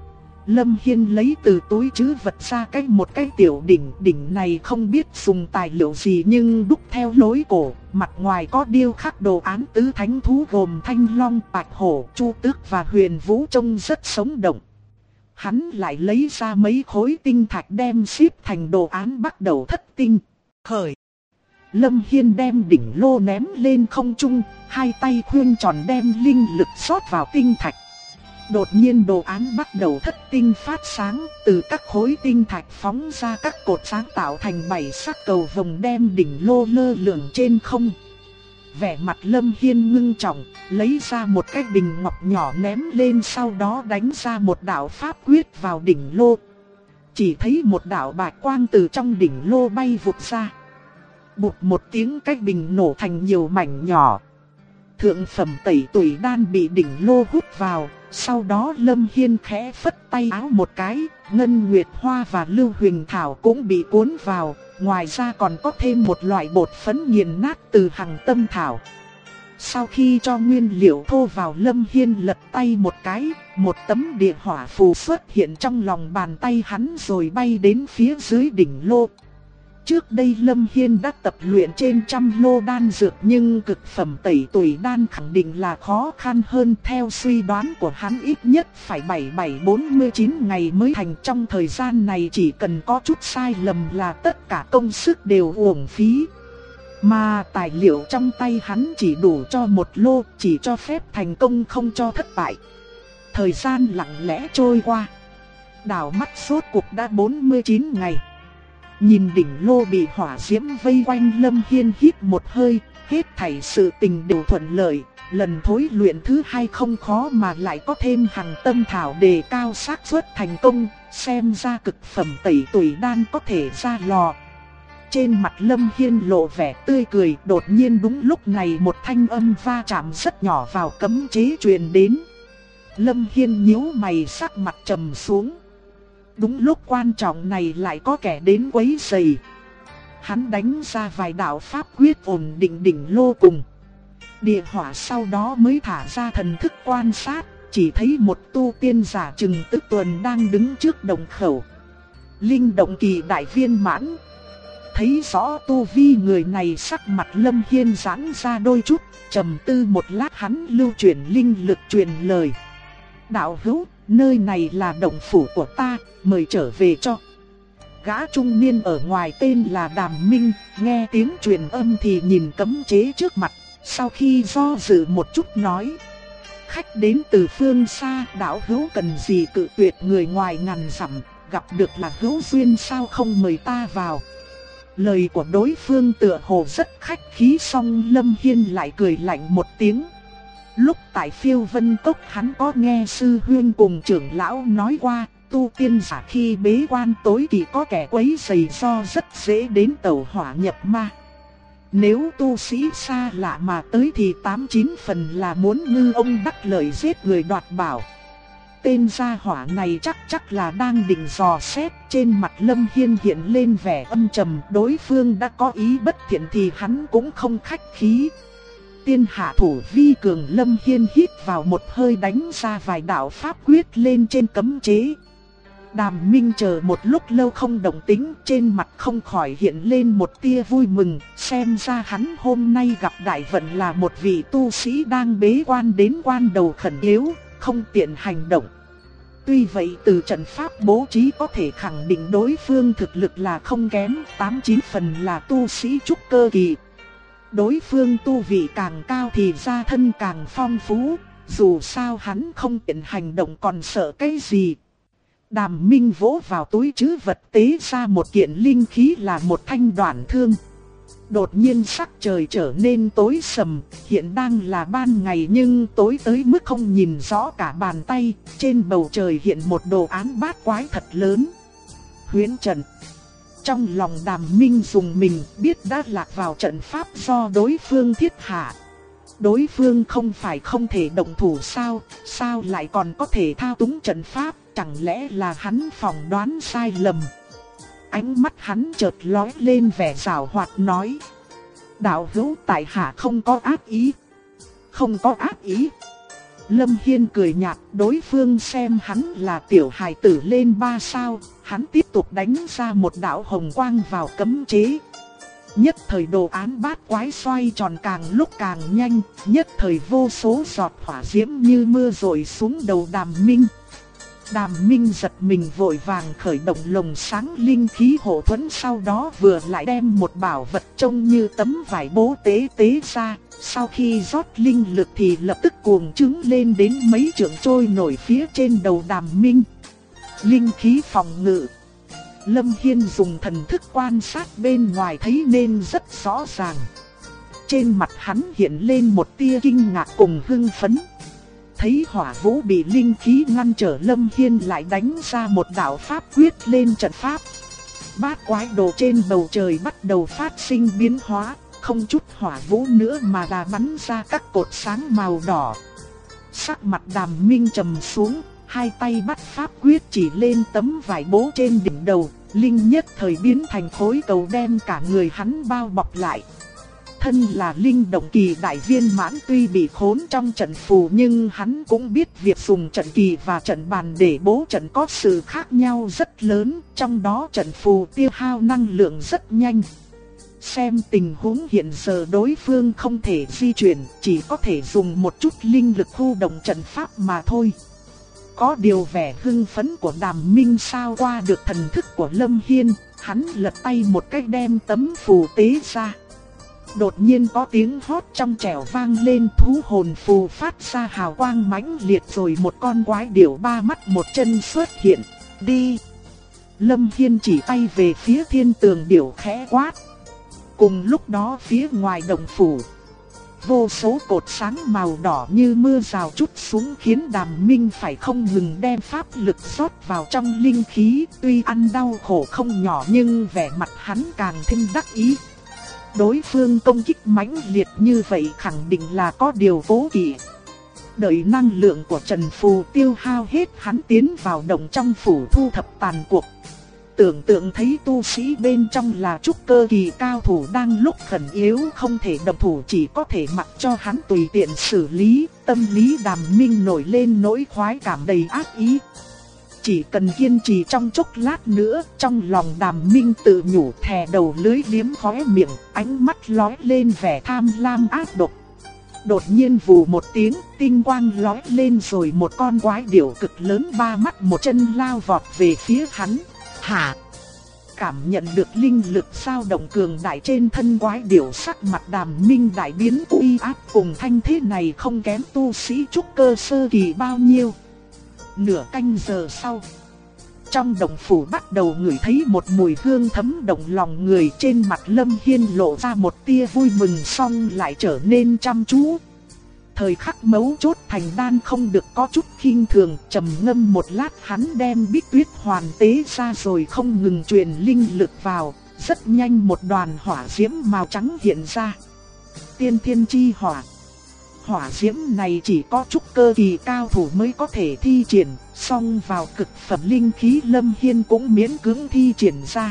Lâm Hiên lấy từ túi trữ vật ra một cái tiểu đỉnh, đỉnh này không biết dùng tài liệu gì nhưng đúc theo lối cổ, mặt ngoài có điêu khắc đồ án tứ thánh thú gồm Thanh Long, Bạch Hổ, Chu Tước và Huyền Vũ trông rất sống động. hắn lại lấy ra mấy khối tinh thạch đem xếp thành đồ án bắt đầu thất tinh. Khởi. Lâm Hiên đem đỉnh lô ném lên không trung, hai tay khuyên tròn đem linh lực rót vào tinh thạch. Đột nhiên đồ án bắt đầu thất tinh phát sáng, từ các khối tinh thạch phóng ra các cột sáng tạo thành 7 sắc cầu vồng đem đỉnh lô lơ lửng trên không. Vẻ mặt Lâm Hiên ngưng trọng, lấy ra một cái bình ngọc nhỏ ném lên, sau đó đánh ra một đạo pháp quyết vào đỉnh lô. Chỉ thấy một đạo bạch quang từ trong đỉnh lô bay vụt ra. Bụt một tiếng, cái bình nổ thành nhiều mảnh nhỏ. Thượng phẩm tẩy tủy đan bị đỉnh lô hút vào, sau đó Lâm Hiên khẽ phất tay áo một cái, ngân nguyệt hoa và lưu huỳnh thảo cũng bị cuốn vào, ngoài ra còn có thêm một loại bột phấn nghiền nát từ hằng tâm thảo. Sau khi cho nguyên liệu thô vào, Lâm Hiên lật tay một cái, một tấm địa hỏa phù xuất hiện trong lòng bàn tay hắn rồi bay đến phía dưới đỉnh lô. Trước đây Lâm Hiên đã tập luyện trên trăm lô đan dược, nhưng cực phẩm tẩy tủy đan khẳng định là khó khăn hơn. Theo suy đoán của hắn, ít nhất phải 77-49 ngày mới thành. Trong thời gian này chỉ cần có chút sai lầm là tất cả công sức đều uổng phí. Mà tài liệu trong tay hắn chỉ đủ cho một lô, chỉ cho phép thành công không cho thất bại. Thời gian lặng lẽ trôi qua, đảo mắt rốt cuộc đã 49 ngày. Nhìn đỉnh lô bị hỏa diễm vây quanh, Lâm Hiên hít một hơi, hết thảy sự tình đều thuận lợi. Lần thối luyện thứ 2 không khó mà lại có thêm hằng tâm thảo đề cao xác suất thành công, xem ra cực phẩm tẩy tủy đan có thể ra lò. Trên mặt Lâm Hiên lộ vẻ tươi cười, đột nhiên đúng lúc này một thanh âm va chạm rất nhỏ vào cấm chế truyền đến. Lâm Hiên nhíu mày, sắc mặt trầm xuống. Đúng lúc quan trọng này lại có kẻ đến quấy rầy. Hắn đánh ra vài đạo pháp quyết ổn định đỉnh lô cùng địa hỏa, sau đó mới thả ra thần thức quan sát, chỉ thấy một tu tiên giả chừng tức tuần đang đứng trước động khẩu. Linh động kỳ đại viên mãn. Thấy rõ tu vi người này, sắc mặt Lâm Hiên giãn ra đôi chút, trầm tư một lát hắn lưu chuyển linh lực truyền lời. Đạo hữu, nơi này là động phủ của ta, mời trở về cho. Gã trung niên ở ngoài tên là Đàm Minh, nghe tiếng truyền âm thì nhìn cấm chế trước mặt, sau khi do dự một chút nói: khách đến từ phương xa, đạo hữu cần gì cự tuyệt người ngoài ngàn dặm, gặp được là hữu duyên sao không mời ta vào. Lời của đối phương tựa hồ rất khách khí, song Lâm Hiên lại cười lạnh một tiếng. Lúc tại Phiêu Vân Cốc hắn có nghe sư huynh cùng trưởng lão nói qua, tu tiên giả khi bế quan tối kỳ có kẻ quấy rầy do rất dễ đến tẩu hỏa nhập ma. Nếu tu sĩ xa lạ mà tới thì 89 phần là muốn ngư ông đắc lợi giết người đoạt bảo. Tên gia hỏa này chắc là đang định dò xét. Trên mặt Lâm Hiên hiện lên vẻ âm trầm, đối phương đã có ý bất thiện thì hắn cũng không khách khí. Tiên hạ thủ vi cường, Lâm Hiên hít vào một hơi đánh ra vài đạo pháp quyết lên trên cấm chế. Đàm Minh chờ một lúc lâu không động tĩnh, trên mặt không khỏi hiện lên một tia vui mừng, xem ra hắn hôm nay gặp đại vận là một vị tu sĩ đang bế quan đến quan đầu khẩn yếu, không tiện hành động. Tuy vậy từ trận pháp bố trí có thể khẳng định đối phương thực lực là không kém, 89 phần là tu sĩ trúc cơ kỳ. Đối phương tu vị càng cao thì gia thân càng phong phú, dù sao hắn không tiện hành động còn sợ cái gì. Đàm Minh vỗ vào túi trữ vật tế ra một kiện linh khí là một thanh đoạn thương. Đột nhiên sắc trời trở nên tối sầm, hiện đang là ban ngày nhưng tối tới mức không nhìn rõ cả bàn tay. Trên bầu trời hiện một đồ án bát quái thật lớn. Huyễn trận. Trong lòng Đàm Minh dùng mình, biết đã lạc vào trận pháp do đối phương thiết hạ. Đối phương không phải không thể động thủ sao lại còn có thể thao túng trận pháp, chẳng lẽ là hắn phỏng đoán sai lầm. Ánh mắt hắn chợt lóe lên vẻ giảo hoạt nói: đạo hữu tại hạ không có ác ý. Không có ác ý. Lâm Hiên cười nhạt, đối phương xem hắn là tiểu hài tử lên 3 sao, hắn tiếp tục đánh ra một đạo hồng quang vào cấm chế. Nhất thời đồ án bát quái xoay tròn càng lúc càng nhanh, nhất thời vô số giọt hỏa diễm như mưa rội xuống đầu Đàm Minh. Đàm Minh giật mình vội vàng khởi động lồng sáng linh khí hộ thuẫn, sau đó vừa lại đem một bảo vật trông như tấm vải bố tế ra. Sau khi rót linh lực thì lập tức cuồng trứng lên đến mấy trượng trôi nổi phía trên đầu Đàm Minh. Linh khí phòng ngự. Lâm Hiên dùng thần thức quan sát bên ngoài thấy nên rất rõ ràng. Trên mặt hắn hiện lên một tia kinh ngạc cùng hưng phấn. Thấy hỏa vũ bị linh khí ngăn trở, Lâm Hiên lại đánh ra một đạo pháp quyết lên trận pháp. Bát quái đồ trên bầu trời bắt đầu phát sinh biến hóa, không chút hỏa vũ nữa mà là bắn ra các cột sáng màu đỏ. Sắc mặt Đàm Minh trầm xuống, hai tay bắt pháp quyết chỉ lên tấm vải bố trên đỉnh đầu, linh nhất thời biến thành khối cầu đem cả người hắn bao bọc lại. Thân là linh động kỳ đại viên mãn, tuy bị khốn trong trận phù nhưng hắn cũng biết việc dùng trận kỳ và trận bàn để bố trận có sự khác nhau rất lớn, trong đó trận phù tiêu hao năng lượng rất nhanh. Xem tình huống hiện giờ đối phương không thể di chuyển, chỉ có thể dùng một chút linh lực khu động trận pháp mà thôi. Có điều vẻ hưng phấn của Đàm Minh sao qua được thần thức của Lâm Hiên, hắn lật tay một cái đem tấm phù tế ra. Đột nhiên có tiếng hót trong trẻo vang lên, thú hồn phù phát ra hào quang mãnh liệt, rồi một con quái điểu ba mắt một chân xuất hiện. Đi! Lâm Hiên chỉ tay về phía thiên tường điểu khẽ quát. Cùng lúc đó phía ngoài động phủ, vô số cột sáng màu đỏ như mưa rào trút xuống khiến Đàm Minh phải không ngừng đem pháp lực rót vào trong linh khí. Tuy ăn đau khổ không nhỏ nhưng vẻ mặt hắn càng thêm đắc ý. Đối phương công kích mãnh liệt như vậy khẳng định là có điều cố kỵ. Đợi năng lượng của Trần Phù tiêu hao hết, hắn tiến vào động trong phủ thu thập tàn cuộc. Tưởng tượng thấy tu sĩ bên trong là trúc cơ kỳ cao thủ đang lúc khẩn yếu không thể động thủ, chỉ có thể mặc cho hắn tùy tiện xử lý. Tâm lý Đàm Minh nổi lên nỗi khoái cảm đầy ác ý. Chỉ cần kiên trì trong chốc lát nữa, trong lòng Đàm Minh tự nhủ, thè đầu lưỡi liếm khóe miệng, ánh mắt lóe lên vẻ tham lam ác độc. Đột nhiên vù một tiếng, tinh quang lóe lên rồi một con quái điểu cực lớn ba mắt một chân lao vọt về phía hắn. Hả? Cảm nhận được linh lực dao động cường đại trên thân quái điểu, sắc mặt Đàm Minh đại biến, uy áp cùng thanh thế này không kém tu sĩ trúc cơ sơ kỳ bao nhiêu. Nửa canh giờ sau, trong động phủ bắt đầu ngửi thấy một mùi hương thấm động lòng người. Trên mặt Lâm Hiên lộ ra một tia vui mừng, xong lại trở nên chăm chú. Thời khắc mấu chốt thành đan không được có chút khinh thường, trầm ngâm một lát hắn đem Bích Tuyết Hoàn tế ra rồi không ngừng truyền linh lực vào. Rất nhanh một đoàn hỏa diễm màu trắng hiện ra. Tiên Thiên Chi Hỏa. Hỏa diễm này chỉ có trúc cơ kỳ cao thủ mới có thể thi triển, song vào cực phẩm linh khí Lâm Hiên cũng miễn cưỡng thi triển ra.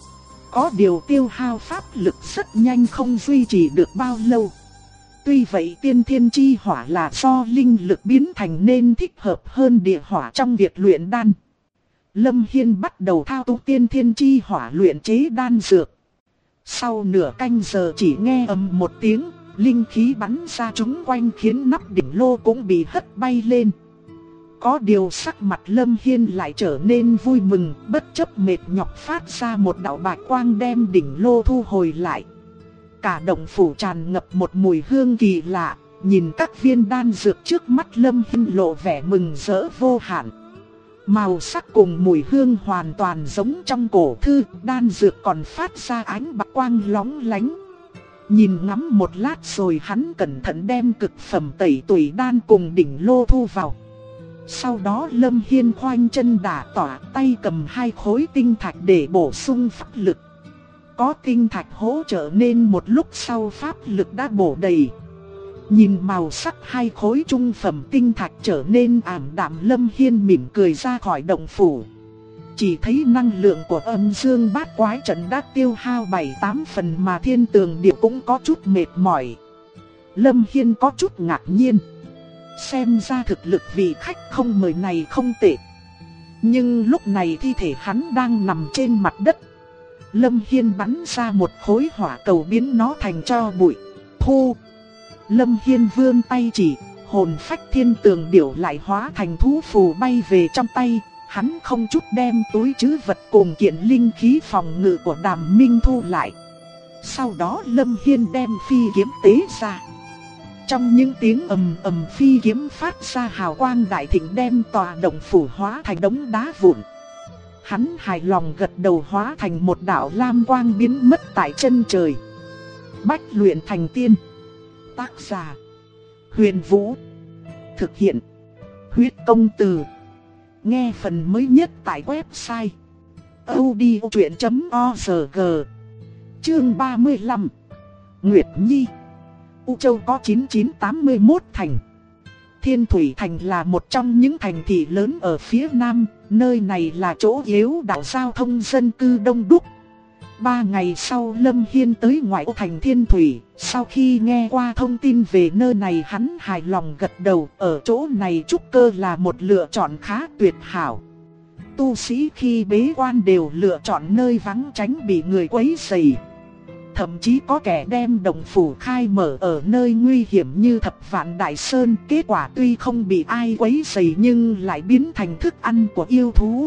Có điều tiêu hao pháp lực rất nhanh, không duy trì được bao lâu. Tuy vậy Tiên Thiên Chi Hỏa là do linh lực biến thành nên thích hợp hơn địa hỏa trong việc luyện đan. Lâm Hiên bắt đầu thao túng Tiên Thiên Chi Hỏa luyện chế đan dược. Sau nửa canh giờ chỉ nghe ầm một tiếng, linh khí bắn ra chúng quanh khiến nắp đỉnh lô cũng bị hất bay lên. Có điều sắc mặt Lâm Hiên lại trở nên vui mừng, bất chấp mệt nhọc phát ra một đạo bạch quang đem đỉnh lô thu hồi lại. Cả động phủ tràn ngập một mùi hương kỳ lạ, nhìn các viên đan dược trước mắt Lâm Hiên lộ vẻ mừng rỡ vô hạn. Màu sắc cùng mùi hương hoàn toàn giống trong cổ thư, đan dược còn phát ra ánh bạch quang lóng lánh. Nhìn ngắm một lát rồi hắn cẩn thận đem cực phẩm tẩy tùy đan cùng đỉnh lô thu vào. Sau đó Lâm Hiên khoanh chân đả tỏa, tay cầm hai khối tinh thạch để bổ sung pháp lực. Có tinh thạch hỗ trợ nên một lúc sau pháp lực đã bổ đầy. Nhìn màu sắc hai khối trung phẩm tinh thạch trở nên ảm đạm, Lâm Hiên mỉm cười ra khỏi động phủ. Chỉ thấy năng lượng của âm dương bát quái trận đã tiêu hao 7-8 phần mà thiên tường điệu cũng có chút mệt mỏi. Lâm Hiên có chút ngạc nhiên. Xem ra thực lực vị khách không mời này không tệ. Nhưng lúc này thi thể hắn đang nằm trên mặt đất. Lâm Hiên bắn ra một khối hỏa cầu biến nó thành tro bụi. Thu! Lâm Hiên vươn tay chỉ, hồn phách thiên tường điểu lại hóa thành thú phù bay về trong tay. Hắn không chút đem túi trữ vật cùng kiện linh khí phòng ngự của Đàm Minh thu lại. Sau đó Lâm Hiên đem phi kiếm tế ra. Trong những tiếng ầm ầm, phi kiếm phát ra hào quang đại thịnh, đem tòa động phủ hóa thành đống đá vụn. Hắn hài lòng gật đầu, hóa thành một đạo lam quang biến mất tại chân trời. Bách luyện thành tiên. Tác giả: Huyền Vũ. Thực hiện: Huyết Công Từ. Nghe phần mới nhất tại website audiochuyện.org. Chương 35. Nguyệt Nhi. U Châu có 9981 thành. Thiên Thủy Thành là một trong những thành thị lớn ở phía Nam. Nơi này là chỗ yếu đạo giao thông dân cư đông đúc. 3 ngày sau Lâm Hiên tới ngoại ô thành Thiên Thủy. Sau khi nghe qua thông tin về nơi này, hắn hài lòng gật đầu. Ở chỗ này trúc cơ là một lựa chọn khá tuyệt hảo. Tu sĩ khi bế quan đều lựa chọn nơi vắng, tránh bị người quấy rầy. Thậm chí có kẻ đem động phủ khai mở ở nơi nguy hiểm như Thập Vạn Đại Sơn. Kết quả tuy không bị ai quấy rầy nhưng lại biến thành thức ăn của yêu thú.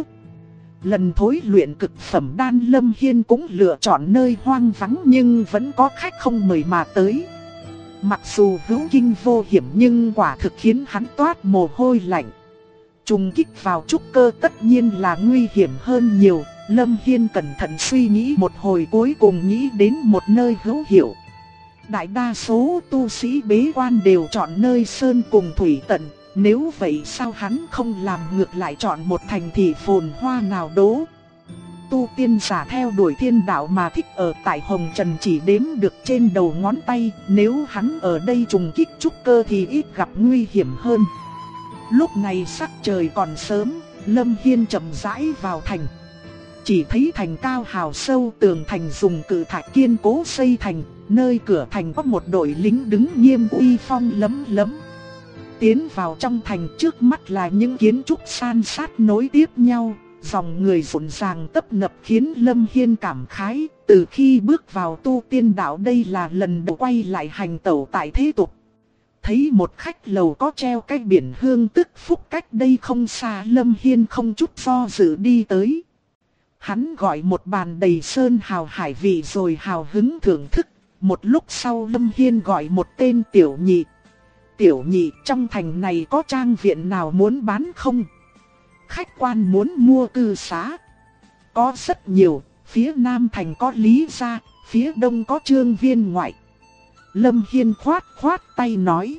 Lần thối luyện cực phẩm đan, Lâm Hiên cũng lựa chọn nơi hoang vắng nhưng vẫn có khách không mời mà tới. Mặc dù hữu kinh vô hiểm nhưng quả thực khiến hắn toát mồ hôi lạnh. Trùng kích vào trúc cơ tất nhiên là nguy hiểm hơn nhiều. Lâm Hiên cẩn thận suy nghĩ một hồi, cuối cùng nghĩ đến một nơi hữu hiệu. Đại đa số tu sĩ bế quan đều chọn nơi sơn cùng thủy tận. Nếu vậy sao hắn không làm ngược lại, chọn một thành thị phồn hoa nào đó. Tu tiên giả theo đuổi thiên đạo mà thích ở tại Hồng Trần chỉ đếm được trên đầu ngón tay. Nếu hắn ở đây trùng kích trúc cơ thì ít gặp nguy hiểm hơn. Lúc này sắc trời còn sớm, Lâm Hiên chậm rãi vào thành. Chỉ thấy thành cao hào sâu, tường thành dùng cự thạch kiên cố xây thành. Nơi cửa thành có một đội lính đứng nghiêm uy phong lấm lấm. Tiến vào trong thành, trước mắt là những kiến trúc san sát nối tiếp nhau, dòng người rộn ràng tấp nập khiến Lâm Hiên cảm khái. Từ khi bước vào tu tiên đạo, đây là lần đầu quay lại hành tẩu tại thế tục. Thấy một khách lầu có treo cái biển Hương Tức Phúc cách đây không xa, Lâm Hiên không chút do dự đi tới. Hắn gọi một bàn đầy sơn hào hải vị rồi hào hứng thưởng thức. Một lúc sau Lâm Hiên gọi một tên Tiểu Nhị. Tiểu Nhị, trong thành này có trang viện nào muốn bán không? Khách quan muốn mua cư xá. Có rất nhiều, phía Nam thành có Lý Gia, phía Đông có Trương Viên Ngoại. Lâm Hiên khoát tay nói: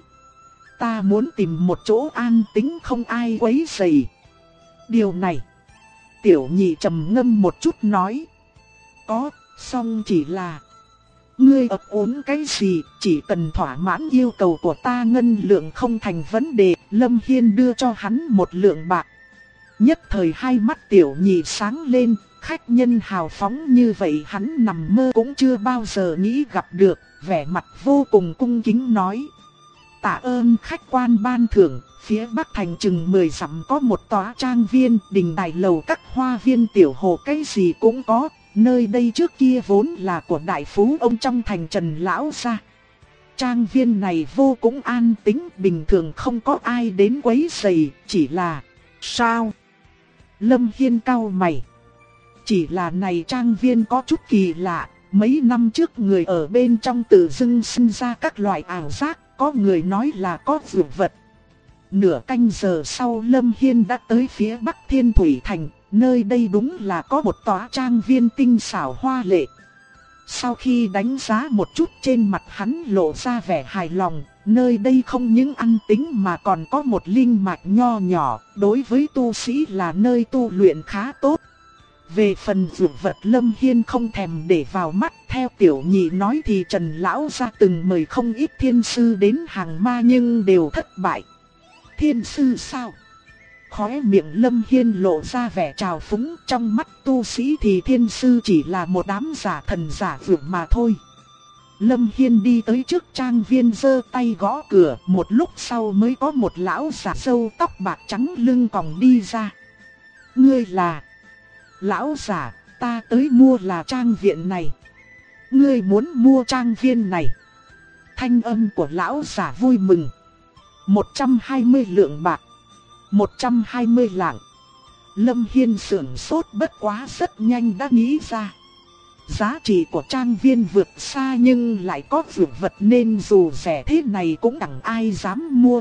ta muốn tìm một chỗ an tĩnh không ai quấy rầy. Điều này, Tiểu Nhị trầm ngâm một chút nói: có, song chỉ là ngươi ấp úng cái gì, chỉ cần thỏa mãn yêu cầu của ta ngân lượng không thành vấn đề. Lâm Hiên đưa cho hắn 1 lượng bạc. Nhất thời hai mắt Tiểu Nhị sáng lên, khách nhân hào phóng như vậy hắn nằm mơ cũng chưa bao giờ nghĩ gặp được, vẻ mặt vô cùng cung kính nói: tạ ơn khách quan ban thưởng. Phía Bắc thành chừng 10 dặm có một tòa trang viên, đình đài lầu các, hoa viên tiểu hồ, cái gì cũng có. Nơi đây trước kia vốn là của đại phú ông trong thành Trần Lão gia. Trang viên này vô cùng an tĩnh, bình thường không có ai đến quấy rầy. Chỉ là... sao? Lâm Hiên cau mày. Chỉ là này trang viên có chút kỳ lạ. Mấy năm trước người ở bên trong tự dưng sinh ra các loại ảo giác. Có người nói là có dược vật. Nửa canh giờ sau Lâm Hiên đã tới phía Bắc Thiên Thủy Thành. Nơi đây đúng là có một tòa trang viên tinh xảo hoa lệ. Sau khi đánh giá một chút, trên mặt hắn lộ ra vẻ hài lòng. Nơi đây không những an tĩnh mà còn có một linh mạch nho nhỏ, đối với tu sĩ là nơi tu luyện khá tốt. Về phần dược vật Lâm Hiên không thèm để vào mắt. Theo Tiểu Nhị nói thì Trần Lão gia từng mời không ít thiên sư đến hàng ma nhưng đều thất bại. Thiên sư sao? Khóe miệng Lâm Hiên lộ ra vẻ trào phúng, trong mắt tu sĩ thì thiên sư chỉ là một đám giả thần giả vượt mà thôi. Lâm Hiên đi tới trước trang viên giơ tay gõ cửa, một lúc sau mới có một lão giả râu tóc bạc trắng lưng còng đi ra. Ngươi là? Lão giả, ta tới mua là trang viện này. Ngươi muốn mua trang viên này? Thanh âm của lão giả vui mừng. 120 lượng bạc. 120 lạng. Lâm Hiên sửng sốt, bất quá rất nhanh đã nghĩ ra. Giá trị của trang viên vượt xa nhưng lại có vượt vật nên dù rẻ thế này cũng chẳng ai dám mua.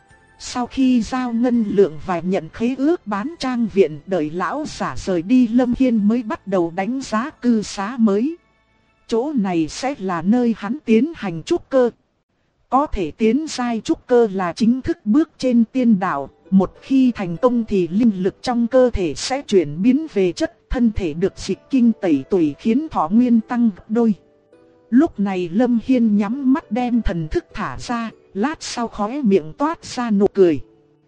Sau khi giao ngân lượng và nhận khế ước bán trang viện, đợi lão giả rời đi, Lâm Hiên mới bắt đầu đánh giá cư xá mới. Chỗ này sẽ là nơi hắn tiến hành trúc cơ. Có thể tiến giai trúc cơ là chính thức bước trên tiên đạo. Một khi thành công thì linh lực trong cơ thể sẽ chuyển biến về chất, thân thể được dịch kinh tẩy tủy khiến thọ nguyên tăng đôi. Lúc này Lâm Hiên nhắm mắt đem thần thức thả ra, lát sau khóe miệng toát ra nụ cười.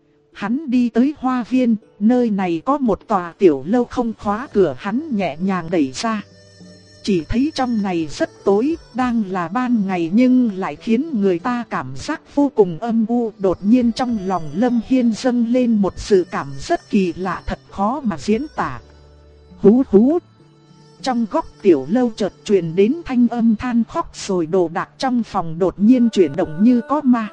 Hắn đi tới hoa viên, nơi này có một tòa tiểu lâu không khóa cửa, hắn nhẹ nhàng đẩy ra. Chỉ thấy trong này rất tối, đang là ban ngày nhưng lại khiến người ta cảm giác vô cùng âm u. Đột nhiên trong lòng Lâm Hiên dâng lên một sự cảm rất kỳ lạ, thật khó mà diễn tả. Hú hú. Trong góc tiểu lâu chợt truyền đến thanh âm than khóc, rồi đồ đạc trong phòng đột nhiên chuyển động như có ma.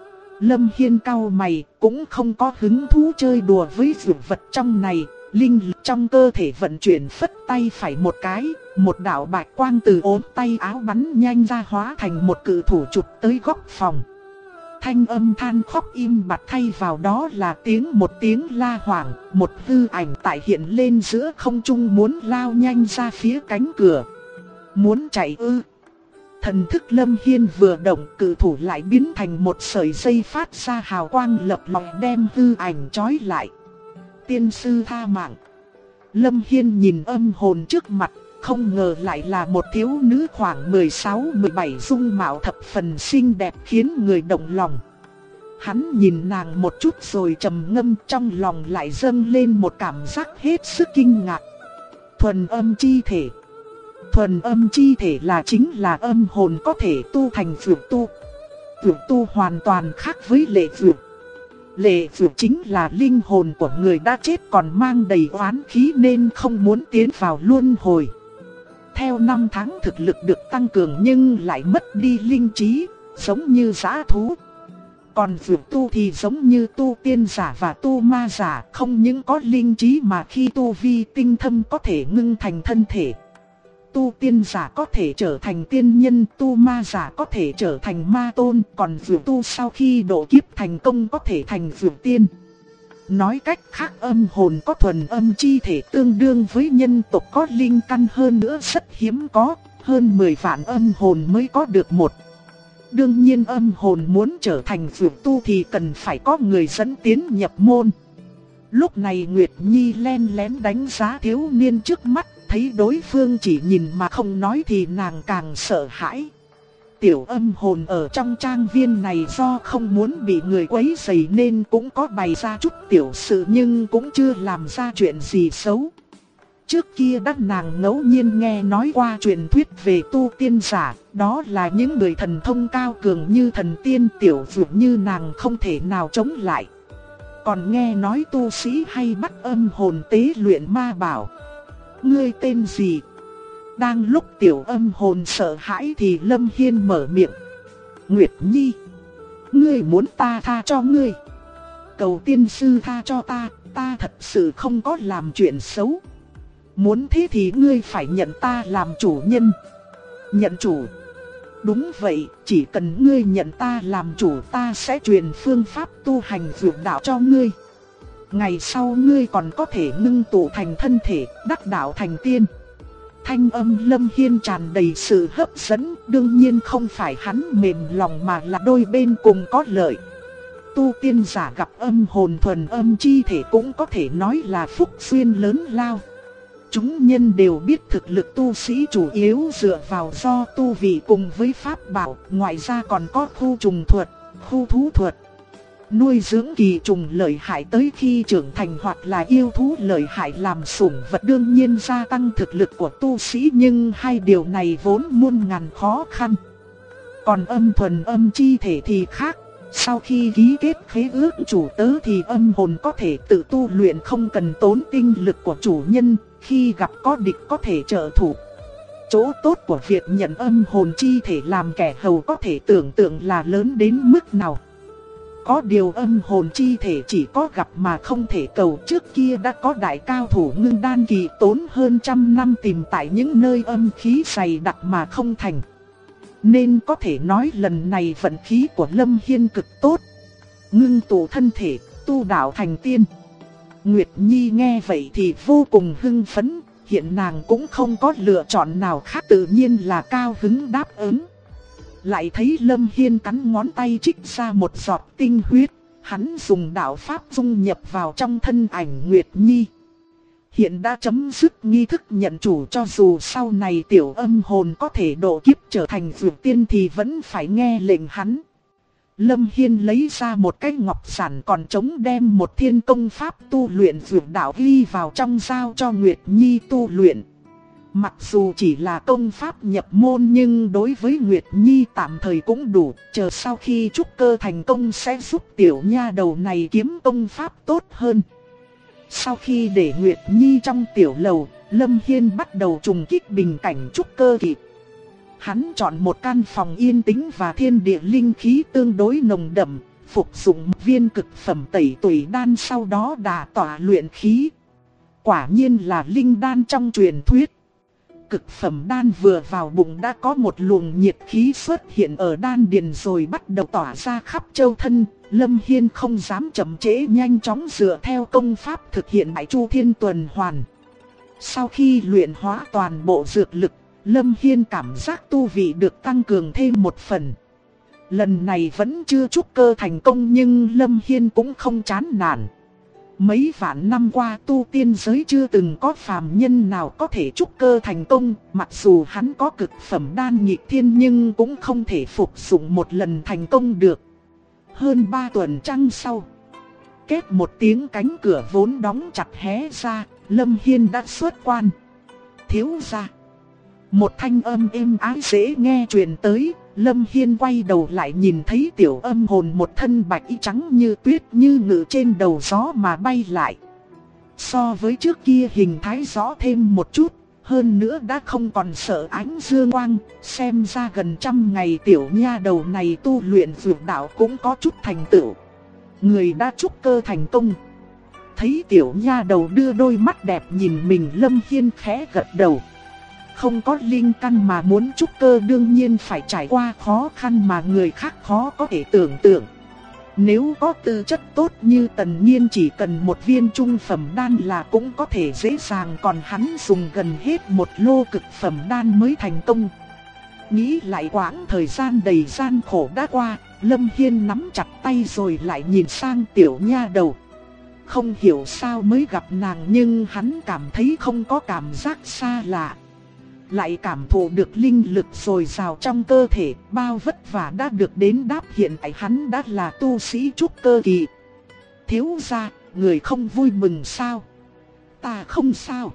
Lâm Hiên cau mày, cũng không có hứng thú chơi đùa với dược vật trong này. Linh lực trong cơ thể vận chuyển, phất tay phải một cái, một đạo bạch quang từ ốm tay áo bắn nhanh ra, hóa thành một cự thủ chụp tới góc phòng. Thanh âm than khóc im bặt, thay vào đó là một tiếng la hoảng, một hư ảnh tại hiện lên giữa không trung muốn lao nhanh ra phía cánh cửa. Muốn chạy ư? Thần thức Lâm Hiên vừa động, cự thủ lại biến thành một sợi dây phát ra hào quang lập lòe đem hư ảnh trói lại. Tiên sư tha mạng. Lâm Hiên nhìn âm hồn trước mặt, không ngờ lại là một thiếu nữ khoảng 16-17, dung mạo thập phần xinh đẹp khiến người động lòng. Hắn nhìn nàng một chút rồi trầm ngâm, trong lòng lại dâng lên một cảm giác hết sức kinh ngạc. Thuần âm chi thể. Thuần âm chi thể chính là âm hồn có thể tu thành vượt tu. Vượt tu hoàn toàn khác với lệ vượt. Lệ vượt chính là linh hồn của người đã chết còn mang đầy oán khí nên không muốn tiến vào luân hồi. Theo năm tháng thực lực được tăng cường nhưng lại mất đi linh trí, giống như dã thú. Còn vượt tu thì giống như tu tiên giả và tu ma giả, không những có linh trí mà khi tu vi tinh thâm có thể ngưng thành thân thể. Tu tiên giả có thể trở thành tiên nhân, tu ma giả có thể trở thành ma tôn, còn vượt tu sau khi độ kiếp thành công có thể thành vượt tiên. Nói cách khác, âm hồn có thuần âm chi thể tương đương với nhân tộc có linh căn, hơn nữa rất hiếm có, hơn 10 vạn âm hồn mới có được một. Đương nhiên âm hồn muốn trở thành vượt tu thì cần phải có người dẫn tiến nhập môn. Lúc này Nguyệt Nhi len lén đánh giá thiếu niên trước mắt, thấy đối phương chỉ nhìn mà không nói thì nàng càng sợ hãi. Tiểu âm hồn ở trong trang viên này do không muốn bị người quấy rầy nên cũng có bày ra chút tiểu sự nhưng cũng chưa làm ra chuyện gì xấu. Trước kia nàng ngẫu nhiên nghe nói qua truyền thuyết về tu tiên giả, đó là những người thần thông cao cường như thần tiên, tiểu vượt như nàng không thể nào chống lại. Còn nghe nói tu sĩ hay bắt âm hồn tế luyện ma bảo. Ngươi tên gì? Đang lúc tiểu âm hồn sợ hãi thì Lâm Hiên mở miệng. Nguyệt Nhi, ngươi muốn ta tha cho ngươi? Cầu tiên sư tha cho ta thật sự không có làm chuyện xấu. Muốn thế thì ngươi phải nhận ta làm chủ nhân. Nhận chủ? Đúng vậy, chỉ cần ngươi nhận ta làm chủ, ta sẽ truyền phương pháp tu hành vượt đạo cho ngươi. Ngày sau ngươi còn có thể ngưng tụ thành thân thể, đắc đạo thành tiên. Thanh âm Lâm Hiên tràn đầy sự hấp dẫn, đương nhiên không phải hắn mềm lòng mà là đôi bên cùng có lợi. Tu tiên giả gặp âm hồn thuần âm chi thể cũng có thể nói là phúc duyên lớn lao. Chúng nhân đều biết thực lực tu sĩ chủ yếu dựa vào do tu vị cùng với pháp bảo, ngoài ra còn có khu trùng thuật, khu thú thuật. Nuôi dưỡng kỳ trùng lợi hại tới khi trưởng thành hoặc là yêu thú lợi hại làm sủng vật đương nhiên gia tăng thực lực của tu sĩ, nhưng hai điều này vốn muôn ngàn khó khăn. Còn âm thuần âm chi thể thì khác, sau khi ký kết khế ước chủ tớ thì âm hồn có thể tự tu luyện không cần tốn tinh lực của chủ nhân, khi gặp có địch có thể trợ thủ. Chỗ tốt của việc nhận âm hồn chi thể làm kẻ hầu có thể tưởng tượng là lớn đến mức nào. Có điều âm hồn chi thể chỉ có gặp mà không thể cầu, trước kia đã có đại cao thủ ngưng đan kỳ tốn hơn 100 năm tìm tại những nơi âm khí dày đặc mà không thành. Nên có thể nói lần này vận khí của Lâm Hiên cực tốt. Ngưng tụ thân thể, tu đạo thành tiên. Nguyệt Nhi nghe vậy thì vô cùng hưng phấn, hiện nàng cũng không có lựa chọn nào khác, tự nhiên là cao hứng đáp ứng. Lại thấy Lâm Hiên cắn ngón tay trích ra một giọt tinh huyết, hắn dùng đạo pháp dung nhập vào trong thân ảnh Nguyệt Nhi. Hiện đã chấm dứt nghi thức nhận chủ, cho dù sau này tiểu âm hồn có thể độ kiếp trở thành dược tiên thì vẫn phải nghe lệnh hắn. Lâm Hiên lấy ra một cái ngọc giản còn trống, đem một thiên công pháp tu luyện dược đạo ghi vào trong, giao cho Nguyệt Nhi tu luyện. Mặc dù chỉ là công pháp nhập môn nhưng đối với Nguyệt Nhi tạm thời cũng đủ, chờ sau khi trúc cơ thành công sẽ giúp tiểu nha đầu này kiếm công pháp tốt hơn. Sau khi để Nguyệt Nhi trong tiểu lầu, Lâm Hiên bắt đầu trùng kích bình cảnh trúc cơ kỳ. Hắn chọn một căn phòng yên tĩnh và thiên địa linh khí tương đối nồng đậm, phục dụng viên cực phẩm tẩy tủy đan, sau đó đả tỏa luyện khí. Quả nhiên là linh đan trong truyền thuyết. Cực phẩm đan vừa vào bụng đã có một luồng nhiệt khí xuất hiện ở đan điền rồi bắt đầu tỏa ra khắp châu thân. Lâm Hiên không dám chậm trễ, nhanh chóng dựa theo công pháp thực hiện Đại Chu Thiên Tuần Hoàn. Sau khi luyện hóa toàn bộ dược lực, Lâm Hiên cảm giác tu vị được tăng cường thêm một phần. Lần này vẫn chưa trúc cơ thành công nhưng Lâm Hiên cũng không chán nản. Mấy vạn năm qua tu tiên giới chưa từng có phàm nhân nào có thể trúc cơ thành công, mặc dù hắn có cực phẩm đan nghịch thiên nhưng cũng không thể phục dụng một lần thành công được. Hơn 3 tuần trăng sau, két một tiếng, cánh cửa vốn đóng chặt hé ra, Lâm Hiên đã xuất quan. Thiếu gia. Một thanh âm êm ái dễ nghe truyền tới, Lâm Hiên quay đầu lại nhìn thấy tiểu âm hồn một thân bạch y trắng như tuyết, như ngự trên đầu gió mà bay lại. So với trước kia hình thái rõ thêm một chút, hơn nữa đã không còn sợ ánh dương quang, xem ra gần 100 ngày tiểu nha đầu này tu luyện dược đạo cũng có chút thành tựu. Người đã trúc cơ thành công. Thấy tiểu nha đầu đưa đôi mắt đẹp nhìn mình, Lâm Hiên khẽ gật đầu. Không có linh căn mà muốn trúc cơ đương nhiên phải trải qua khó khăn mà người khác khó có thể tưởng tượng. Nếu có tư chất tốt như Tần Nhiên, chỉ cần một viên trung phẩm đan là cũng có thể dễ dàng, còn hắn dùng gần hết một lô cực phẩm đan mới thành công. Nghĩ lại quãng thời gian đầy gian khổ đã qua, Lâm Hiên nắm chặt tay rồi lại nhìn sang tiểu nha đầu. Không hiểu sao mới gặp nàng nhưng hắn cảm thấy không có cảm giác xa lạ. Lại cảm thụ được linh lực dồi dào trong cơ thể, bao vất vả đã được đến đáp, hiện tại hắn đã là tu sĩ trúc cơ kỳ. Thiếu gia, người không vui mừng sao? Ta không sao.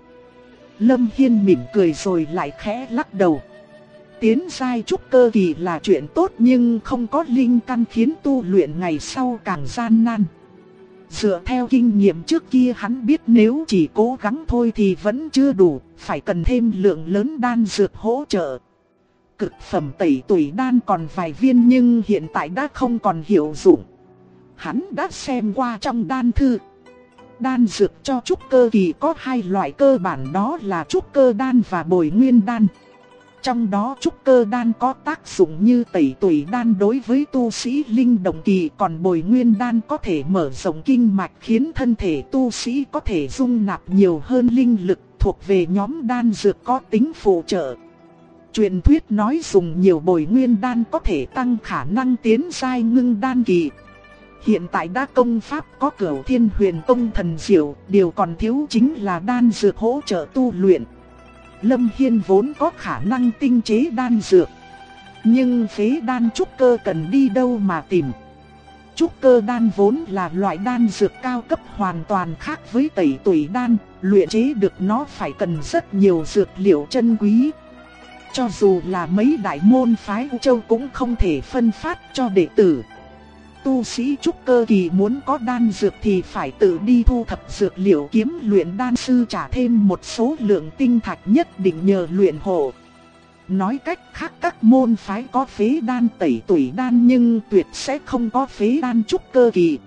Lâm Hiên mỉm cười rồi lại khẽ lắc đầu. Tiến giai trúc cơ kỳ là chuyện tốt nhưng không có linh căn khiến tu luyện ngày sau càng gian nan. Dựa theo kinh nghiệm trước kia hắn biết nếu chỉ cố gắng thôi thì vẫn chưa đủ, phải cần thêm lượng lớn đan dược hỗ trợ. Cực phẩm tẩy tủy đan còn vài viên nhưng hiện tại đã không còn hiệu dụng. Hắn đã xem qua trong đan thư. Đan dược cho trúc cơ kỳ có 2 loại cơ bản, đó là trúc cơ đan và bồi nguyên đan. Trong đó trúc cơ đan có tác dụng như tẩy tủy đan đối với tu sĩ linh động kỳ, còn bồi nguyên đan có thể mở rộng kinh mạch khiến thân thể tu sĩ có thể dung nạp nhiều hơn linh lực, thuộc về nhóm đan dược có tính phụ trợ. Truyền thuyết nói dùng nhiều bồi nguyên đan có thể tăng khả năng tiến giai ngưng đan kỳ. Hiện tại đã công pháp có Cửu Thiên Huyền Tông thần diệu, điều còn thiếu chính là đan dược hỗ trợ tu luyện. Lâm Hiên vốn có khả năng tinh chế đan dược, nhưng phế đan trúc cơ cần đi đâu mà tìm. Trúc cơ đan vốn là loại đan dược cao cấp hoàn toàn khác với tẩy tủy đan, luyện chế được nó phải cần rất nhiều dược liệu chân quý. Cho dù là mấy đại môn phái U Châu cũng không thể phân phát cho đệ tử. Tu sĩ trúc cơ kỳ muốn có đan dược thì phải tự đi thu thập dược liệu, kiếm luyện đan sư trả thêm một số lượng tinh thạch nhất định nhờ luyện hộ. Nói cách khác các môn phái có phế đan tẩy tủy đan nhưng tuyệt sẽ không có phế đan trúc cơ kỳ.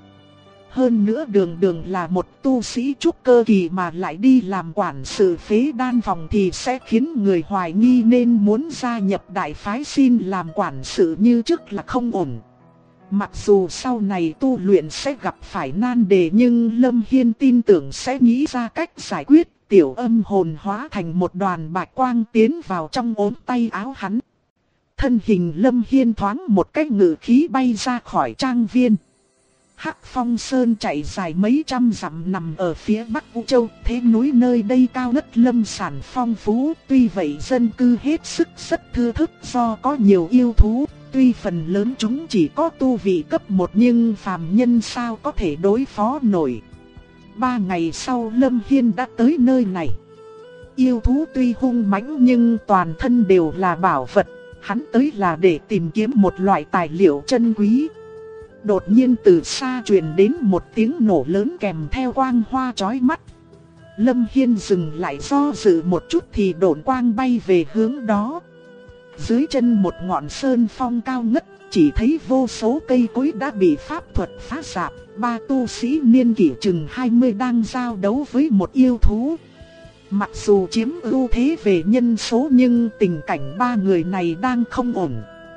Hơn nữa Đường Đường là một tu sĩ trúc cơ kỳ mà lại đi làm quản sự phế đan phòng thì sẽ khiến người hoài nghi, nên muốn gia nhập đại phái xin làm quản sự như trước là không ổn. Mặc dù sau này tu luyện sẽ gặp phải nan đề nhưng Lâm Hiên tin tưởng sẽ nghĩ ra cách giải quyết. Tiểu âm hồn hóa thành một đoàn bạch quang tiến vào trong ốm tay áo hắn. Thân hình Lâm Hiên thoáng một cái ngự khí bay ra khỏi trang viên. Hắc Phong Sơn chạy dài mấy trăm dặm nằm ở phía Bắc Vũ Châu, thế núi nơi đây cao ngất lâm sản phong phú, tuy vậy dân cư hết sức rất thưa thớt do có nhiều yêu thú, tuy phần lớn chúng chỉ có tu vị cấp 1 nhưng phàm nhân sao có thể đối phó nổi. 3 ngày sau Lâm Hiên đã tới nơi này. Yêu thú tuy hung mãnh nhưng toàn thân đều là bảo vật, hắn tới là để tìm kiếm một loại tài liệu chân quý. Đột nhiên từ xa truyền đến một tiếng nổ lớn kèm theo quang hoa chói mắt. Lâm Hiên dừng lại do dự một chút thì độn quang bay về hướng đó. Dưới chân một ngọn sơn phong cao ngất, chỉ thấy vô số cây cối đã bị pháp thuật phá rạp. 3 tu sĩ niên kỷ chừng 20 đang giao đấu với một yêu thú. Mặc dù chiếm ưu thế về nhân số nhưng tình cảnh 3 người này đang không ổn.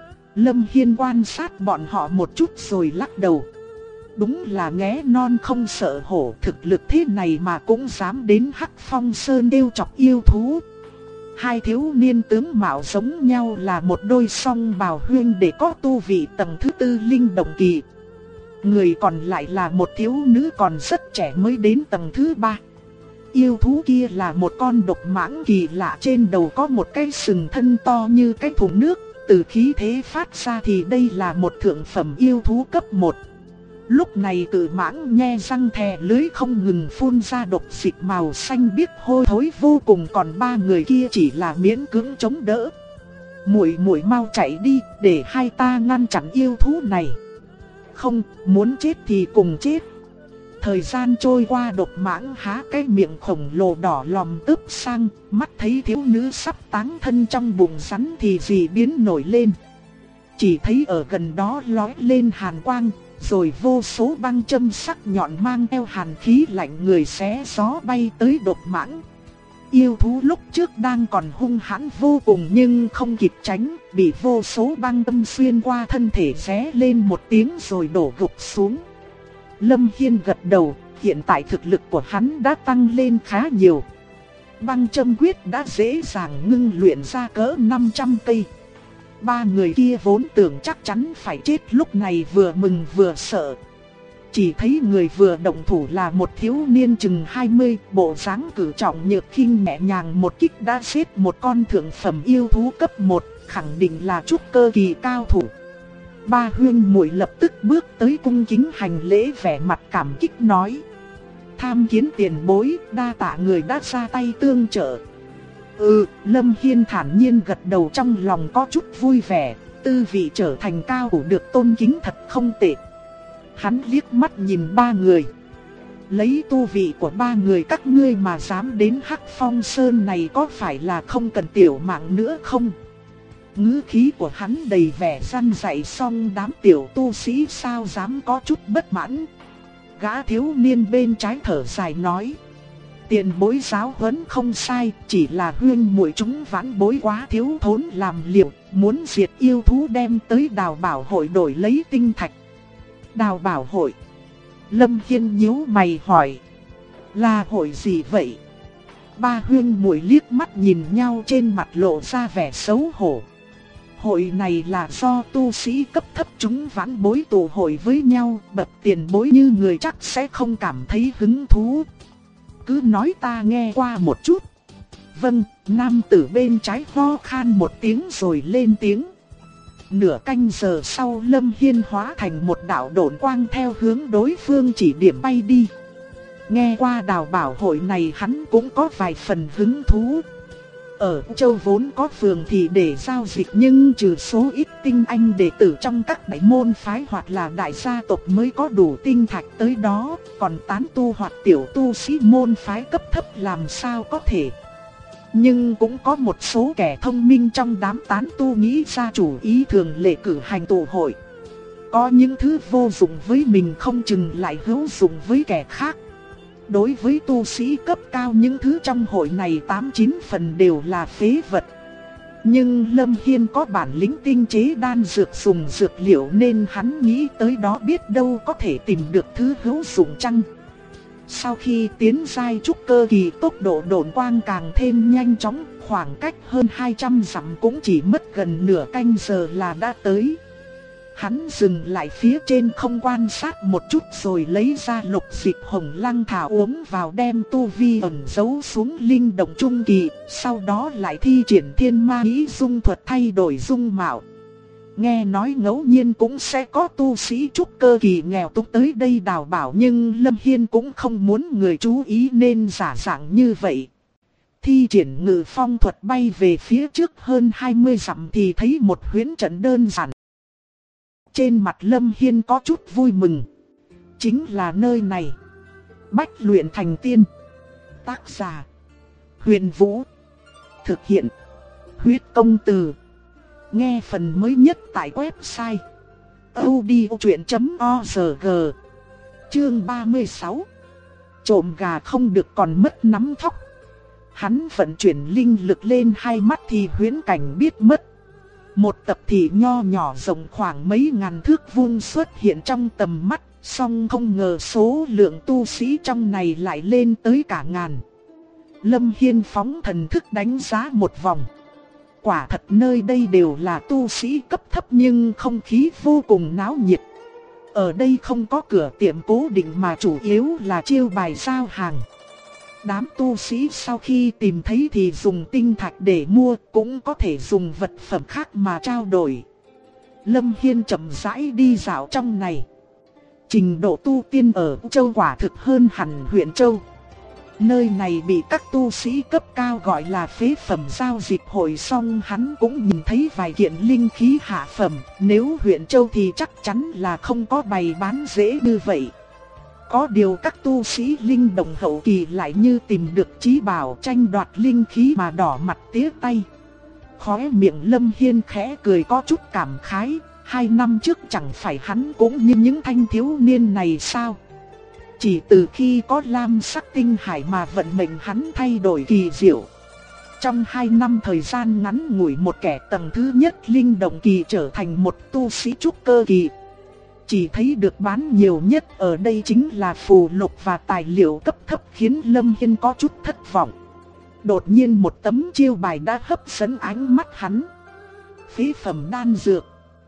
Lâm Hiên quan sát bọn họ một chút rồi lắc đầu. Đúng là nghé non không sợ hổ, thực lực thế này mà cũng dám đến Hắc Phong Sơn trêu chọc yêu thú. 2 thiếu niên tướng mạo giống nhau là một đôi song bào huyên để có tu vị tầng thứ 4 linh động kỳ. Người còn lại là một thiếu nữ còn rất trẻ mới đến tầng thứ 3. Yêu thú kia là một con độc mãng kỳ lạ, trên đầu có một cái sừng thân to như cái thùng nước. Từ khí thế phát ra thì đây là một thượng phẩm yêu thú cấp 1. Lúc này cự mãng nhe răng thè lưới không ngừng phun ra độc dịch màu xanh biếc hôi thối vô cùng, còn 3 người kia chỉ là miễn cưỡng chống đỡ. Muội muội mau chạy đi, để hai ta ngăn chặn yêu thú này. Không, muốn chết thì cùng chết. Thời gian trôi qua, độc mãng há cái miệng khổng lồ đỏ lòm tướp sang, mắt thấy thiếu nữ sắp táng thân trong bụng rắn thì dị biến nổi lên. Chỉ thấy ở gần đó lói lên hàn quang, rồi vô số băng châm sắc nhọn mang theo hàn khí lạnh người xé gió bay tới độc mãng. Yêu thú lúc trước đang còn hung hãn vô cùng nhưng không kịp tránh, bị vô số băng châm xuyên qua thân thể ré lên một tiếng rồi đổ gục xuống. Lâm Hiên gật đầu, hiện tại thực lực của hắn đã tăng lên khá nhiều. Băng châm quyết đã dễ dàng ngưng luyện ra cỡ 500 cây. 3 người kia vốn tưởng chắc chắn phải chết lúc này vừa mừng vừa sợ. Chỉ thấy người vừa động thủ là một thiếu niên chừng 20, bộ dáng cử trọng nhược khinh nhẹ nhàng một kích đã giết một con thượng phẩm yêu thú cấp 1, khẳng định là trúc cơ kỳ cao thủ. 3 huyên muội lập tức bước tới cung kính hành lễ, vẻ mặt cảm kích nói: tham kiến tiền bối, đa tạ người đã ra tay tương trợ. Lâm Hiên thản nhiên gật đầu, trong lòng có chút vui vẻ, tư vị trở thành cao thủ được tôn kính thật không tệ. Hắn liếc mắt nhìn 3 người. Lấy tu vị của 3 người các ngươi mà dám đến Hắc Phong Sơn này có phải là không cần tiểu mạng nữa không? Ngữ khí của hắn đầy vẻ răn dạy, xong đám tiểu tu sĩ sao dám có chút bất mãn. Gã thiếu niên bên trái thở dài nói: tiền bối giáo huấn không sai, chỉ là huyên muội chúng vãn bối quá thiếu thốn làm liều, muốn diệt yêu thú đem tới Đào Bảo hội đổi lấy tinh thạch. Đào Bảo hội? Lâm Hiên nhíu mày hỏi: là hội gì vậy? 3 huyên muội liếc mắt nhìn nhau, trên mặt lộ ra vẻ xấu hổ. Hội này là do tu sĩ cấp thấp chúng vãn bối tụ hội với nhau, bậc tiền bối như người chắc sẽ không cảm thấy hứng thú. Cứ nói ta nghe qua một chút. Vâng, nam tử bên trái ho khan một tiếng rồi lên tiếng. Nửa canh giờ sau, Lâm Hiên hóa thành một đạo độn quang theo hướng đối phương chỉ điểm bay đi. Nghe qua Đào Bảo hội này hắn cũng có vài phần hứng thú. Ở châu vốn có phường thì để giao dịch, nhưng trừ số ít tinh anh đệ tử trong các đại môn phái hoặc là đại gia tộc mới có đủ tinh thạch tới đó, còn tán tu hoặc tiểu tu sĩ môn phái cấp thấp làm sao có thể. Nhưng cũng có một số kẻ thông minh trong đám tán tu nghĩ ra chủ ý thường lệ cử hành tụ hội. Có những thứ vô dụng với mình không chừng lại hữu dụng với kẻ khác. Đối với tu sĩ cấp cao những thứ trong hội này 8-9 phần đều là phế vật. Nhưng Lâm Hiên có bản lĩnh tinh chế đan dược dùng dược liệu nên hắn nghĩ tới đó biết đâu có thể tìm được thứ hữu dụng chăng. Sau khi tiến giai trúc cơ kỳ, tốc độ độn quang càng thêm nhanh chóng, khoảng cách hơn 200 dặm cũng chỉ mất gần nửa canh giờ là đã tới. Hắn dừng lại phía trên không quan sát một chút rồi lấy ra lục dịch hồng lăng thảo uống vào, đem tu vi ẩn giấu xuống linh động trung kỳ, sau đó lại thi triển thiên ma ý dung thuật thay đổi dung mạo. Nghe nói ngẫu nhiên cũng sẽ có tu sĩ trúc cơ kỳ nghèo túng tới đây đào bảo, nhưng Lâm Hiên cũng không muốn người chú ý nên giả dạng như vậy. Thi triển ngự phong thuật bay về phía trước hơn 20 dặm thì thấy một huyễn trận đơn giản. Trên mặt Lâm Hiên có chút vui mừng. Chính là nơi này. Bách luyện thành tiên. Tác giả: Huyền Vũ. Thực hiện: Huyết Công Từ. Nghe phần mới nhất tại website audiochuyện.org. Chương 36. Trộm gà không được còn mất nắm thóc. Hắn vận chuyển linh lực lên 2 mắt thì huyễn cảnh biết mất. Một tập thị nho nhỏ rộng khoảng mấy ngàn thước vuông xuất hiện trong tầm mắt, song không ngờ số lượng tu sĩ trong này lại lên tới cả ngàn. Lâm Hiên phóng thần thức đánh giá một vòng. Quả thật nơi đây đều là tu sĩ cấp thấp nhưng không khí vô cùng náo nhiệt. Ở đây không có cửa tiệm cố định mà chủ yếu là chiêu bài giao hàng. Đám tu sĩ sau khi tìm thấy thì dùng tinh thạch để mua, cũng có thể dùng vật phẩm khác mà trao đổi. Lâm Hiên chậm rãi đi dạo trong này. Trình độ tu tiên ở Châu quả thực hơn hẳn huyện Châu. Nơi này bị các tu sĩ cấp cao gọi là phế phẩm giao dịch hội, song hắn cũng nhìn thấy vài kiện linh khí hạ phẩm. Nếu huyện Châu thì chắc chắn là không có bày bán dễ như vậy. Có điều các tu sĩ linh động hậu kỳ lại như tìm được chí bảo, tranh đoạt linh khí mà đỏ mặt tía tay. Khóe miệng Lâm Hiên khẽ cười có chút cảm khái. 2 năm trước chẳng phải hắn cũng như những thanh thiếu niên này sao? Chỉ từ khi có lam sắc tinh hải mà vận mệnh hắn thay đổi kỳ diệu. Trong 2 năm thời gian ngắn ngủi, một kẻ tầng thứ nhất linh động kỳ trở thành một tu sĩ trúc cơ kỳ. Chỉ thấy được bán nhiều nhất ở đây chính là phù lục và tài liệu cấp thấp, khiến Lâm Hiên có chút thất vọng. Đột nhiên một tấm chiêu bài đã hấp dẫn ánh mắt hắn. Phế phẩm đan dược.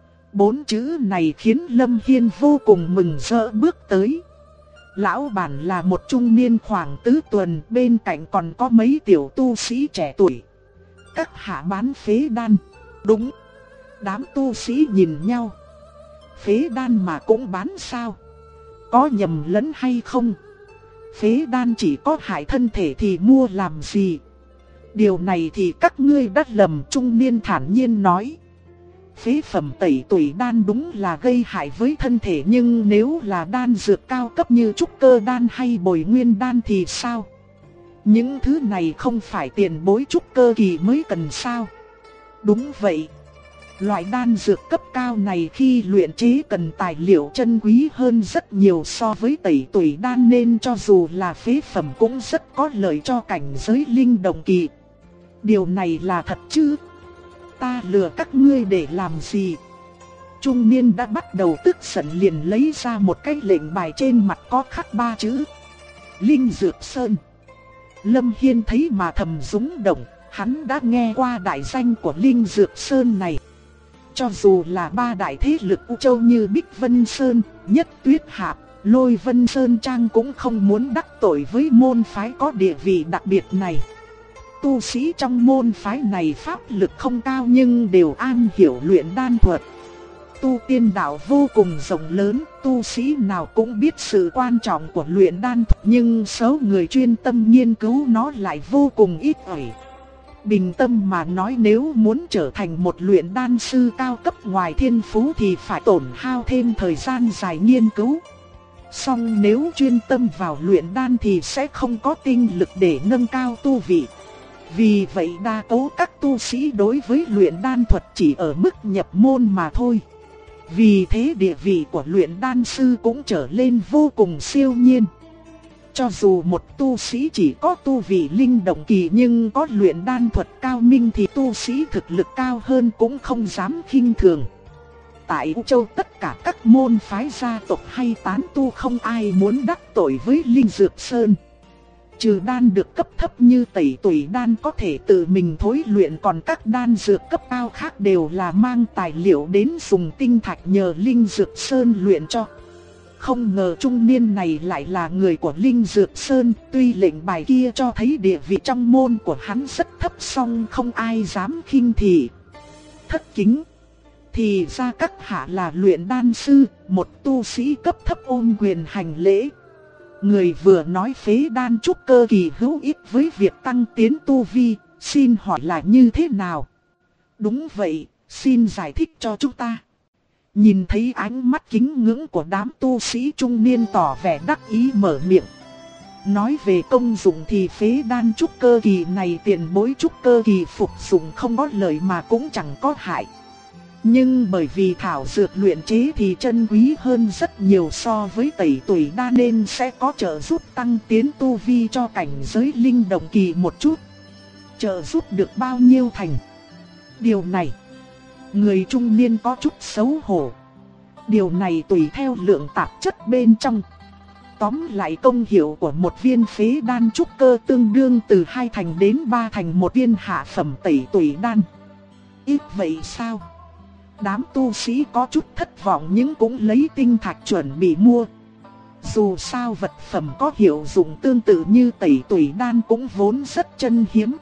4 chữ này khiến Lâm Hiên vô cùng mừng rỡ bước tới. Lão bản là một trung niên khoảng tứ tuần, bên cạnh còn có mấy tiểu tu sĩ trẻ tuổi. Các hạ bán phế đan. Đúng. Đám tu sĩ nhìn nhau. Phế đan mà cũng bán sao? Có nhầm lẫn hay không? Phế đan chỉ có hại thân thể thì mua làm gì? Điều này thì các ngươi đã lầm, trung niên thản nhiên nói. Phế phẩm tẩy tủy đan đúng là gây hại với thân thể, nhưng nếu là đan dược cao cấp như trúc cơ đan hay bồi nguyên đan thì sao? Những thứ này không phải tiền bối trúc cơ kỳ mới cần sao? Đúng vậy. Loại đan dược cấp cao này khi luyện chế cần tài liệu chân quý hơn rất nhiều so với tẩy tủy đan, nên cho dù là phế phẩm cũng rất có lợi cho cảnh giới linh động kỳ. Điều này là thật chứ? Ta lừa các ngươi để làm gì? Trung niên đã bắt đầu tức giận, liền lấy ra một cái lệnh bài trên mặt có khắc 3 chữ Linh Dược Sơn. Lâm Hiên thấy mà thầm rung động, hắn đã nghe qua đại danh của Linh Dược Sơn này. Cho dù là 3 đại thế lực U Châu như Bích Vân Sơn, Nhất Tuyết Hạp, Lôi Vân Sơn Trang cũng không muốn đắc tội với môn phái có địa vị đặc biệt này. Tu sĩ trong môn phái này pháp lực không cao nhưng đều am hiểu luyện đan thuật. Tu tiên đạo vô cùng rộng lớn, tu sĩ nào cũng biết sự quan trọng của luyện đan thuật, nhưng số người chuyên tâm nghiên cứu nó lại vô cùng ít ỏi. Bình tâm mà nói, nếu muốn trở thành một luyện đan sư cao cấp ngoài thiên phú thì phải tổn hao thêm thời gian dài nghiên cứu. Song nếu chuyên tâm vào luyện đan thì sẽ không có tinh lực để nâng cao tu vị. Vì vậy đa số các tu sĩ đối với luyện đan thuật chỉ ở mức nhập môn mà thôi. Vì thế địa vị của luyện đan sư cũng trở lên vô cùng siêu nhiên. Cho dù một tu sĩ chỉ có tu vị linh động kỳ nhưng có luyện đan thuật cao minh thì tu sĩ thực lực cao hơn cũng không dám khinh thường. Tại U Châu tất cả các môn phái gia tộc hay tán tu không ai muốn đắc tội với Linh Dược Sơn. Trừ đan được cấp thấp như tẩy tủy đan có thể tự mình thối luyện, còn các đan dược cấp cao khác đều là mang tài liệu đến dùng tinh thạch nhờ Linh Dược Sơn luyện cho. Không ngờ trung niên này lại là người của Linh Dược Sơn, tuy lệnh bài kia cho thấy địa vị trong môn của hắn rất thấp song không ai dám khinh thị. Thất kính. Thì ra các hạ là luyện đan sư, một tu sĩ cấp thấp ôm quyền hành lễ. Người vừa nói phế đan trúc cơ kỳ hữu ích với việc tăng tiến tu vi, xin hỏi là như thế nào? Đúng vậy, xin giải thích cho chúng ta. Nhìn thấy ánh mắt kính ngưỡng của đám tu sĩ trung niên tỏ vẻ đắc ý mở miệng. Nói về công dụng thì phế đan trúc cơ kỳ này tiền bối trúc cơ kỳ phục dụng không có lợi mà cũng chẳng có hại. Nhưng bởi vì thảo dược luyện chế thì chân quý hơn rất nhiều so với tẩy tủy đan nên sẽ có trợ giúp tăng tiến tu vi cho cảnh giới linh động kỳ một chút. Trợ giúp được bao nhiêu thành? Điều này, người trung niên có chút xấu hổ. Điều này tùy theo lượng tạp chất bên trong. Tóm lại công hiệu của một viên phế đan trúc cơ tương đương từ 2 thành đến 3 thành một viên hạ phẩm tẩy tủy đan. Ít vậy sao? Đám tu sĩ có chút thất vọng nhưng cũng lấy tinh thạch chuẩn bị mua. Dù sao vật phẩm có hiệu dụng tương tự như tẩy tủy đan cũng vốn rất chân hiếm.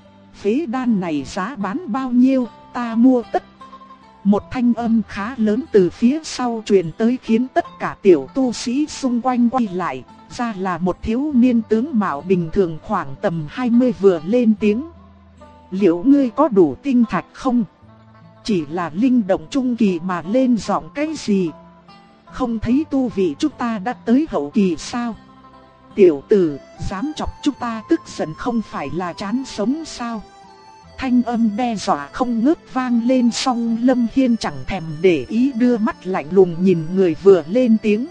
Phế đan này giá bán bao nhiêu, ta mua tất. Một thanh âm khá lớn từ phía sau truyền tới khiến tất cả tiểu tu sĩ xung quanh quay lại. Ra là một thiếu niên tướng mạo bình thường khoảng tầm 20 vừa lên tiếng. Liệu ngươi có đủ tinh thạch không? Chỉ là linh động trung kỳ mà lên giọng cái gì? Không thấy tu vị chúng ta đã tới hậu kỳ sao? Tiểu tử, dám chọc chúng ta tức giận không phải là chán sống sao? Thanh âm đe dọa không ngớt vang lên, song Lâm Hiên chẳng thèm để ý, đưa mắt lạnh lùng nhìn người vừa lên tiếng.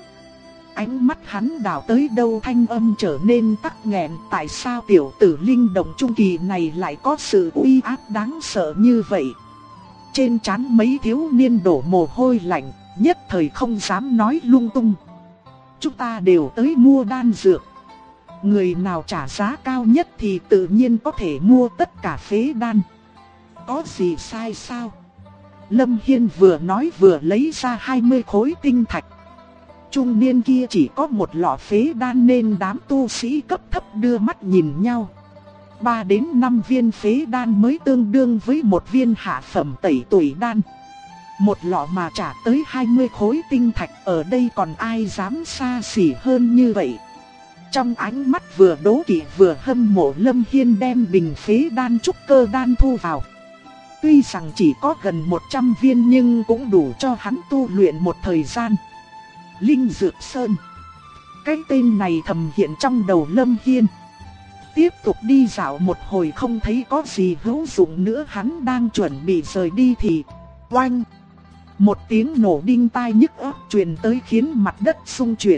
Ánh mắt hắn đảo tới đâu thanh âm trở nên tắc nghẹn. Tại sao tiểu tử linh động trung kỳ này lại có sự uy áp đáng sợ như vậy? Trên trán mấy thiếu niên đổ mồ hôi lạnh, nhất thời không dám nói lung tung. Chúng ta đều tới mua đan dược. Người nào trả giá cao nhất thì tự nhiên có thể mua tất cả phế đan. Có gì sai sao? Lâm Hiên vừa nói vừa lấy ra 20 khối tinh thạch. Trung niên kia chỉ có một lọ phế đan nên đám tu sĩ cấp thấp đưa mắt nhìn nhau. 3 đến 5 viên phế đan mới tương đương với một viên hạ phẩm tẩy tủy đan. Một lọ mà trả tới 20 khối tinh thạch, ở đây còn ai dám xa xỉ hơn như vậy. Trong ánh mắt vừa đố kỵ vừa hâm mộ, Lâm Hiên đem bình phế đan trúc cơ đan thu vào. Tuy rằng chỉ có gần 100 viên nhưng cũng đủ cho hắn tu luyện một thời gian. Linh Dược Sơn, cái tên này thầm hiện trong đầu Lâm Hiên. Tiếp tục đi dạo một hồi không thấy có gì hữu dụng nữa, hắn đang chuẩn bị rời đi thì oanh! Một tiếng nổ đinh tai nhức óc truyền tới khiến mặt đất rung chuyển.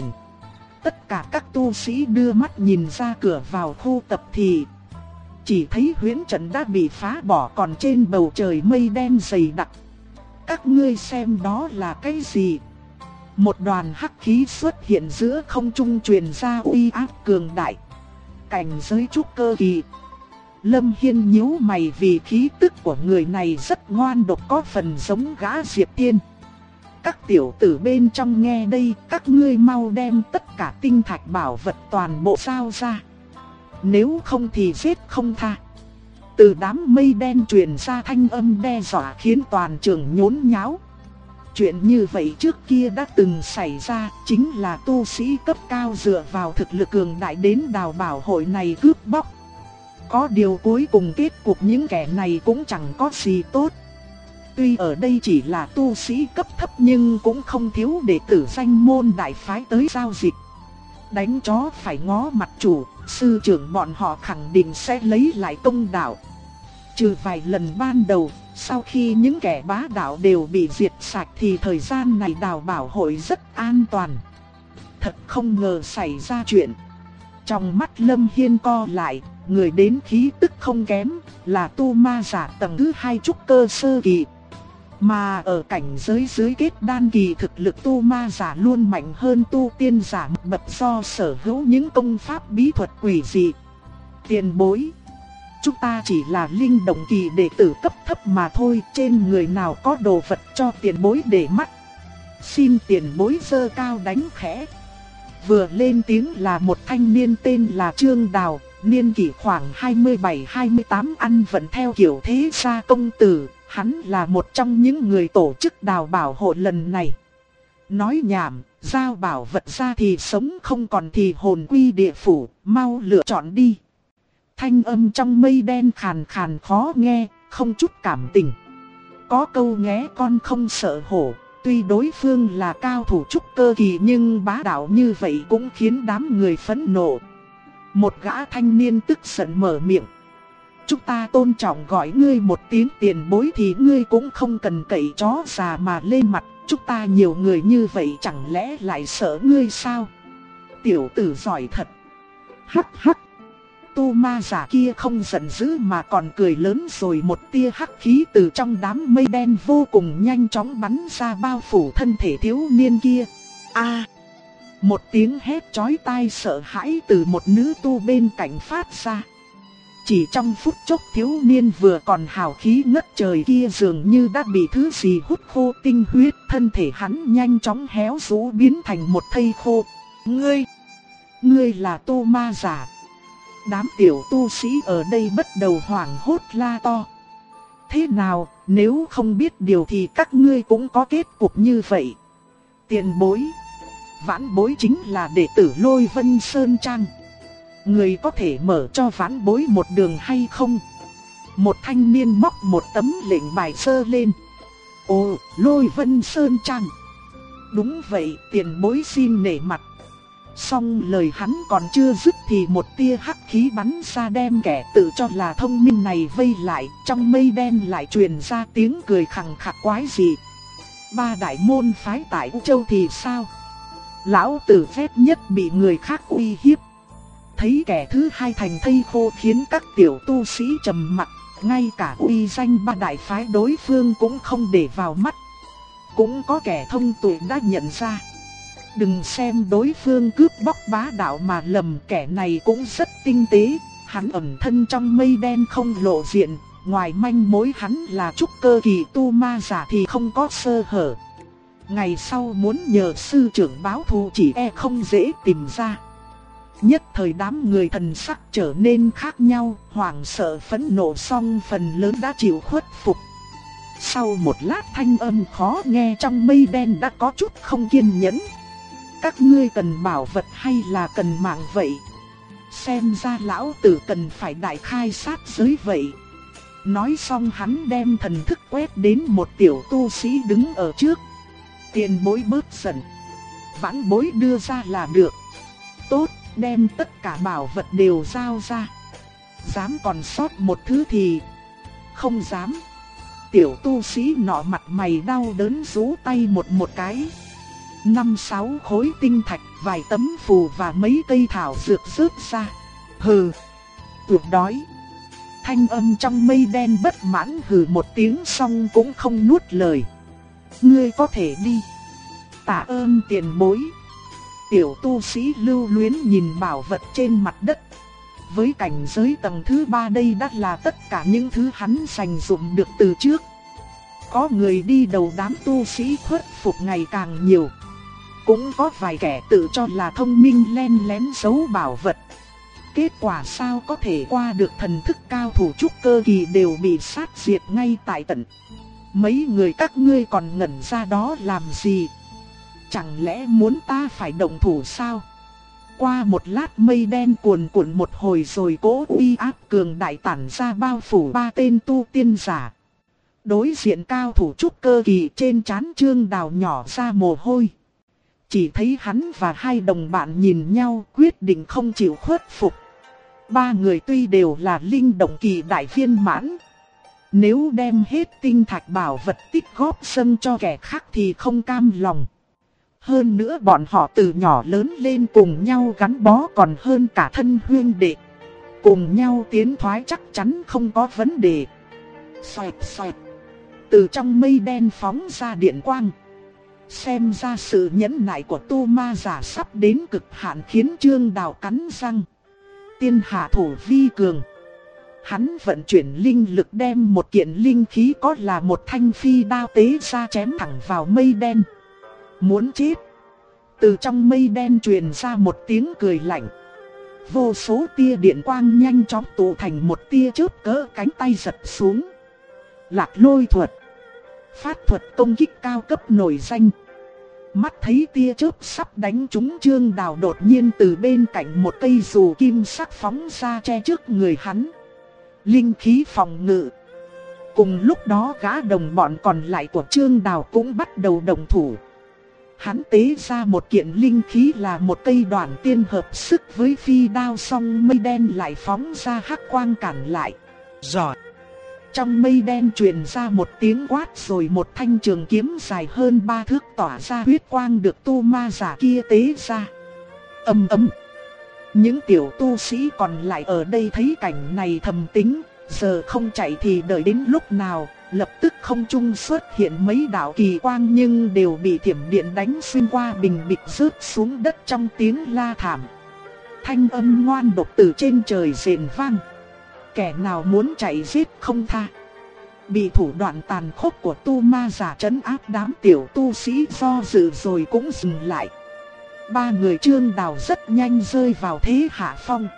Tất cả các tu sĩ đưa mắt nhìn ra cửa vào khu tập thì chỉ thấy huyễn trận đã bị phá bỏ, còn trên bầu trời mây đen dày đặc. Các ngươi xem đó là cái gì? Một đoàn hắc khí xuất hiện giữa không trung truyền ra uy áp cường đại. Cảnh giới trúc cơ kỳ. Lâm Hiên nhíu mày vì khí tức của người này rất ngoan độc, có phần giống gã Diệp Tiên. Các tiểu tử bên trong nghe đây, các ngươi mau đem tất cả tinh thạch bảo vật toàn bộ giao ra. Nếu không thì giết không tha. Từ đám mây đen truyền ra thanh âm đe dọa khiến toàn trường nhốn nháo. Chuyện như vậy trước kia đã từng xảy ra, chính là tu sĩ cấp cao dựa vào thực lực cường đại đến đào bảo hội này cướp bóc. Có điều cuối cùng kết cục những kẻ này cũng chẳng có gì tốt. Tuy ở đây chỉ là tu sĩ cấp thấp nhưng cũng không thiếu đệ tử danh môn đại phái tới giao dịch. Đánh chó phải ngó mặt chủ, sư trưởng bọn họ khẳng định sẽ lấy lại công đạo. Trừ vài lần ban đầu, sau khi những kẻ bá đạo đều bị diệt sạch thì thời gian này đào bảo hội rất an toàn. Thật không ngờ xảy ra chuyện. Trong mắt Lâm Hiên co lại, người đến khí tức không kém, là tu ma giả tầng thứ 2 trúc cơ sơ kỳ. Mà ở cảnh giới dưới kết đan kỳ thực lực tu ma giả luôn mạnh hơn tu tiên giả bậc do sở hữu những công pháp bí thuật quỷ dị. Tiền bối, chúng ta chỉ là linh động kỳ đệ tử cấp thấp mà thôi, trên người nào có đồ vật cho tiền bối để mắt. Xin tiền bối giơ cao đánh khẽ. Vừa lên tiếng là một thanh niên tên là Trương Đào, niên kỷ khoảng 27-28, ăn vận theo kiểu thế gia công tử. Hắn là một trong những người tổ chức đào bảo hộ lần này. Nói nhảm, giao bảo vật ra thì sống, không còn thì hồn quy địa phủ, mau lựa chọn đi. Thanh âm trong mây đen khàn khàn khó nghe, không chút cảm tình. Có câu nghé con không sợ hổ, tuy đối phương là cao thủ trúc cơ kỳ nhưng bá đạo như vậy cũng khiến đám người phẫn nộ. Một gã thanh niên tức giận mở miệng. Chúng ta tôn trọng gọi ngươi một tiếng tiền bối thì ngươi cũng không cần cậy chó già mà lên mặt. Chúng ta nhiều người như vậy chẳng lẽ lại sợ ngươi sao? Tiểu tử giỏi thật. Hắc hắc. Tu ma giả kia không giận dữ mà còn cười lớn, rồi một tia hắc khí từ trong đám mây đen vô cùng nhanh chóng bắn ra bao phủ thân thể thiếu niên kia. A! Một tiếng hét chói tai sợ hãi từ một nữ tu bên cạnh phát ra. Chỉ trong phút chốc thiếu niên vừa còn hào khí ngất trời kia dường như đã bị thứ gì hút khô tinh huyết, thân thể hắn nhanh chóng héo rũ biến thành một thây khô. Ngươi là tu ma giả. Đám tiểu tu sĩ ở đây bắt đầu hoảng hốt la to. Thế nào, nếu không biết điều thì các ngươi cũng có kết cục như vậy. Tiền bối. Vãn bối chính là đệ tử Lôi Vân Sơn Trang. Người có thể mở cho vãn bối một đường hay không? Một thanh niên móc một tấm lệnh bài sơ lên. Ồ, Lôi Vân Sơn Trang. Đúng vậy, tiền bối xin nể mặt. Xong lời hắn còn chưa dứt thì một tia hắc khí bắn ra đem kẻ tự cho là thông minh này vây lại. Trong mây đen lại truyền ra tiếng cười khằng khặc quái dị. Ba đại môn phái tại U Châu thì sao? Lão tử phép nhất bị người khác uy hiếp. Thấy kẻ thứ hai thành thây khô khiến các tiểu tu sĩ trầm mặc, ngay cả uy danh ba đại phái đối phương cũng không để vào mắt. Cũng có kẻ thông tuệ đã nhận ra. Đừng xem đối phương cướp bóc bá đạo mà lầm, kẻ này cũng rất tinh tế. Hắn ẩn thân trong mây đen không lộ diện, ngoài manh mối hắn là trúc cơ kỳ tu ma giả thì không có sơ hở. Ngày sau muốn nhờ sư trưởng báo thù chỉ không dễ tìm ra. Nhất thời đám người thần sắc trở nên khác nhau, hoảng sợ phẫn nộ xong phần lớn đã chịu khuất phục. Sau một lát thanh âm khó nghe trong mây đen đã có chút không kiên nhẫn. Các ngươi cần bảo vật hay là cần mạng vậy? Xem ra lão tử cần phải đại khai sát giới vậy. Nói xong hắn đem thần thức quét đến một tiểu tu sĩ đứng ở trước. Tiền bối bớt giận, vãn bối đưa ra là được. Tốt, đem tất cả bảo vật đều giao ra. Dám còn sót một thứ thì không dám. Tiểu tu sĩ nọ mặt mày đau đớn rú tay một cái. 5-6 khối tinh thạch, vài tấm phù và mấy cây thảo dược rớt ra. Hừ, tuyệt đói. Thanh âm trong mây đen bất mãn hừ một tiếng xong cũng không nuốt lời. Ngươi có thể đi. Tạ ơn tiền bối. Tiểu tu sĩ lưu luyến nhìn bảo vật trên mặt đất. Với cảnh giới tầng thứ 3 đây đã là tất cả những thứ hắn dành dụm được từ trước. Có người đi đầu đám tu sĩ khuất phục ngày càng nhiều. Cũng có vài kẻ tự cho là thông minh len lén giấu bảo vật. Kết quả sao có thể qua được thần thức cao thủ trúc cơ kỳ đều bị sát diệt ngay tại tận. Mấy người các ngươi còn ngẩn ra đó làm gì? Chẳng lẽ muốn ta phải động thủ sao? Qua một lát mây đen cuồn cuộn một hồi rồi cỗ uy áp cường đại tản ra bao phủ ba tên tu tiên giả. Đối diện cao thủ trúc cơ kỳ trên trán Trương Đào nhỏ ra mồ hôi. chỉ thấy hắn và hai đồng bạn nhìn nhau quyết định không chịu khuất phục. Ba người tuy đều là linh động kỳ đại viên mãn, nếu đem hết tinh thạch bảo vật tích góp dâng cho kẻ khác thì không cam lòng. Hơn nữa bọn họ từ nhỏ lớn lên cùng nhau gắn bó còn hơn cả thân huynh đệ. Cùng nhau tiến thoái chắc chắn không có vấn đề. Xoẹt xoẹt. Từ trong mây đen phóng ra điện quang. Xem ra sự nhẫn nại của tu ma giả sắp đến cực hạn khiến Trương Đào cắn răng. Tiên hạ thủ vi cường. Hắn vận chuyển linh lực đem một kiện linh khí có là một thanh phi đao tế ra chém thẳng vào mây đen. Muốn chết. Từ trong mây đen truyền ra một tiếng cười lạnh. Vô số tia điện quang nhanh chóng tụ thành một tia chớp cỡ cánh tay giật xuống. Lạc lôi thuật. Phát thuật công kích cao cấp nổi danh. Mắt thấy tia chớp sắp đánh trúng Trương Đào, đột nhiên từ bên cạnh một cây dù kim sắc phóng ra che trước người hắn. Linh khí phòng ngự. Cùng lúc đó gã đồng bọn còn lại của Trương Đào cũng bắt đầu động thủ. Hắn tế ra một kiện linh khí là một cây đoàn tiên hợp sức với phi đao, song mây đen lại phóng ra hắc quang cản lại. Giỏi. Trong mây đen truyền ra một tiếng quát rồi một thanh trường kiếm dài hơn 3 thước tỏa ra huyết quang được tu ma giả kia tế ra. Ầm ầm. Những tiểu tu sĩ còn lại ở đây thấy cảnh này thầm tính, giờ không chạy thì đợi đến lúc nào. Lập tức không trung xuất hiện mấy đạo kỳ quang nhưng đều bị thiểm điện đánh xuyên qua, bình bịch rớt xuống đất trong tiếng la thảm. Thanh âm ngoan độc từ trên trời rền vang. Kẻ nào muốn chạy giết không tha. Bị thủ đoạn tàn khốc của tu ma giả trấn áp, đám tiểu tu sĩ do dự rồi cũng dừng lại. Ba người Trương Đào rất nhanh rơi vào thế hạ phong.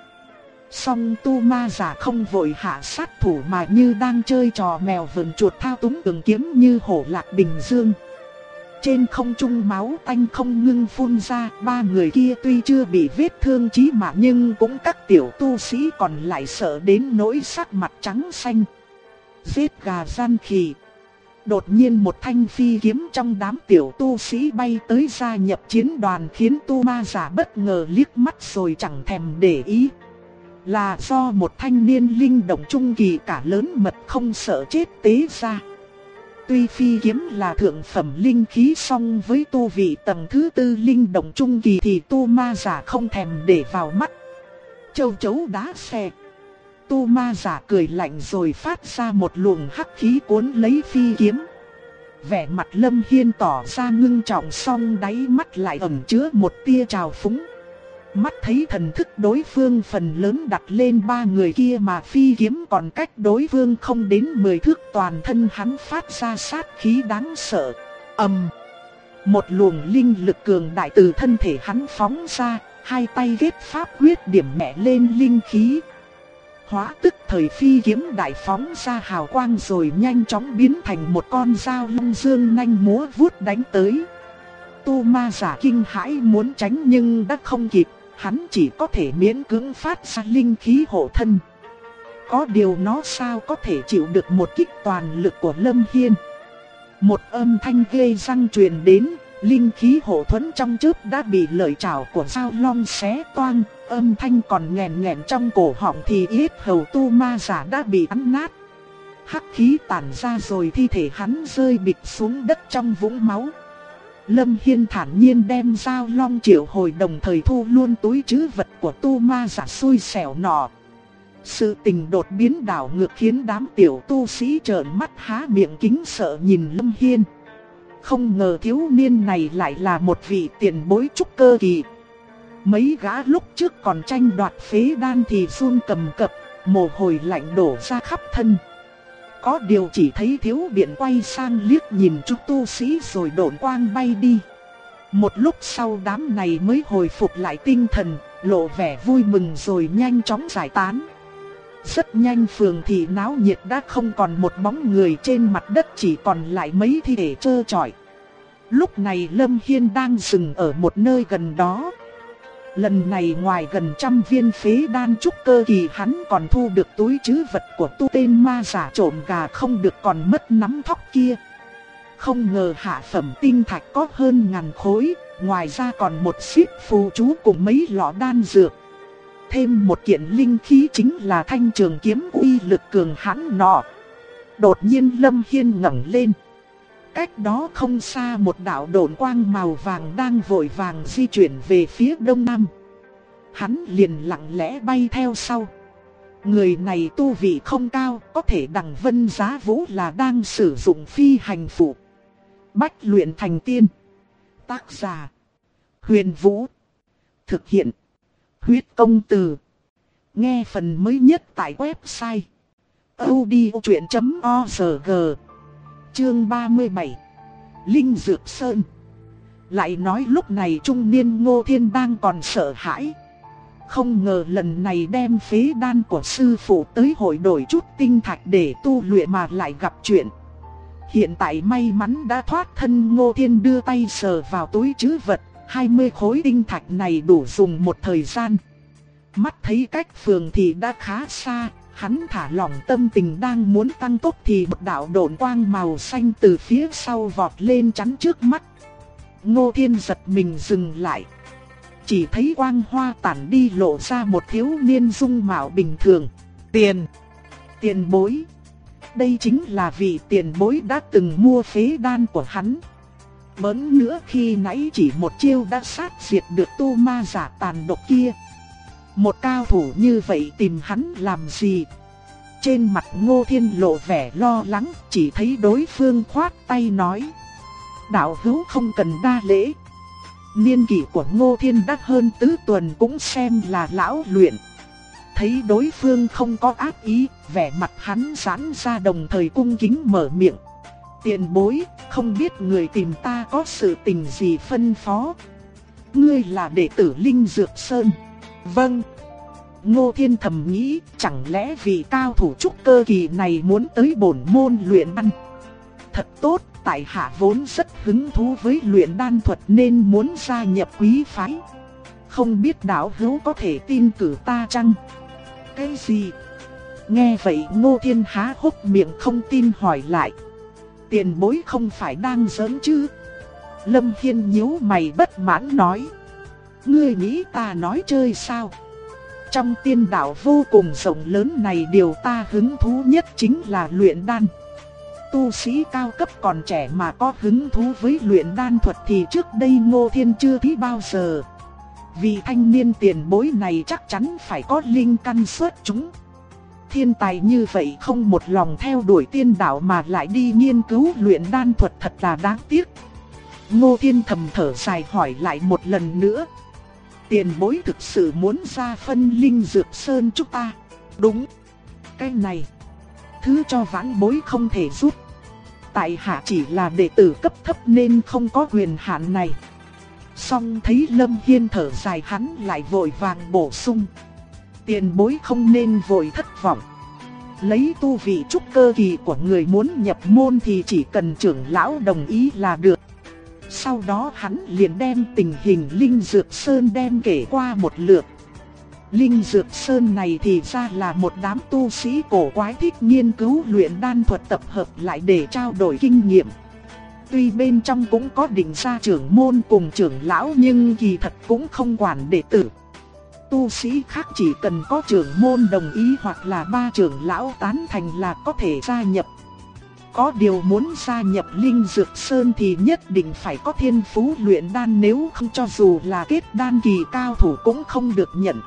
Song tu ma giả không vội hạ sát thủ mà như đang chơi trò mèo vờn chuột, thao túng trường kiếm như hổ lạc bình dương. Trên không trung máu tanh không ngưng phun ra. Ba người kia tuy chưa bị vết thương chí mạng nhưng cũng các tiểu tu sĩ còn lại sợ đến nỗi sắc mặt trắng xanh. Giết gà gian khỉ. Đột nhiên một thanh phi kiếm trong đám tiểu tu sĩ bay tới gia nhập chiến đoàn, khiến tu ma giả bất ngờ liếc mắt rồi chẳng thèm để ý. Là do một thanh niên linh động trung kỳ cả lớn mật không sợ chết tế ra. Tuy phi kiếm là thượng phẩm linh khí, song với tu vị tầng thứ 4 linh động trung kỳ thì tu ma giả không thèm để vào mắt. Châu chấu đá xe. Tu ma giả cười lạnh rồi phát ra một luồng hắc khí cuốn lấy phi kiếm. Vẻ mặt Lâm Hiên tỏ ra ngưng trọng, song đáy mắt lại ẩn chứa một tia trào phúng. Mắt thấy thần thức đối phương phần lớn đặt lên ba người kia mà phi kiếm còn cách đối phương không đến 10 thước, toàn thân hắn phát ra sát khí đáng sợ. Một luồng linh lực cường đại từ thân thể hắn phóng ra, hai tay ghét pháp quyết điểm mẹ lên linh khí. Hóa tức thời phi kiếm đại phóng ra hào quang rồi nhanh chóng biến thành một con dao long dương nanh múa vuốt đánh tới. Tu ma giả kinh hãi muốn tránh nhưng đã không kịp. Hắn chỉ có thể miễn cưỡng phát ra linh khí hộ thân. Có điều nó sao có thể chịu được một kích toàn lực của Lâm Hiên. Một âm thanh ghê răng truyền đến, linh khí hộ thuẫn trong chớp đã bị lợi chảo của dao long xé toang. Âm thanh còn nghẹn nghẹn trong cổ họng thì yết hầu tu ma giả đã bị bắn nát. Hắc khí tản ra rồi thi thể hắn rơi bịch xuống đất trong vũng máu. Lâm Hiên thản nhiên đem dao long triệu hồi, đồng thời thu luôn túi trữ vật của tu ma giả xui xẻo nọ. Sự tình đột biến đảo ngược khiến đám tiểu tu sĩ trợn mắt há miệng kính sợ nhìn Lâm Hiên. Không ngờ thiếu niên này lại là một vị tiền bối trúc cơ kỳ. Mấy gã lúc trước còn tranh đoạt phế đan thì run cầm cập, mồ hôi lạnh đổ ra khắp thân. Có điều chỉ thấy thiếu điện quay sang liếc nhìn chút tu sĩ rồi độn quang bay đi. Một lúc sau đám này mới hồi phục lại tinh thần, lộ vẻ vui mừng rồi nhanh chóng giải tán. Rất nhanh phường thị náo nhiệt đã không còn một bóng người, trên mặt đất chỉ còn lại mấy thi thể trơ trọi. Lúc này Lâm Hiên đang dừng ở một nơi gần đó. Lần này ngoài gần 100 viên phế đan trúc cơ kỳ, hắn còn thu được túi trữ vật của tu tên ma giả trộm gà không được còn mất nắm thóc kia. Không ngờ hạ phẩm tinh thạch có hơn 1000 khối, ngoài ra còn một ship phù chú cùng mấy lọ đan dược. Thêm một kiện linh khí chính là thanh trường kiếm uy lực cường hãn nọ. Đột nhiên Lâm Hiên ngẩng lên. Cách đó không xa một đạo độn quang màu vàng đang vội vàng di chuyển về phía đông nam. Hắn liền lặng lẽ bay theo sau. Người này tu vị không cao, có thể đằng Vân Giá Vũ là đang sử dụng phi hành phụ. Bách luyện thành tiên. Tác giả: Huyền Vũ. Thực hiện: Huyết Công Từ. Nghe phần mới nhất tại website audiochuyện.org. Chương 37. Linh Dược Sơn. Lại nói lúc này trung niên Ngô Thiên đang còn sợ hãi. Không ngờ lần này đem phế đan của sư phụ tới hội đổi chút tinh thạch để tu luyện mà lại gặp chuyện. Hiện tại may mắn đã thoát thân, Ngô Thiên đưa tay sờ vào túi trữ vật, 20 khối tinh thạch này đủ dùng một thời gian. Mắt thấy cách phường thì đã khá xa, hắn thả lỏng tâm tình đang muốn tăng tốc thì một đạo độn quang màu xanh từ phía sau vọt lên chắn trước mắt. Ngô Thiên giật mình dừng lại. Chỉ thấy quang hoa tản đi lộ ra một thiếu niên dung mạo bình thường. Tiền bối. Đây chính là vị tiền bối đã từng mua phế đan của hắn. Bớn nữa khi nãy chỉ một chiêu đã sát diệt được tu ma giả tàn độc kia. Một cao thủ như vậy tìm hắn làm gì? Trên mặt Ngô Thiên lộ vẻ lo lắng, chỉ thấy đối phương khoát tay nói: đạo hữu không cần đa lễ. Niên kỷ của Ngô Thiên đã hơn tứ tuần cũng xem là lão luyện. Thấy đối phương không có ác ý, vẻ mặt hắn giãn ra đồng thời cung kính mở miệng: tiền bối, không biết người tìm ta có sự tình gì phân phó? Ngươi là đệ tử Linh Dược Sơn. Vâng. Ngô Thiên thầm nghĩ, chẳng lẽ vị cao thủ trúc cơ kỳ này muốn tới bổn môn luyện đan? Thật tốt, tại hạ vốn rất hứng thú với luyện đan thuật nên muốn gia nhập quý phái. Không biết đạo hữu có thể tin cử ta chăng? Cái gì? Nghe vậy Ngô Thiên há hốc miệng không tin hỏi lại: tiền bối không phải đang giỡn chứ? Lâm Hiên nhíu mày bất mãn nói: ngươi nghĩ ta nói chơi sao? Trong tiên đạo vô cùng rộng lớn này, điều ta hứng thú nhất chính là luyện đan. Tu sĩ cao cấp còn trẻ mà có hứng thú với luyện đan thuật thì trước đây Ngô Thiên chưa thấy bao giờ. Vì thanh niên tiền bối này chắc chắn phải có linh căn xuất chúng. Thiên tài như vậy không một lòng theo đuổi tiên đạo mà lại đi nghiên cứu luyện đan thuật thật là đáng tiếc. Ngô Thiên thầm thở dài hỏi lại một lần nữa: tiền bối thực sự muốn ra phân Linh Dược Sơn chúng ta? Đúng. Cái này thứ cho vãn bối không thể giúp. Tại hạ chỉ là đệ tử cấp thấp nên không có quyền hạn này. Xong thấy Lâm Hiên thở dài, hắn lại vội vàng bổ sung: tiền bối không nên vội thất vọng. Lấy tu vị trúc cơ kỳ của người muốn nhập môn thì chỉ cần trưởng lão đồng ý là được. Sau đó hắn liền đem tình hình Linh Dược Sơn đem kể qua một lượt. Linh Dược Sơn này thì ra là một đám tu sĩ cổ quái thích nghiên cứu luyện đan thuật tập hợp lại để trao đổi kinh nghiệm. Tuy bên trong cũng có định gia trưởng môn cùng trưởng lão nhưng kỳ thật cũng không quản đệ tử. Tu sĩ khác chỉ cần có trưởng môn đồng ý hoặc là ba trưởng lão tán thành là có thể gia nhập. Có điều muốn gia nhập Linh Dược Sơn thì nhất định phải có thiên phú luyện đan, nếu không cho dù là kết đan kỳ cao thủ cũng không được nhận.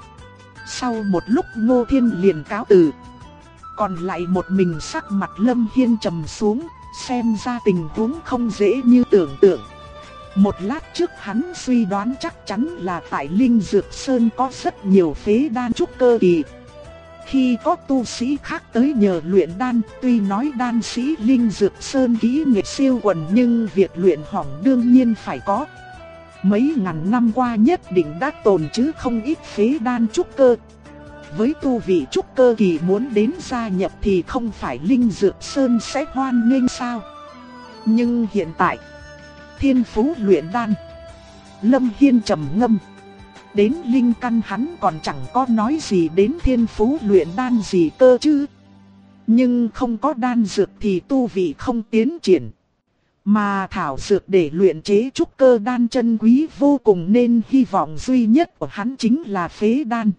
Sau một lúc Ngô Thiên liền cáo từ. Còn lại một mình sắc mặt Lâm Hiên trầm xuống, xem ra tình huống không dễ như tưởng tượng. Một lát trước hắn suy đoán chắc chắn là tại Linh Dược Sơn có rất nhiều phế đan trúc cơ kỳ. Khi có tu sĩ khác tới nhờ luyện đan, tuy nói đan sĩ Linh Dược Sơn kỹ nghệ siêu quần nhưng việc luyện hỏng đương nhiên phải có. Mấy ngàn năm qua nhất định đã tồn chứ không ít phế đan trúc cơ. Với tu vị trúc cơ kỳ muốn đến gia nhập thì không phải Linh Dược Sơn sẽ hoan nghênh sao? Nhưng hiện tại, thiên phú luyện đan. Lâm Hiên trầm ngâm. Đến linh căn hắn còn chẳng có nói gì đến thiên phú luyện đan gì cơ chứ. Nhưng không có đan dược thì tu vị không tiến triển. Mà thảo dược để luyện chế trúc cơ đan chân quý vô cùng nên hy vọng duy nhất của hắn chính là phế đan.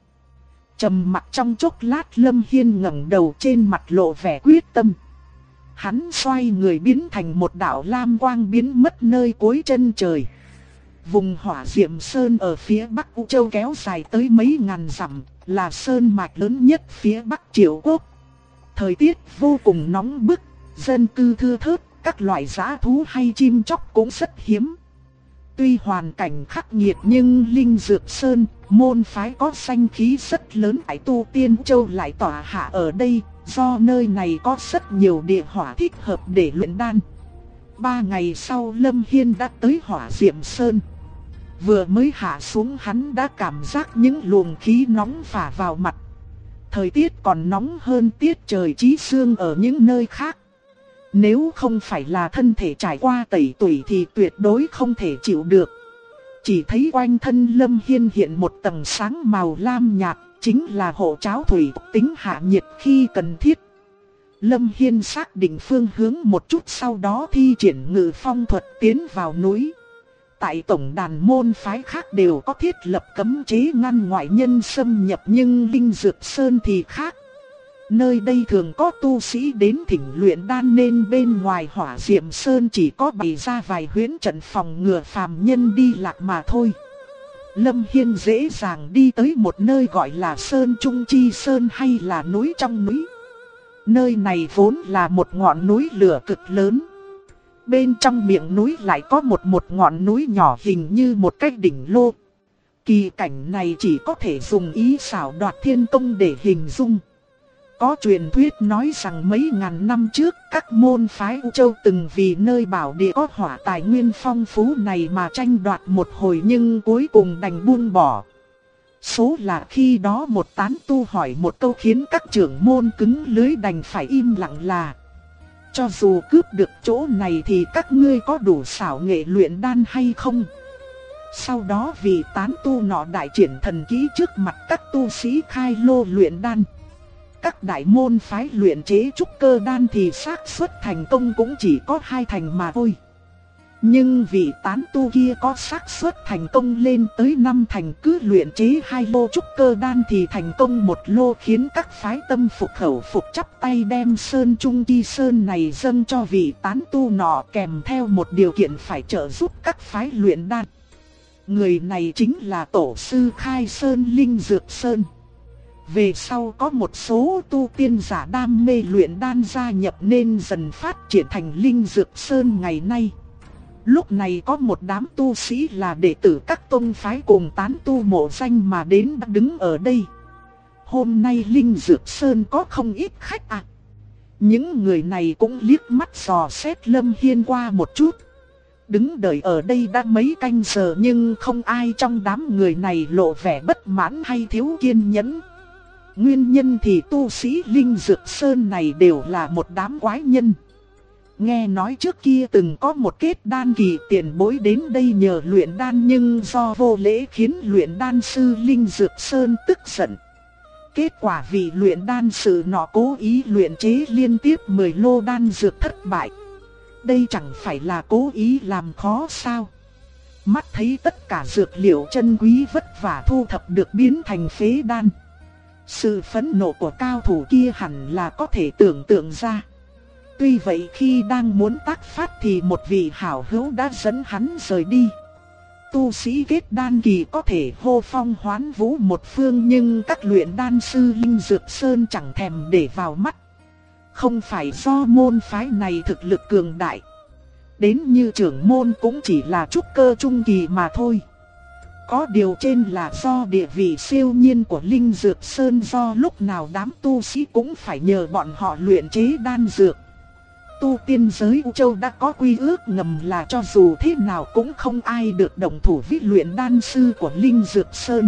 Trầm mặc trong chốc lát, Lâm Hiên ngẩng đầu, trên mặt lộ vẻ quyết tâm. Hắn xoay người biến thành một đạo lam quang biến mất nơi cuối chân trời. Vùng Hỏa Diệm Sơn ở phía Bắc U Châu kéo dài tới mấy ngàn dặm, là sơn mạch lớn nhất phía Bắc Triệu Quốc. Thời tiết vô cùng nóng bức, dân cư thưa thớt, các loại dã thú hay chim chóc cũng rất hiếm. Tuy hoàn cảnh khắc nghiệt nhưng Linh Dược Sơn, môn phái có danh khí rất lớn tại Tu Tiên Châu lại tỏa hạ ở đây, do nơi này có rất nhiều địa hỏa thích hợp để luyện đan. 3 ngày sau Lâm Hiên đã tới Hỏa Diệm Sơn. Vừa mới hạ xuống hắn đã cảm giác những luồng khí nóng phả vào mặt. Thời tiết còn nóng hơn tiết trời chí sương ở những nơi khác. Nếu không phải là thân thể trải qua tẩy tủy thì tuyệt đối không thể chịu được. Chỉ thấy quanh thân Lâm Hiên hiện một tầng sáng màu lam nhạt, chính là hộ cháo thủy tính hạ nhiệt khi cần thiết. Lâm Hiên xác định phương hướng một chút, sau đó thi triển Ngự Phong thuật tiến vào núi. Tại tổng đàn môn phái khác đều có thiết lập cấm chế ngăn ngoại nhân xâm nhập, nhưng Linh Dược Sơn thì khác. Nơi đây thường có tu sĩ đến thỉnh luyện đan nên bên ngoài Hỏa Diệm Sơn chỉ có bày ra vài huyễn trận phòng ngừa phàm nhân đi lạc mà thôi. Lâm Hiên dễ dàng đi tới một nơi gọi là Sơn Trung Chi Sơn, hay là núi trong núi. Nơi này vốn là một ngọn núi lửa cực lớn. Bên trong miệng núi lại có một ngọn núi nhỏ hình như một cái đỉnh lô. Kỳ cảnh này chỉ có thể dùng ý xảo đoạt thiên công để hình dung. Có truyền thuyết nói rằng mấy ngàn năm trước các môn phái U Châu từng vì nơi bảo địa có hỏa tài nguyên phong phú này mà tranh đoạt một hồi, nhưng cuối cùng đành buông bỏ. Số là khi đó một tán tu hỏi một câu khiến các trưởng môn cứng lưới đành phải im lặng là: cho dù cướp được chỗ này thì các ngươi có đủ xảo nghệ luyện đan hay không? Sau đó vị tán tu nọ đại triển thần kỹ trước mặt các tu sĩ khai lô luyện đan. Các đại môn phái luyện chế trúc cơ đan thì xác suất thành công cũng chỉ có 2 thành mà thôi. Nhưng vị tán tu kia có xác suất thành công lên tới 5 thành, cứ luyện chế 2 lô trúc cơ đan thì thành công 1 lô, khiến các phái tâm phục khẩu phục chắp tay đem Sơn Trung Chi Sơn này dâng cho vị tán tu nọ, kèm theo một điều kiện phải trợ giúp các phái luyện đan. Người này chính là tổ sư khai sơn Linh Dược Sơn. Về sau có một số tu tiên giả đam mê luyện đan gia nhập nên dần phát triển thành Linh Dược Sơn ngày nay. Lúc này có một đám tu sĩ là đệ tử các tông phái cùng tán tu mộ danh mà đến đã đứng ở đây. Hôm nay Linh Dược Sơn có không ít khách ạ. Những người này cũng liếc mắt dò xét Lâm Hiên qua một chút. Đứng đợi ở đây đã mấy canh giờ nhưng không ai trong đám người này lộ vẻ bất mãn hay thiếu kiên nhẫn. Nguyên nhân thì tu sĩ Linh Dược Sơn này đều là một đám quái nhân. Nghe nói trước kia từng có một kết đan kỳ tiền bối đến đây nhờ luyện đan, nhưng do vô lễ khiến luyện đan sư Linh Dược Sơn tức giận. Kết quả vì luyện đan sư nọ cố ý luyện chế liên tiếp 10 lô đan dược thất bại. Đây chẳng phải là cố ý làm khó sao? Mắt thấy tất cả dược liệu chân quý vất vả thu thập được biến thành phế đan. Sự phẫn nộ của cao thủ kia hẳn là có thể tưởng tượng ra. Tuy vậy khi đang muốn tác phát thì một vị hảo hữu đã dẫn hắn rời đi. Tu sĩ kết đan kỳ có thể hô phong hoán vũ một phương, nhưng các luyện đan sư Linh Dược Sơn chẳng thèm để vào mắt. Không phải do môn phái này thực lực cường đại, đến như trưởng môn cũng chỉ là trúc cơ trung kỳ mà thôi. Có điều trên là do địa vị siêu nhiên của Linh Dược Sơn, do lúc nào đám tu sĩ cũng phải nhờ bọn họ luyện chế đan dược. Tu tiên giới U Châu đã có quy ước ngầm là cho dù thế nào cũng không ai được động thủ với luyện đan sư của Linh Dược Sơn.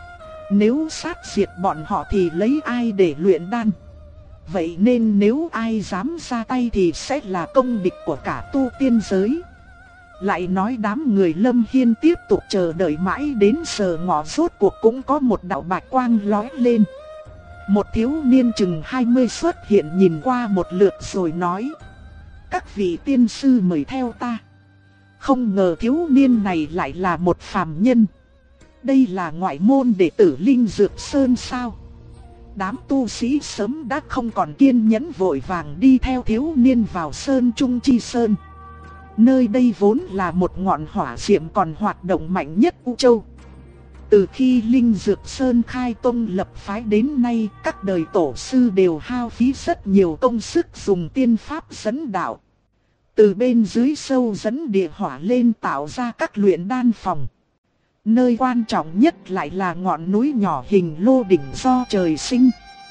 Nếu sát diệt bọn họ thì lấy ai để luyện đan? Vậy nên nếu ai dám ra tay thì sẽ là công địch của cả tu tiên giới. Lại nói đám người Lâm Hiên tiếp tục chờ đợi mãi đến giờ ngọ, rốt cuộc cũng có một đạo bạch quang lóe lên. Một thiếu niên chừng 20 xuất hiện, nhìn qua một lượt rồi nói: Các vị tiên sư mời theo ta. Không ngờ thiếu niên này lại là một phàm nhân. Đây là ngoại môn đệ tử Linh Dược Sơn sao? Đám tu sĩ sớm đã không còn kiên nhẫn, vội vàng đi theo thiếu niên vào Sơn Trung Chi Sơn. Nơi đây vốn là một ngọn hỏa diệm còn hoạt động mạnh nhất U Châu. Từ khi Linh Dược Sơn khai tông lập phái đến nay, các đời tổ sư đều hao phí rất nhiều công sức dùng tiên pháp dẫn đạo. Từ bên dưới sâu dẫn địa hỏa lên tạo ra các luyện đan phòng. Nơi quan trọng nhất lại là ngọn núi nhỏ hình lô đỉnh do trời sinh.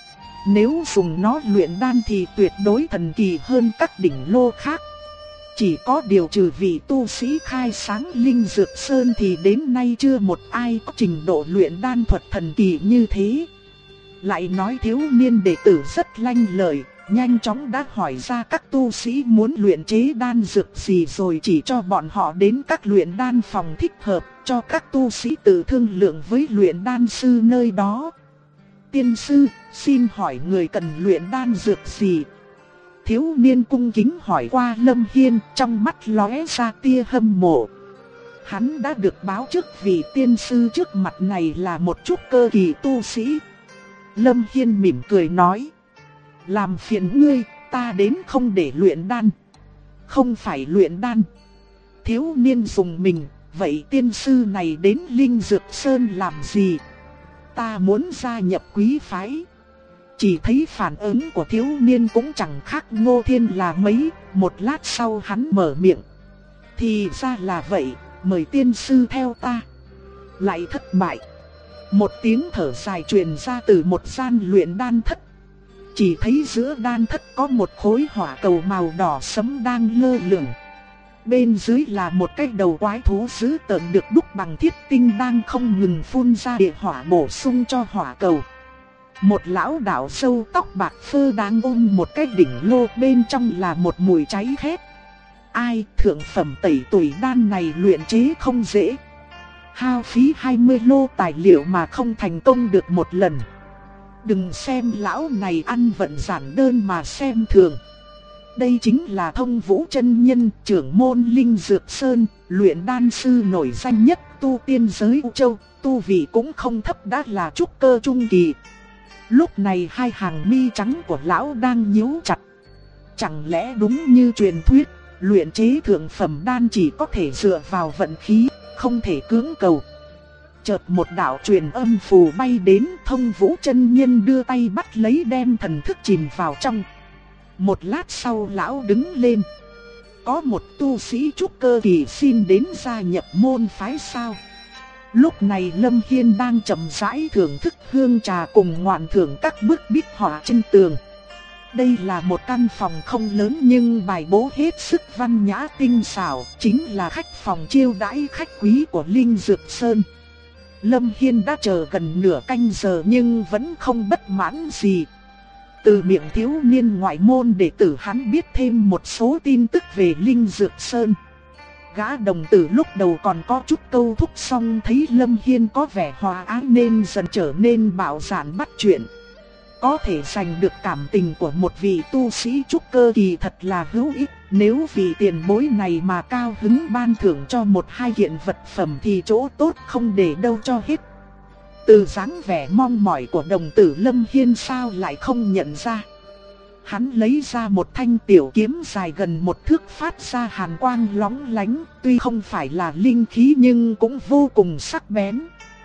Nếu dùng nó luyện đan thì tuyệt đối thần kỳ hơn các đỉnh lô khác. Chỉ có điều trừ vị tu sĩ khai sáng Linh Dược Sơn thì đến nay chưa một ai có trình độ luyện đan thuật thần kỳ như thế. Lại nói thiếu niên đệ tử rất lanh lợi, nhanh chóng đã hỏi ra các tu sĩ muốn luyện chế đan dược gì rồi chỉ cho bọn họ đến các luyện đan phòng thích hợp, cho các tu sĩ tự thương lượng với luyện đan sư nơi đó. Tiên sư, xin hỏi người cần luyện đan dược gì? Thiếu niên cung kính hỏi qua Lâm Hiên, trong mắt lóe ra tia hâm mộ. Hắn đã được báo trước vị tiên sư trước mặt này là một trúc cơ kỳ tu sĩ. Lâm Hiên mỉm cười nói: làm phiền ngươi, ta đến không để luyện đan. Không phải luyện đan. Thiếu niên dùng mình, vậy tiên sư này đến Linh Dược Sơn làm gì? Ta muốn gia nhập quý phái. Chỉ thấy phản ứng của thiếu niên cũng chẳng khác Ngô Thiên là mấy, một lát sau hắn mở miệng. Thì ra là vậy, mời tiên sư theo ta. Lại thất bại. Một tiếng thở dài truyền ra từ một gian luyện đan thất. Chỉ thấy giữa đan thất có một khối hỏa cầu màu đỏ sẫm đang lơ lửng. Bên dưới là một cái đầu quái thú dữ tợn được đúc bằng thiết tinh đang không ngừng phun ra địa hỏa bổ sung cho hỏa cầu. Một lão đạo sâu tóc bạc phơ đang ôm một cái đỉnh lô, bên trong là một mùi cháy khét. Ai, thượng phẩm tẩy tuổi đan này luyện chế không dễ. Hao phí 20 lô tài liệu mà không thành công được một lần. Đừng xem lão này ăn vận giản đơn mà xem thường. Đây chính là Thông Vũ chân nhân, trưởng môn Linh Dược Sơn, luyện đan sư nổi danh nhất tu tiên giới U Châu, tu vị cũng không thấp, đã là trúc cơ trung kỳ. Lúc này hai hàng mi trắng của lão đang nhíu chặt. Chẳng lẽ đúng như truyền thuyết, luyện chế thượng phẩm đan chỉ có thể dựa vào vận khí, không thể cưỡng cầu. Chợt một đạo truyền âm phù bay đến, Thông Vũ chân nhân đưa tay bắt lấy, đem thần thức chìm vào trong. Một lát sau lão đứng lên. Có một tu sĩ trúc cơ kỳ xin đến gia nhập môn phái sao? Lúc này Lâm Hiên đang chậm rãi thưởng thức hương trà cùng ngoạn thưởng các bức bích họa trên tường. Đây là một căn phòng không lớn nhưng bài bố hết sức văn nhã tinh xảo, chính là khách phòng chiêu đãi khách quý của Linh Dược Sơn. Lâm Hiên đã chờ gần nửa canh giờ nhưng vẫn không bất mãn gì. Từ miệng thiếu niên ngoại môn đệ tử hắn biết thêm một số tin tức về Linh Dược Sơn. Gã đồng tử lúc đầu còn có chút câu thúc, xong thấy Lâm Hiên có vẻ hòa ái nên dần trở nên bạo dạn bắt chuyện. Có thể giành được cảm tình của một vị tu sĩ trúc cơ kỳ thật là hữu ích. Nếu vị tiền bối này mà cao hứng ban thưởng cho một hai kiện vật phẩm thì chỗ tốt không để đâu cho hết. Từ dáng vẻ mong mỏi của đồng tử Lâm Hiên sao lại không nhận ra. Hắn lấy ra một thanh tiểu kiếm dài gần một thước phát ra hàn quang lóng lánh, tuy không phải là linh khí nhưng cũng vô cùng sắc bén.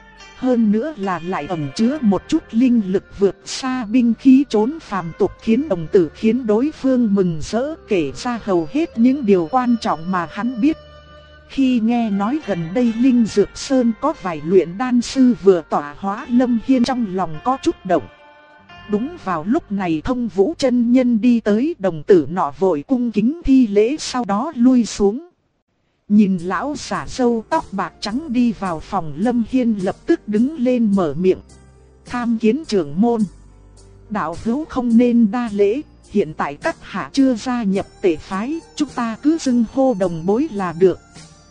Hơn nữa là lại ẩn chứa một chút linh lực vượt xa binh khí trốn phàm tục, khiến đồng tử khiến đối phương mừng rỡ, kể ra hầu hết những điều quan trọng mà hắn biết. Khi nghe nói gần đây Linh Dược Sơn có vài luyện đan sư vừa tỏa hóa, Lâm Hiên trong lòng có chút động. Đúng vào lúc này Thông Vũ chân nhân đi tới, đồng tử nọ vội cung kính thi lễ sau đó lui xuống. Nhìn lão giả râu tóc bạc trắng đi vào phòng, Lâm Hiên lập tức đứng lên mở miệng. Tham kiến trưởng môn. Đạo hữu không nên đa lễ, hiện tại các hạ chưa gia nhập tể phái, chúng ta cứ xưng hô đồng bối là được.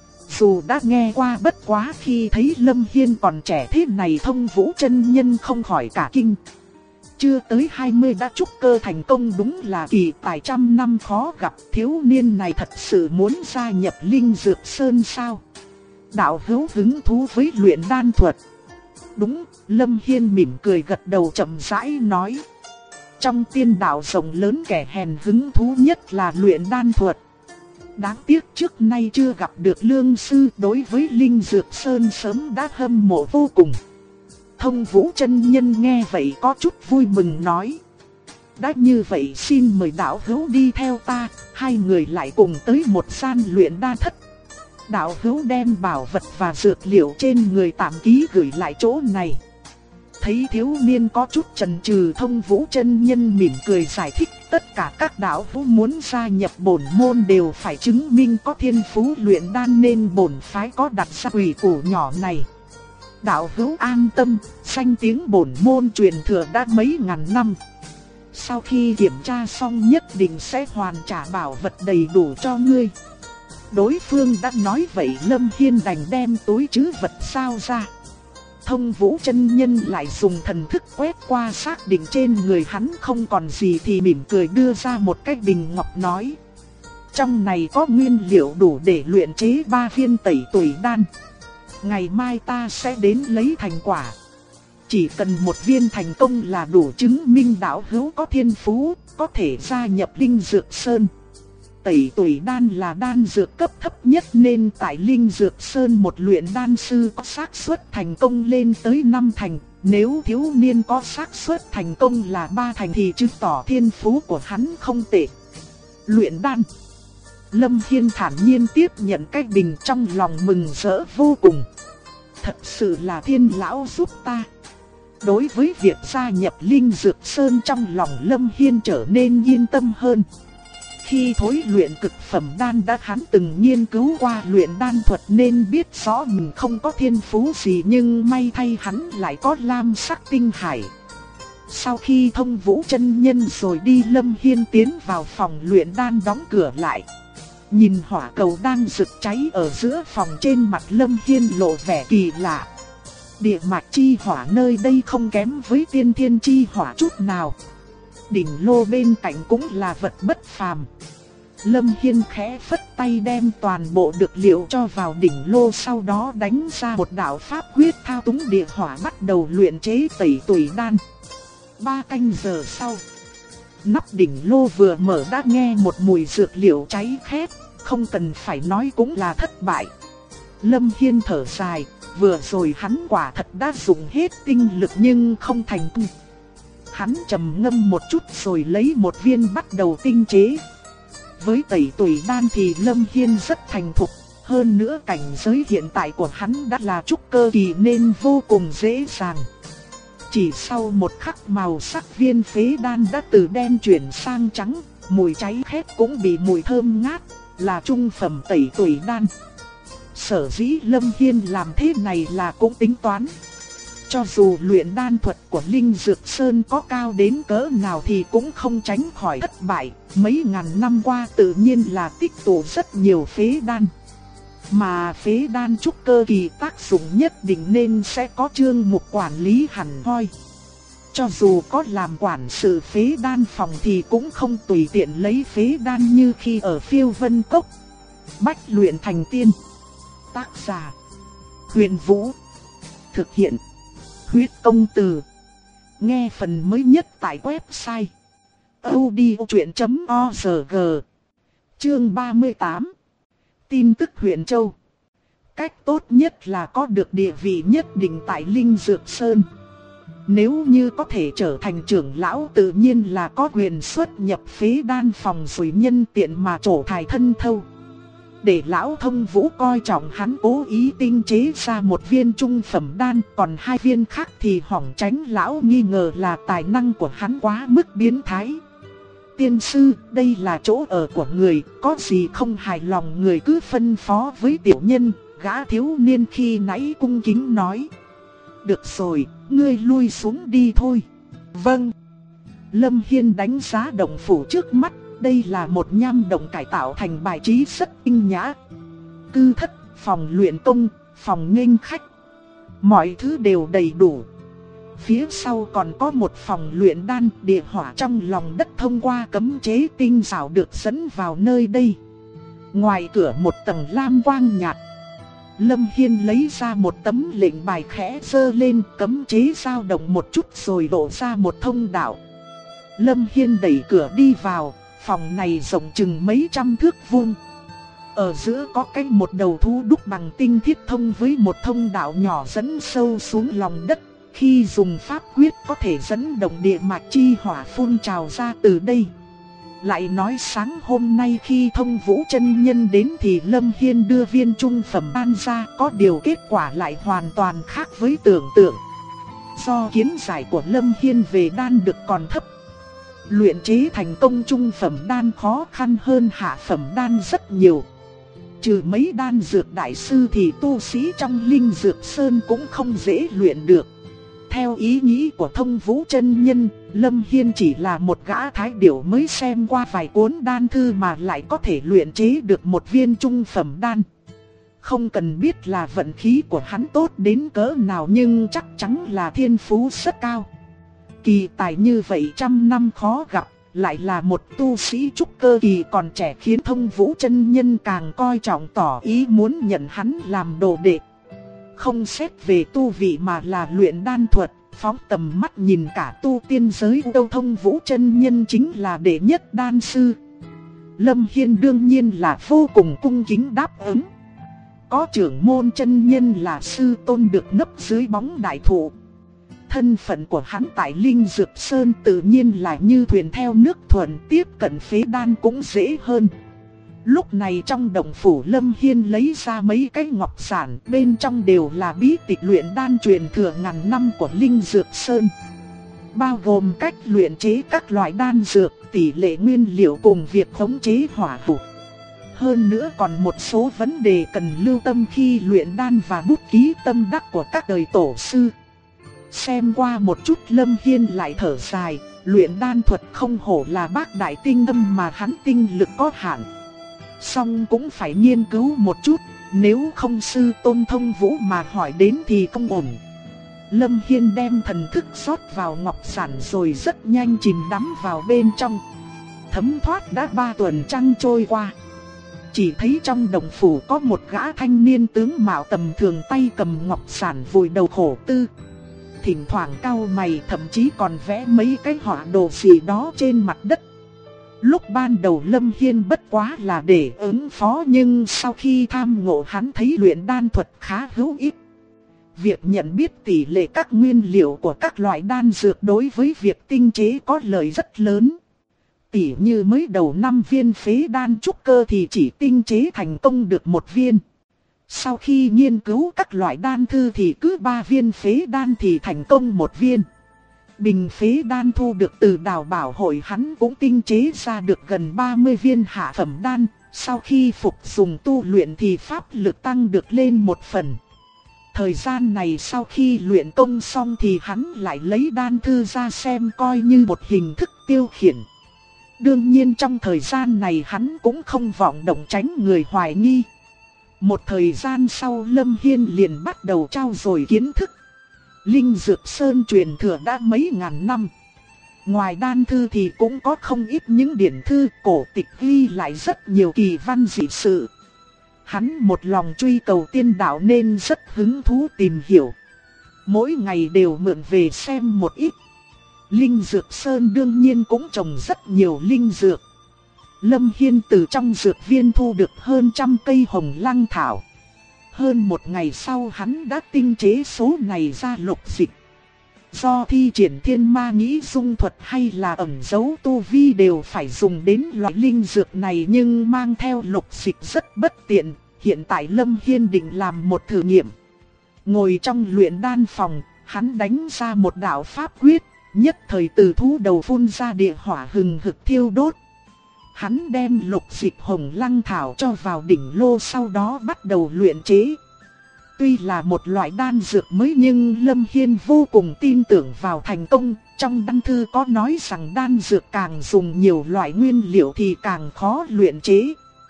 Dù đã nghe qua, bất quá khi thấy Lâm Hiên còn trẻ thế này, Thông Vũ chân nhân không khỏi cả kinh. chưa tới 20 đã trúc cơ thành công, đúng là kỳ tài trăm năm khó gặp. Thiếu niên này thật sự muốn gia nhập Linh Dược Sơn sao? Đạo hữu hứng thú với luyện đan thuật. Đúng, Lâm Hiên mỉm cười gật đầu chậm rãi nói. Trong tiên đạo rộng lớn, kẻ hèn hứng thú nhất là luyện đan thuật. Đáng tiếc trước nay chưa gặp được lương sư, đối với Linh Dược Sơn sớm đã hâm mộ vô cùng. Thông Vũ chân nhân nghe vậy có chút vui mừng nói. Đã như vậy xin mời đạo hữu đi theo ta, hai người lại cùng tới một gian luyện đan thất. Đạo hữu đem bảo vật và dược liệu trên người tạm ký gửi lại chỗ này. Thấy thiếu niên có chút chần chừ, Thông Vũ chân nhân mỉm cười giải thích, tất cả các đạo hữu muốn gia nhập bổn môn đều phải chứng minh có thiên phú luyện đan, nên bổn phái có đặt ra quy củ nhỏ này. Đạo hữu an tâm, danh tiếng bổn môn truyền thừa đã mấy ngàn năm. Sau khi kiểm tra xong nhất định sẽ hoàn trả bảo vật đầy đủ cho ngươi. Đối phương đã nói vậy, Lâm Hiên đành đem túi trữ vật sao ra. Thông Vũ chân nhân lại dùng thần thức quét qua, xác định trên người hắn không còn gì thì mỉm cười đưa ra một cái bình ngọc nói. Trong này có nguyên liệu đủ để luyện chế 3 viên tẩy tuổi đan. Ngày mai ta sẽ đến lấy thành quả. Chỉ cần một viên thành công là đủ chứng minh đạo hữu có thiên phú, có thể gia nhập Linh Dược Sơn. Tẩy tuổi đan là đan dược cấp thấp nhất, nên tại Linh Dược Sơn một luyện đan sư có xác suất thành công lên tới 5 thành. Nếu thiếu niên có xác suất thành công là 3 thành thì chứng tỏ thiên phú của hắn không tệ. Luyện đan. Lâm Hiên thản nhiên tiếp nhận cái bình, trong lòng mừng rỡ vô cùng. Thật sự là Thiên lão giúp ta. Đối với việc gia nhập Linh Dược Sơn, trong lòng Lâm Hiên trở nên yên tâm hơn. Khi thối luyện cực phẩm đan đã, hắn từng nghiên cứu qua luyện đan thuật nên biết rõ mình không có thiên phú gì, nhưng may thay hắn lại có lam sắc tinh hải. Sau khi Thông Vũ chân nhân rồi đi, Lâm Hiên tiến vào phòng luyện đan đóng cửa lại. Nhìn hỏa cầu đang rực cháy ở giữa phòng, trên mặt Lâm Hiên lộ vẻ kỳ lạ. Địa mạch chi hỏa nơi đây không kém với tiên thiên chi hỏa chút nào. Đỉnh lô bên cạnh cũng là vật bất phàm. Lâm Hiên khẽ phất tay đem toàn bộ dược liệu cho vào đỉnh lô, sau đó đánh ra một đạo pháp quyết thao túng địa hỏa, bắt đầu luyện chế tẩy tuổi đan. 3 canh giờ sau, nắp đỉnh lô vừa mở đã nghe một mùi dược liệu cháy khét, không cần phải nói cũng là thất bại. Lâm Hiên thở dài, vừa rồi hắn quả thật đã dùng hết tinh lực nhưng không thành công. Hắn trầm ngâm một chút rồi lấy một viên bắt đầu tinh chế. Với tẩy tuổi đan thì Lâm Hiên rất thành thục, hơn nữa cảnh giới hiện tại của hắn đã là trúc cơ kỳ nên vô cùng dễ dàng. Chỉ sau một khắc, màu sắc viên phế đan đã từ đen chuyển sang trắng, mùi cháy khét cũng bị mùi thơm ngát, là trung phẩm tẩy tuổi đan. Sở dĩ Lâm Hiên làm thế này là cũng tính toán. Cho dù luyện đan thuật của Linh Dược Sơn có cao đến cỡ nào thì cũng không tránh khỏi thất bại. Mấy ngàn năm qua tự nhiên là tích tụ rất nhiều phế đan. Mà phế đan trúc cơ kỳ tác dụng nhất định nên sẽ có chương mục quản lý hẳn hoi. Cho dù có làm quản sự phế đan phòng thì cũng không tùy tiện lấy phế đan như khi ở Phiêu Vân Cốc. Bách luyện thành tiên. Tác giả: Huyền Vũ. Thực hiện: Huyết Công Từ. Nghe phần mới nhất tại website audiochuyen.org. Chương 38. Tin tức Huyền Châu. Cách tốt nhất là có được địa vị nhất định tại Linh Dược Sơn. Nếu như có thể trở thành trưởng lão, tự nhiên là có quyền xuất nhập phế đan phòng rồi nhân tiện mà trổ thải thân thâu. Để lão Thông Vũ coi trọng, hắn cố ý tinh chế ra một viên trung phẩm đan, còn 2 viên khác thì hỏng, tránh lão nghi ngờ là tài năng của hắn quá mức biến thái. Tiên sư, đây là chỗ ở của người, có gì không hài lòng người cứ phân phó với tiểu nhân. Gã thiếu niên khi nãy cung kính nói. Được rồi, ngươi lui xuống đi thôi. Vâng. Lâm Hiên đánh giá động phủ trước mắt. Đây là một nham động cải tạo thành bài trí rất tinh nhã. Cư thất, phòng luyện công, phòng nghênh khách, mọi thứ đều đầy đủ. Phía sau còn có một phòng luyện đan, địa hỏa trong lòng đất thông qua cấm chế tinh xảo được dẫn vào nơi đây. Ngoài cửa một tầng lam quang nhạt. Lâm Hiên lấy ra một tấm lệnh bài khẽ giơ lên, cấm chế dao động một chút rồi lộ ra một thông đạo. Lâm Hiên đẩy cửa đi vào, phòng này rộng chừng mấy trăm thước vuông. Ở giữa có một đầu thú đúc bằng tinh thiết thông với một thông đạo nhỏ dẫn sâu xuống lòng đất. Khi dùng pháp quyết có thể dẫn động địa mạch chi hỏa phun trào ra từ đây. Lại nói sáng hôm nay khi Thông Vũ chân nhân đến thì Lâm Hiên đưa viên trung phẩm đan ra, có điều kết quả lại hoàn toàn khác với tưởng tượng. Do kiến giải của Lâm Hiên về đan được còn thấp, luyện chế thành công trung phẩm đan khó khăn hơn hạ phẩm đan rất nhiều. Trừ mấy đan dược đại sư thì tu sĩ trong Linh Dược Sơn cũng không dễ luyện được. Theo ý nghĩ của Thông Vũ chân nhân, Lâm Hiên chỉ là một gã thái điểu mới xem qua vài cuốn đan thư mà lại có thể luyện chế được một viên trung phẩm đan. Không cần biết là vận khí của hắn tốt đến cỡ nào nhưng chắc chắn là thiên phú rất cao. Kỳ tài như vậy trăm năm khó gặp, lại là một tu sĩ trúc cơ kỳ còn trẻ khiến Thông Vũ chân nhân càng coi trọng, tỏ ý muốn nhận hắn làm đồ đệ. Không xét về tu vị mà là luyện đan thuật, phóng tầm mắt nhìn cả tu tiên giới, Thông Vũ chân nhân chính là đệ nhất đan sư. Lâm Hiên đương nhiên là vô cùng cung kính đáp ứng. Có trưởng môn chân nhân là sư tôn được nấp dưới bóng đại thụ. Thân phận của hắn tại Linh Dược Sơn tự nhiên là như thuyền theo nước thuận, tiếp cận phế đan cũng dễ hơn. Lúc này trong động phủ Lâm Hiên lấy ra mấy cái ngọc giản, bên trong đều là bí tịch luyện đan truyền thừa ngàn năm của Linh Dược Sơn. Bao gồm cách luyện chế các loại đan dược, tỷ lệ nguyên liệu cùng việc khống chế hỏa thủ. Hơn nữa còn một số vấn đề cần lưu tâm khi luyện đan và bút ký tâm đắc của các đời tổ sư. Xem qua một chút Lâm Hiên lại thở dài, luyện đan thuật không hổ là bác đại tinh âm mà hắn tinh lực có hạn. Song cũng phải nghiên cứu một chút, nếu không sư tôn Thông Vũ mà hỏi đến thì không ổn. Lâm Hiên đem thần thức rót vào ngọc giản rồi rất nhanh chìm đắm vào bên trong. Thấm thoát đã 3 tuần trăng trôi qua. Chỉ thấy trong đồng phủ có một gã thanh niên tướng mạo tầm thường tay cầm ngọc giản vùi đầu khổ tư. Thỉnh thoảng cau mày, thậm chí còn vẽ mấy cái họa đồ gì đó trên mặt đất. Lúc ban đầu Lâm Hiên bất quá là để ứng phó, nhưng sau khi tham ngộ hắn thấy luyện đan thuật khá hữu ích. Việc nhận biết tỷ lệ các nguyên liệu của các loại đan dược đối với việc tinh chế có lợi rất lớn. Tỉ như mới đầu 5 viên phế đan trúc cơ thì chỉ tinh chế thành công được 1 viên. Sau khi nghiên cứu các loại đan thư thì cứ 3 viên phế đan thì thành công 1 viên. Bình phế đan thu được từ Đào Bảo Hội hắn cũng tinh chế ra được gần 30 viên hạ phẩm đan. Sau khi phục dùng tu luyện thì pháp lực tăng được lên 1 phần. Thời gian này sau khi luyện công xong thì hắn lại lấy đan thư ra xem coi như một hình thức tiêu khiển. Đương nhiên trong thời gian này hắn cũng không vọng động tránh người hoài nghi. Một thời gian sau Lâm Hiên liền bắt đầu trau dồi kiến thức. Linh Dược Sơn truyền thừa đã mấy ngàn năm. Ngoài đan thư thì cũng có không ít những điển thư cổ tịch ghi lại rất nhiều kỳ văn dị sự. Hắn một lòng truy cầu tiên đạo nên rất hứng thú tìm hiểu. Mỗi ngày đều mượn về xem một ít. Linh Dược Sơn đương nhiên cũng trồng rất nhiều linh dược. Lâm Hiên từ trong dược viên thu được hơn 100 cây hồng lăng thảo. Hơn một ngày sau hắn đã tinh chế số này ra lục dịch. Do thi triển thiên ma nghĩ dung thuật hay là ẩn giấu tu vi đều phải dùng đến loại linh dược này, nhưng mang theo lục dịch rất bất tiện. Hiện tại Lâm Hiên định làm một thử nghiệm. Ngồi trong luyện đan phòng, hắn đánh ra một đạo pháp quyết, nhất thời từ thú đầu phun ra địa hỏa hừng hực thiêu đốt. Hắn đem lục dịch hồng lăng thảo cho vào đỉnh lô, sau đó bắt đầu luyện chế. Tuy là một loại đan dược mới nhưng Lâm Hiên vô cùng tin tưởng vào thành công. Trong đan thư có nói rằng đan dược càng dùng nhiều loại nguyên liệu thì càng khó luyện chế.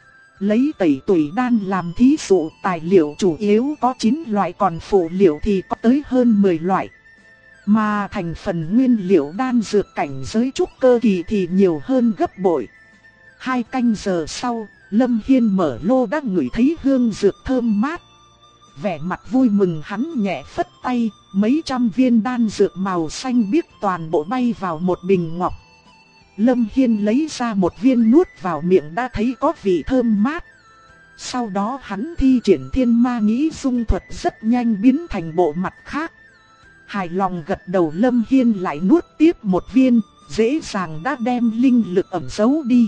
Lấy tẩy tủy đan làm thí dụ, tài liệu chủ yếu có 9 loại, còn phụ liệu thì có tới hơn 10 loại. Mà thành phần nguyên liệu đan dược cảnh giới trúc cơ kỳ thì nhiều hơn gấp bội. 2 canh giờ sau, Lâm Hiên mở lô đã ngửi thấy hương dược thơm mát. Vẻ mặt vui mừng hắn nhẹ phất tay, mấy trăm viên đan dược màu xanh biếc toàn bộ bay vào một bình ngọc. Lâm Hiên lấy ra một viên nuốt vào miệng đã thấy có vị thơm mát. Sau đó hắn thi triển thiên ma nghĩ dung thuật rất nhanh biến thành bộ mặt khác. Hài lòng gật đầu, Lâm Hiên lại nuốt tiếp một viên, dễ dàng đã đem linh lực ẩn giấu đi.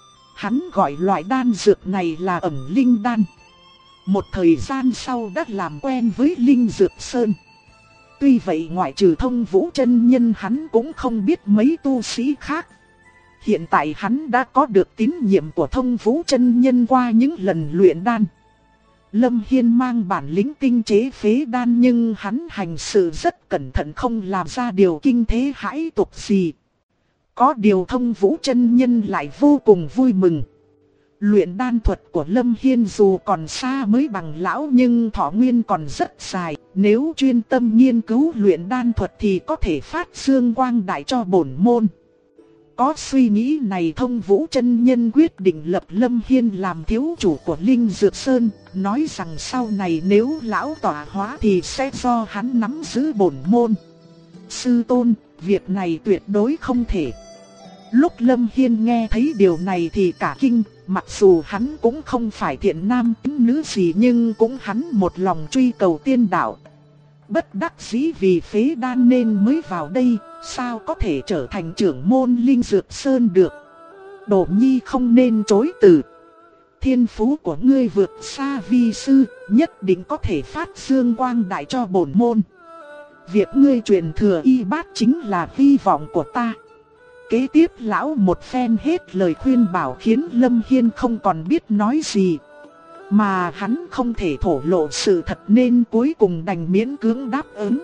Hắn gọi loại đan dược này là ẩn linh đan. Một thời gian sau đã làm quen với linh dược sơn. Tuy vậy ngoại trừ Thông Vũ chân nhân hắn cũng không biết mấy tu sĩ khác. Hiện tại hắn đã có được tín nhiệm của Thông Vũ chân nhân qua những lần luyện đan. Lâm Hiên mang bản lĩnh tinh chế phế đan nhưng hắn hành sự rất cẩn thận, không làm ra điều kinh thế hãi tục gì. Có điều Thông Vũ chân nhân lại vô cùng vui mừng. Luyện đan thuật của Lâm Hiên dù còn xa mới bằng lão nhưng thọ nguyên còn rất dài. Nếu chuyên tâm nghiên cứu luyện đan thuật thì có thể phát dương quang đại cho bổn môn. Có suy nghĩ này, Thông Vũ chân nhân quyết định lập Lâm Hiên làm thiếu chủ của Linh Dược Sơn, nói rằng sau này nếu lão tọa hóa thì sẽ do hắn nắm giữ bổn môn. Sư tôn, việc này tuyệt đối không thể. Lúc Lâm Hiên nghe thấy điều này thì cả kinh, mặc dù hắn cũng không phải thiện nam tín nữ gì nhưng cũng hắn một lòng truy cầu tiên đạo. Bất đắc dĩ vì phế đan nên mới vào đây, sao có thể trở thành trưởng môn Linh Dược Sơn được. Đồ nhi không nên chối từ. Thiên phú của ngươi vượt xa vi sư, nhất định có thể phát dương quang đại cho bổn môn. Việc ngươi truyền thừa y bát chính là hy vọng của ta. Kế tiếp lão một phen hết lời khuyên bảo khiến Lâm Hiên không còn biết nói gì. Mà hắn không thể thổ lộ sự thật nên cuối cùng đành miễn cưỡng đáp ứng.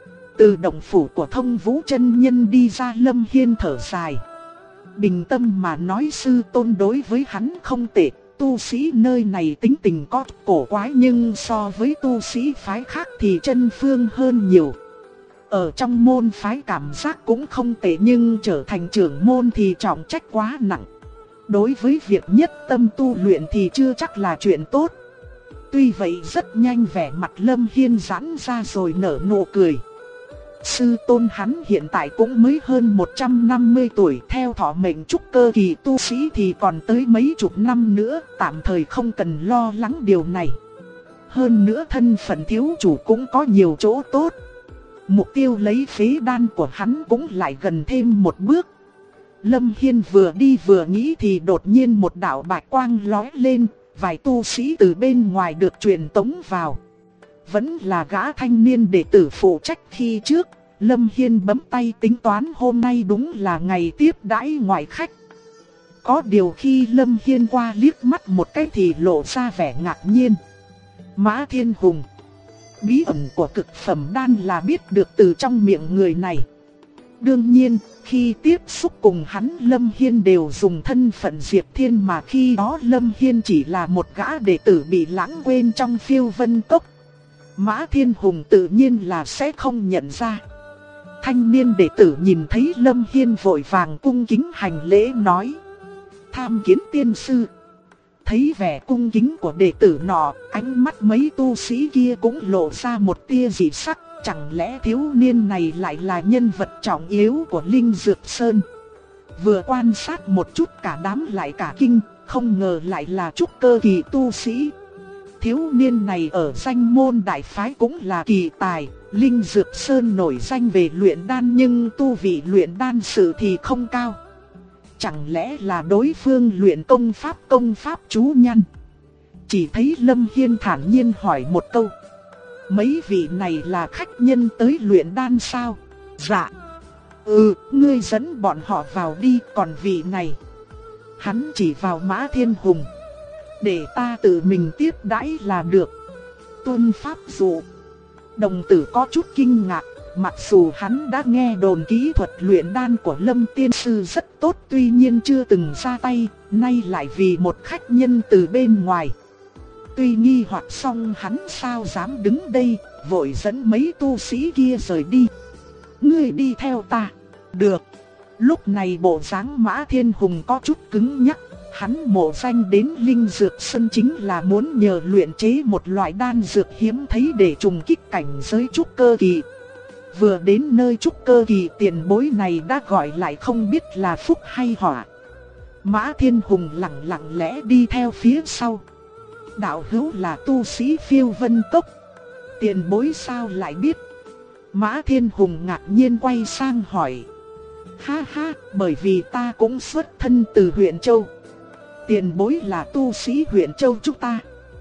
Từ động phủ của Thông Vũ chân nhân đi ra, Lâm Hiên thở dài. Bình tâm mà nói, sư tôn đối với hắn không tệ. Tu sĩ nơi này tính tình có cổ quái nhưng so với tu sĩ phái khác thì chân phương hơn nhiều. Ở trong môn phái cảm giác cũng không tệ nhưng trở thành trưởng môn thì trọng trách quá nặng. Đối với việc nhất tâm tu luyện thì chưa chắc là chuyện tốt. Tuy vậy rất nhanh vẻ mặt Lâm Hiên giãn ra rồi nở nụ cười. Sư tôn hắn hiện tại cũng mới hơn 150 tuổi, theo thọ mệnh trúc cơ kỳ tu sĩ thì còn tới mấy chục năm nữa, tạm thời không cần lo lắng điều này. Hơn nữa thân phận thiếu chủ cũng có nhiều chỗ tốt. Mục tiêu lấy phế đan của hắn cũng lại gần thêm một bước. Lâm Hiên vừa đi vừa nghĩ thì đột nhiên một đạo bạch quang lóe lên, vài tu sĩ từ bên ngoài được truyền tống vào. Vẫn là gã thanh niên đệ tử phụ trách khi trước. Lâm Hiên bấm tay tính toán hôm nay đúng là ngày tiếp đãi ngoại khách. Có điều khi Lâm Hiên qua liếc mắt một cái thì lộ ra vẻ ngạc nhiên. Mã Thiên Hùng. Bí ẩn của cực phẩm đan là biết được từ trong miệng người này. Đương nhiên, khi tiếp xúc cùng hắn Lâm Hiên đều dùng thân phận Diệp Thiên, mà khi đó Lâm Hiên chỉ là một gã đệ tử bị lãng quên trong Phiêu Vân Cốc. Mã Thiên Hùng tự nhiên là sẽ không nhận ra. Thanh niên đệ tử nhìn thấy Lâm Hiên vội vàng cung kính hành lễ nói: tham kiến tiên sư. Thấy vẻ cung kính của đệ tử nọ, ánh mắt mấy tu sĩ kia cũng lộ ra một tia dị sắc. Chẳng lẽ thiếu niên này lại là nhân vật trọng yếu của Linh Dược Sơn? Vừa quan sát một chút cả đám lại cả kinh, không ngờ lại là trúc cơ kỳ tu sĩ. Thiếu niên này ở danh môn đại phái cũng là kỳ tài. Linh Dược Sơn nổi danh về luyện đan nhưng tu vị luyện đan sự thì không cao. Chẳng lẽ là đối phương luyện công pháp chú nhăn? Chỉ thấy Lâm Hiên thản nhiên hỏi một câu: mấy vị này là khách nhân tới luyện đan sao? Dạ. Ngươi dẫn bọn họ vào đi, còn vị này. Hắn chỉ vào Mã Thiên Hùng. Để ta tự mình tiếp đãi là được. Tuân pháp dụ. Đồng tử có chút kinh ngạc. Mặc dù hắn đã nghe đồn kỹ thuật luyện đan của Lâm tiên sư rất tốt, tuy nhiên chưa từng ra tay, nay lại vì một khách nhân từ bên ngoài. Tuy nghi hoặc xong hắn sao dám đứng đây, vội dẫn mấy tu sĩ kia rời đi. Ngươi đi theo ta. Được. Lúc này bộ dáng Mã Thiên Hùng có chút cứng nhắc. Hắn mộ danh đến Linh Dược Sơn chính là muốn nhờ luyện chế một loại đan dược hiếm thấy để trùng kích cảnh giới trúc cơ kỳ. Vừa đến nơi trúc cơ kỳ, tiền bối này đã gọi lại không biết là phúc hay họa. Mã Thiên Hùng lặng lẽ đi theo phía sau. Đạo hữu là tu sĩ Phiêu Vân Cốc. Tiền bối sao lại biết? Mã Thiên Hùng ngạc nhiên quay sang hỏi. Ha ha, bởi vì ta cũng xuất thân từ huyện Châu. Tiền bối là tu sĩ huyện Châu chúng ta.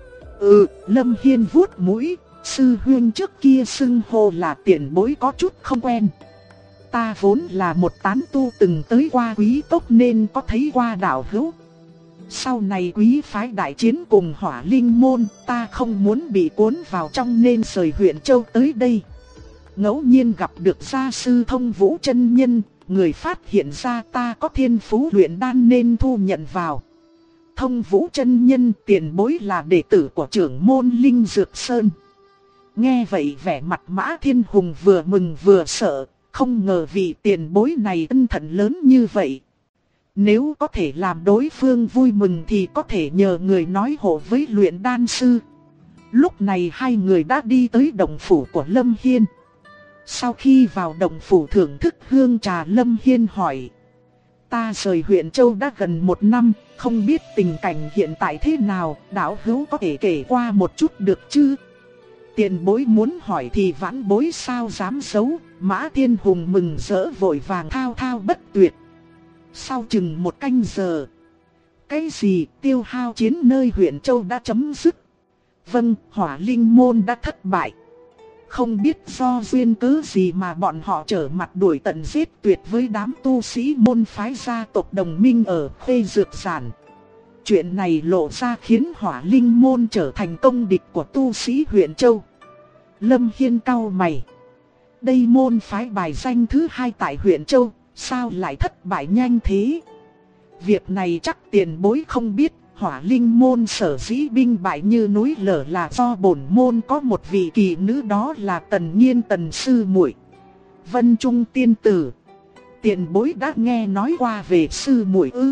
Lâm Hiên vuốt mũi. Sư huynh trước kia xưng hô là tiền bối có chút không quen. Ta vốn là một tán tu từng tới qua Quý Tốc nên có thấy qua đạo hữu. Sau này quý phái đại chiến cùng Hỏa Linh môn, ta không muốn bị cuốn vào trong nên rời huyện Châu tới đây. Ngẫu nhiên gặp được gia sư Thông Vũ chân nhân, người phát hiện ra ta có thiên phú luyện đan nên thu nhận vào. Thông Vũ chân nhân tiền bối là đệ tử của trưởng môn Linh Dược Sơn. Nghe vậy vẻ mặt Mã Thiên Hùng vừa mừng vừa sợ, không ngờ vị tiền bối này ân thận lớn như vậy. Nếu có thể làm đối phương vui mừng thì có thể nhờ người nói hộ với luyện đan sư. Lúc này hai người đã đi tới động phủ của Lâm Hiên. Sau khi vào động phủ thưởng thức hương trà, Lâm Hiên hỏi. Ta rời huyện Châu đã gần 1 năm, không biết tình cảnh hiện tại thế nào, đạo hữu có thể kể qua một chút được chứ? Tiền bối muốn hỏi thì vãn bối sao dám giấu. Mã Thiên Hùng mừng rỡ vội vàng thao thao bất tuyệt. Sau chừng 1 canh giờ. Cái gì tiêu hao chiến nơi huyện Châu đã chấm dứt? Vâng, Hỏa Linh môn đã thất bại. Không biết do duyên cớ gì mà bọn họ trở mặt đuổi tận giết tuyệt với đám tu sĩ môn phái gia tộc đồng minh ở Khê Dược Giản. Chuyện này lộ ra khiến Hỏa Linh môn trở thành công địch của tu sĩ huyện Châu. Lâm Hiên cau mày. Đây môn phái bài danh thứ 2 tại huyện Châu, sao lại thất bại nhanh thế? Việc này chắc tiền bối không biết. Hỏa Linh môn sở dĩ binh bại như núi lở là do bổn môn có một vị kỳ nữ, đó là Tần Nhiên Tần sư muội. Vân Trung tiên tử. Tiền bối đã nghe nói qua về sư muội ư?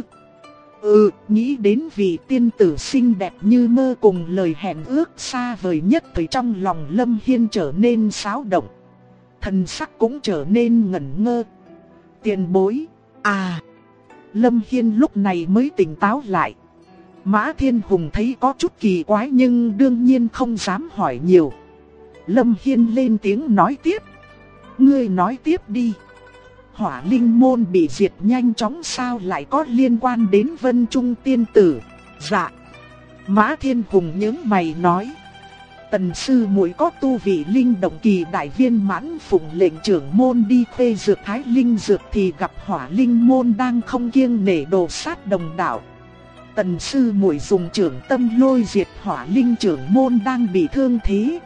Nghĩ đến vị tiên tử xinh đẹp như mơ cùng lời hẹn ước xa vời nhất thời, trong lòng Lâm Hiên trở nên xáo động. Thần sắc cũng trở nên ngẩn ngơ. Tiền bối. Lâm Hiên lúc này mới tỉnh táo lại. Mã Thiên Hùng thấy có chút kỳ quái nhưng đương nhiên không dám hỏi nhiều. Lâm Hiên lên tiếng nói tiếp. Ngươi nói tiếp đi. Hỏa Linh môn bị diệt nhanh chóng sao lại có liên quan đến Vân Trung tiên tử? Dạ. Mã Thiên Hùng nhướng mày nói. Tần sư muội có tu vị linh động kỳ đại viên mãn, phụng lệnh trưởng môn đi Khê Dược Thái Linh Dược thì gặp Hỏa Linh môn đang không kiêng nể đồ sát đồng đạo. Tần sư muội dùng trưởng tâm lôi diệt Hỏa Linh trưởng môn đang bị thương thế.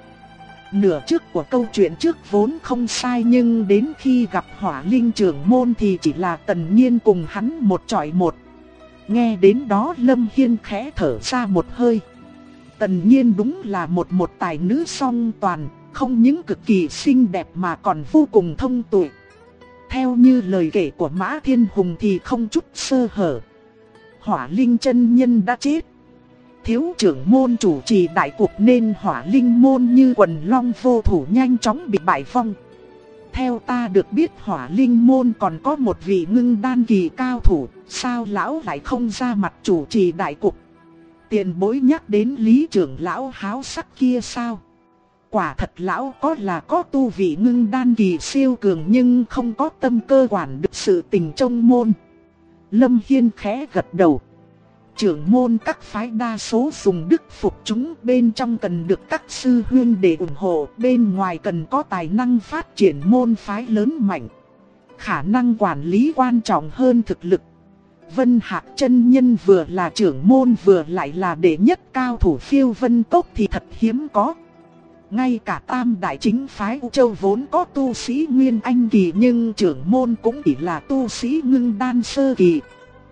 Nửa trước của câu chuyện trước vốn không sai, nhưng đến khi gặp Hỏa Linh trưởng môn thì chỉ là Tần Nhiên cùng hắn một chọi một. Nghe đến đó Lâm Hiên khẽ thở ra một hơi. Tần Nhiên đúng là một tài nữ song toàn, không những cực kỳ xinh đẹp mà còn vô cùng thông tuệ. Theo như lời kể của Mã Thiên Hùng thì không chút sơ hở. Hỏa Linh chân nhân đã chết. Thiếu trưởng môn chủ trì đại cuộc nên Hỏa Linh môn như quần long vô thủ nhanh chóng bị bại vong. Theo ta được biết Hỏa Linh môn còn có một vị ngưng đan kỳ cao thủ, sao lão lại không ra mặt chủ trì đại cuộc? Tiền bối nhắc đến Lý trưởng lão háo sắc kia sao? Quả thật lão có tu vị ngưng đan kỳ siêu cường nhưng không có tâm cơ quản được sự tình trong môn. Lâm Hiên khẽ gật đầu. Trưởng môn các phái đa số dùng đức phục chúng, bên trong cần được các sư huynh để ủng hộ, bên ngoài cần có tài năng phát triển môn phái lớn mạnh. Khả năng quản lý quan trọng hơn thực lực. Vân Hạc chân nhân vừa là trưởng môn vừa lại là đệ nhất cao thủ Phiêu Vân Cốc thì thật hiếm có. Ngay cả tam đại chính phái U Châu vốn có tu sĩ Nguyên Anh kỳ nhưng trưởng môn cũng chỉ là tu sĩ ngưng đan sơ kỳ.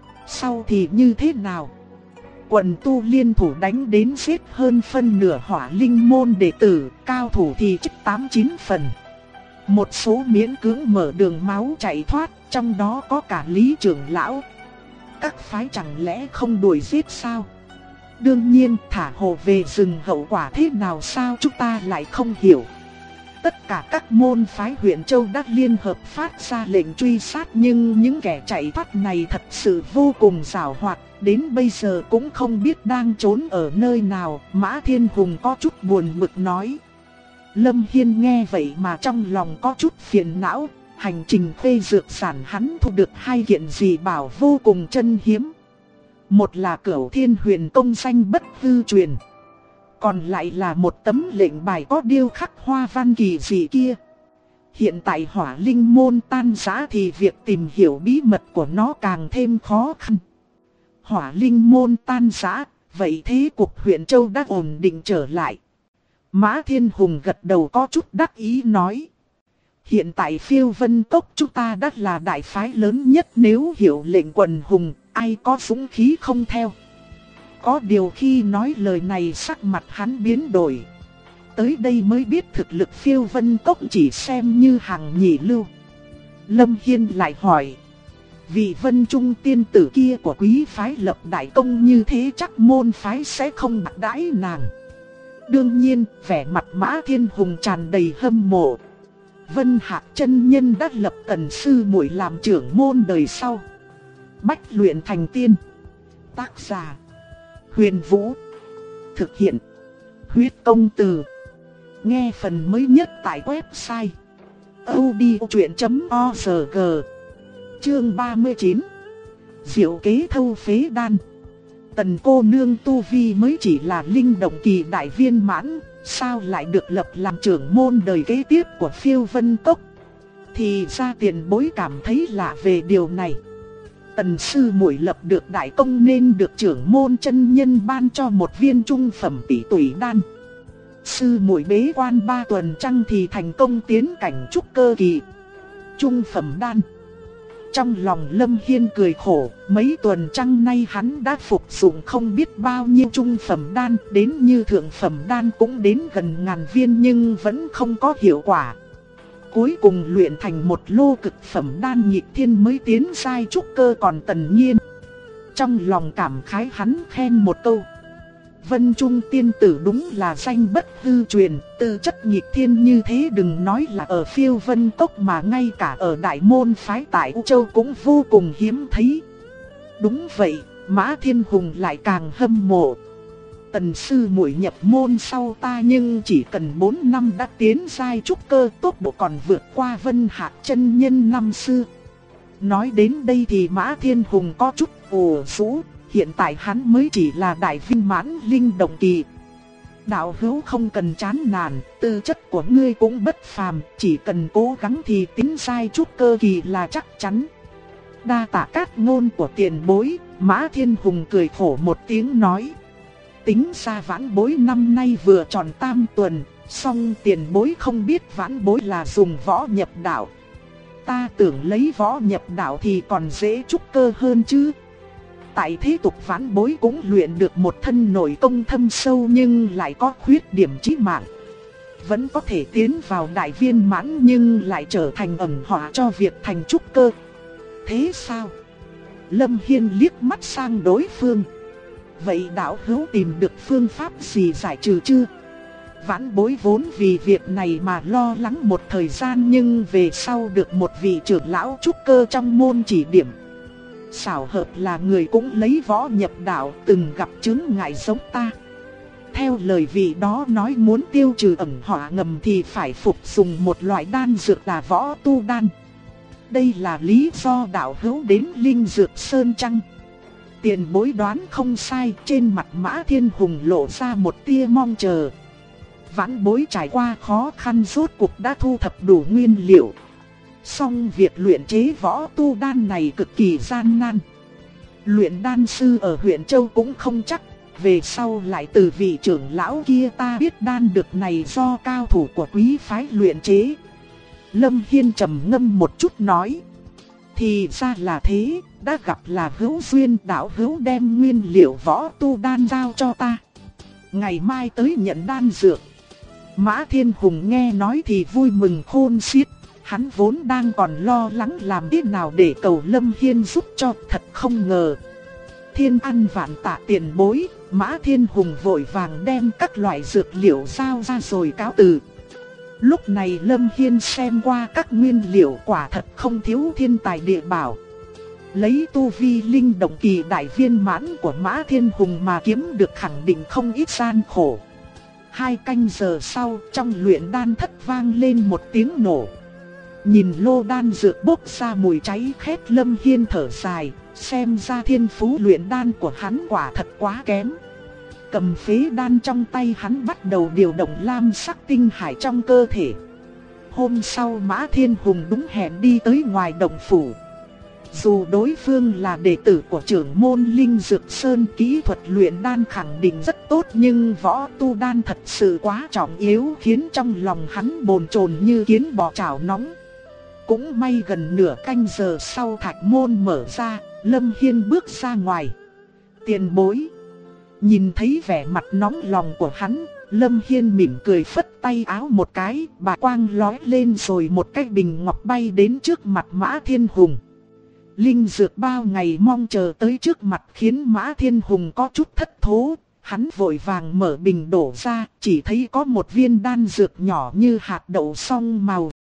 Sau thì như thế nào? Quần tu liên thủ đánh đến giết hơn phân nửa Hỏa Linh môn đệ tử, cao thủ thì trích 8-9 phần. Một số miễn cưỡng mở đường máu chạy thoát, trong đó có cả Lý trưởng lão. Các phái chẳng lẽ không đuổi giết sao? Đương nhiên thả hồ về rừng hậu quả thế nào sao chúng ta lại không hiểu. Tất cả các môn phái huyện Châu đã liên hợp phát ra lệnh truy sát, nhưng những kẻ chạy thoát này thật sự vô cùng giàu hoạt, đến bây giờ cũng không biết đang trốn ở nơi nào. Mã Thiên Hùng có chút buồn bực nói. Lâm Hiên nghe vậy mà trong lòng có chút phiền não. Hành trình phê dược sản hắn thu được 2 kiện dị bảo vô cùng chân hiếm. Một là Cửu Thiên Huyền Công danh bất hư truyền, còn lại là một tấm lệnh bài có điêu khắc hoa văn kỳ dị kia. Hiện tại Hỏa Linh môn tan rã thì việc tìm hiểu bí mật của nó càng thêm khó khăn. Hỏa Linh môn tan rã, vậy thế cục huyện Châu đã ổn định trở lại. Mã Thiên Hùng gật đầu có chút đắc ý nói. Hiện tại Phiêu Vân Cốc chúng ta đã là đại phái lớn nhất, nếu hiểu lệnh quần hùng, ai có dũng khí không theo. Có điều khi nói lời này sắc mặt hắn biến đổi. Tới đây mới biết thực lực Phiêu Vân Cốc chỉ xem như hàng nhị lưu. Lâm Hiên lại hỏi. Vị Vân Trung tiên tử kia của quý phái lập đại công như thế chắc môn phái sẽ không bạc đãi nàng. Đương nhiên, vẻ mặt Mã Thiên Hùng tràn đầy hâm mộ. Vân Hạc chân nhân đã lập Tần sư muội làm trưởng môn đời sau. Bách luyện thành tiên. Tác giả Huyền Vũ. Thực hiện Huyết Công Từ. Nghe phần mới nhất tại website audiochuyện.org. Chương 39. Diệu kế thâu phế đan. Tần cô nương tu vi mới chỉ là linh động kỳ đại viên mãn, sao lại được lập làm trưởng môn đời kế tiếp của Phiêu Vân Cốc? Thì ra tiền bối cảm thấy lạ về điều này. Tần sư muội lập được đại công nên được trưởng môn chân nhân ban cho một viên trung phẩm tỷ tủy đan. Sư muội bế quan 3 tuần trăng thì thành công tiến cảnh trúc cơ kỳ. Trung phẩm đan. Trong lòng Lâm Hiên cười khổ, mấy tuần trăng nay hắn đã phục dụng không biết bao nhiêu trung phẩm đan, đến như thượng phẩm đan cũng đến gần ngàn viên nhưng vẫn không có hiệu quả. Cuối cùng luyện thành một lô cực phẩm đan nhị thiên mới tiến giai trúc cơ còn Tần Nhiên. Trong lòng cảm khái hắn khen một câu. Vân Trung tiên tử đúng là danh bất hư truyền, tư chất nhịp thiên như thế đừng nói là ở Phiêu Vân Cốc mà ngay cả ở đại môn phái tại U Châu cũng vô cùng hiếm thấy. Đúng vậy, Mã Thiên Hùng lại càng hâm mộ. Tần sư muội nhập môn sau ta nhưng chỉ cần 4 năm đã tiến giai trúc cơ, tốc độ còn vượt qua Vân Hạc chân nhân năm xưa. Nói đến đây thì Mã Thiên Hùng có chút ủ rũ. Hiện tại hắn mới chỉ là đại viên mãn linh động kỳ. Đạo hữu không cần chán nản, tư chất của ngươi cũng bất phàm, chỉ cần cố gắng thì tiến giai trúc cơ kỳ là chắc chắn. Đa tạ cát ngôn của tiền bối. Mã Thiên Hùng cười khổ một tiếng nói. Tính ra vãn bối năm nay vừa tròn tam tuần, song tiền bối không biết vãn bối là dùng võ nhập đạo. Ta tưởng lấy võ nhập đạo thì còn dễ trúc cơ hơn chứ. Tại thế tục vãn bối cũng luyện được một thân nội công thâm sâu nhưng lại có khuyết điểm chí mạng. Vẫn có thể tiến vào đại viên mãn nhưng lại trở thành ẩn họa cho việc thành trúc cơ. Thế sao? Lâm Hiên liếc mắt sang đối phương. Vậy đạo hữu tìm được phương pháp gì giải trừ chưa? Vãn bối vốn vì việc này mà lo lắng một thời gian nhưng về sau được một vị trưởng lão trúc cơ trong môn chỉ điểm. Xảo hợp là người cũng lấy võ nhập đạo, từng gặp chứng ngại giống ta. Theo lời vị đó nói muốn tiêu trừ ẩn họa ngầm thì phải phục dùng một loại đan dược là võ tu đan. Đây là lý do đạo hữu đến Linh Dược Sơn chăng? Tiền bối đoán không sai, trên mặt Mã Thiên Hùng lộ ra một tia mong chờ. Vãn bối trải qua khó khăn rốt cuộc đã thu thập đủ nguyên liệu. Song việc luyện chế võ tu đan này cực kỳ gian nan. Luyện đan sư ở huyện Châu cũng không chắc. Về sau lại từ vị trưởng lão kia ta biết đan dược này do cao thủ của quý phái luyện chế. Lâm Hiên trầm ngâm một chút nói. Thì ra là thế, đã gặp là hữu duyên, đạo hữu đem nguyên liệu võ tu đan giao cho ta. Ngày mai tới nhận đan dược. Mã Thiên Hùng nghe nói thì vui mừng khôn xiết. Hắn vốn đang còn lo lắng làm thế nào để cầu Lâm Hiên giúp cho, thật không ngờ. Thiên ăn vạn tạ tiền bối, Mã Thiên Hùng vội vàng đem các loại dược liệu giao ra rồi cáo từ. Lúc này Lâm Hiên xem qua các nguyên liệu quả thật không thiếu thiên tài địa bảo. Lấy tu vi linh động kỳ đại viên mãn của Mã Thiên Hùng mà kiếm được khẳng định không ít gian khổ. 2 canh giờ sau, trong luyện đan thất vang lên một tiếng nổ. Nhìn lô đan dược bốc ra mùi cháy khét, Lâm Hiên thở dài, xem ra thiên phú luyện đan của hắn quả thật quá kém. Cầm phế đan trong tay, hắn bắt đầu điều động lam sắc tinh hải trong cơ thể. Hôm sau Mã Thiên Hùng đúng hẹn đi tới ngoài động phủ. Dù đối phương là đệ tử của trưởng môn Linh Dược Sơn, kỹ thuật luyện đan khẳng định rất tốt, nhưng võ tu đan thật sự quá trọng yếu, khiến trong lòng hắn bồn chồn như kiến bò chảo nóng. Cũng may gần nửa canh giờ sau thạch môn mở ra, Lâm Hiên bước ra ngoài. Tiền bối. Nhìn thấy vẻ mặt nóng lòng của hắn, Lâm Hiên mỉm cười phất tay áo một cái, bạch quang lóe lên rồi một cái bình ngọc bay đến trước mặt Mã Thiên Hùng. Linh dược bao ngày mong chờ tới trước mặt khiến Mã Thiên Hùng có chút thất thố. Hắn vội vàng mở bình đổ ra, chỉ thấy có một viên đan dược nhỏ như hạt đậu song màu.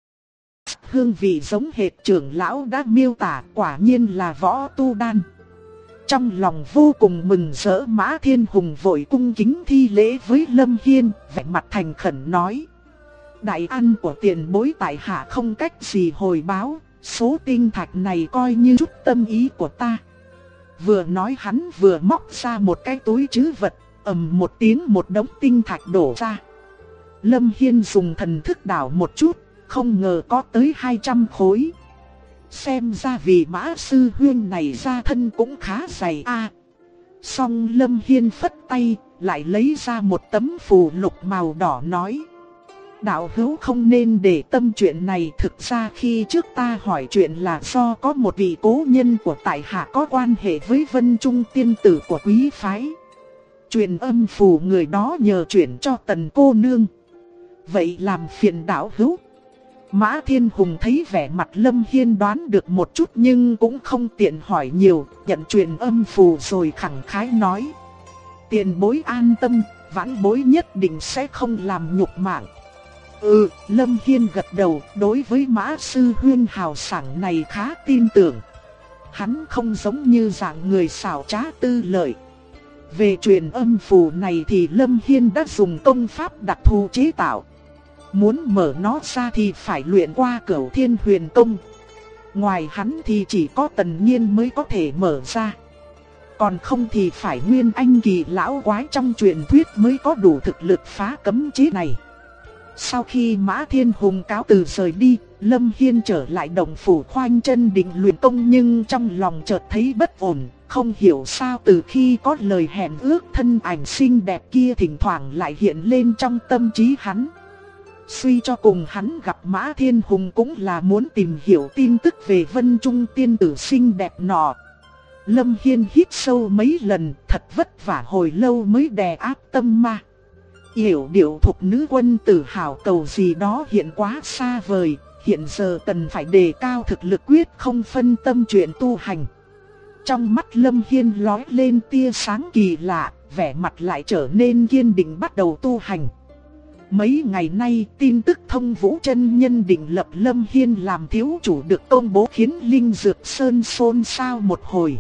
Hương vị giống hệt trưởng lão đã miêu tả, quả nhiên là võ tu đan. Trong lòng vô cùng mừng rỡ, Mã Thiên Hùng vội cung kính thi lễ với Lâm Hiên, vẻ mặt thành khẩn nói: đại ân của tiền bối tại hạ không cách gì hồi báo, số tinh thạch này coi như chút tâm ý của ta. Vừa nói hắn vừa móc ra một cái túi trữ vật, ầm một tiếng một đống tinh thạch đổ ra. Lâm Hiên dùng thần thức đảo một chút, không ngờ có tới 200 khối. Xem ra vì Mã sư huyên này ra thân cũng khá dày a. Song Lâm Hiên phất tay, lại lấy ra một tấm phù lục màu đỏ nói: đạo hữu không nên để tâm chuyện này, thực ra khi trước ta hỏi chuyện là do có một vị cố nhân của tại hạ có quan hệ với Vân Trung tiên tử của quý phái. Truyền âm phù người đó nhờ chuyển cho Tần cô nương. Vậy làm phiền đạo hữu. Mã Thiên Hùng thấy vẻ mặt Lâm Hiên đoán được một chút nhưng cũng không tiện hỏi nhiều, nhận truyền âm phù rồi khẳng khái nói: tiền bối an tâm, vãn bối nhất định sẽ không làm nhục mạng. Lâm Hiên gật đầu, đối với Mã sư huyên hào sảng này khá tin tưởng. Hắn không giống như dạng người xảo trá tư lợi. Về truyền âm phù này thì Lâm Hiên đã dùng công pháp đặc thù chế tạo. Muốn mở nó ra thì phải luyện qua Cửu Thiên Huyền Công. Ngoài hắn thì chỉ có Tần Nhiên mới có thể mở ra. Còn không thì phải Nguyên Anh kỳ lão quái trong truyền thuyết mới có đủ thực lực phá cấm chế này. Sau khi Mã Thiên Hùng cáo từ rời đi, Lâm Hiên trở lại động phủ khoanh chân định luyện công, nhưng trong lòng chợt thấy bất ổn. Không hiểu sao từ khi có lời hẹn ước, thân ảnh xinh đẹp kia thỉnh thoảng lại hiện lên trong tâm trí hắn. Suy cho cùng hắn gặp Mã Thiên Hùng cũng là muốn tìm hiểu tin tức về Vân Trung tiên tử xinh đẹp nọ. Lâm Hiên hít sâu mấy lần, thật vất vả hồi lâu mới đè áp tâm ma. Hiểu điệu thục nữ quân tử hào cầu gì đó hiện quá xa vời, hiện giờ cần phải đề cao thực lực quyết không phân tâm chuyện tu hành. Trong mắt Lâm Hiên lóe lên tia sáng kỳ lạ, vẻ mặt lại trở nên kiên định bắt đầu tu hành. Mấy ngày nay tin tức Thông Vũ chân nhân định lập Lâm Hiên làm thiếu chủ được công bố khiến Linh Dược Sơn xôn xao một hồi.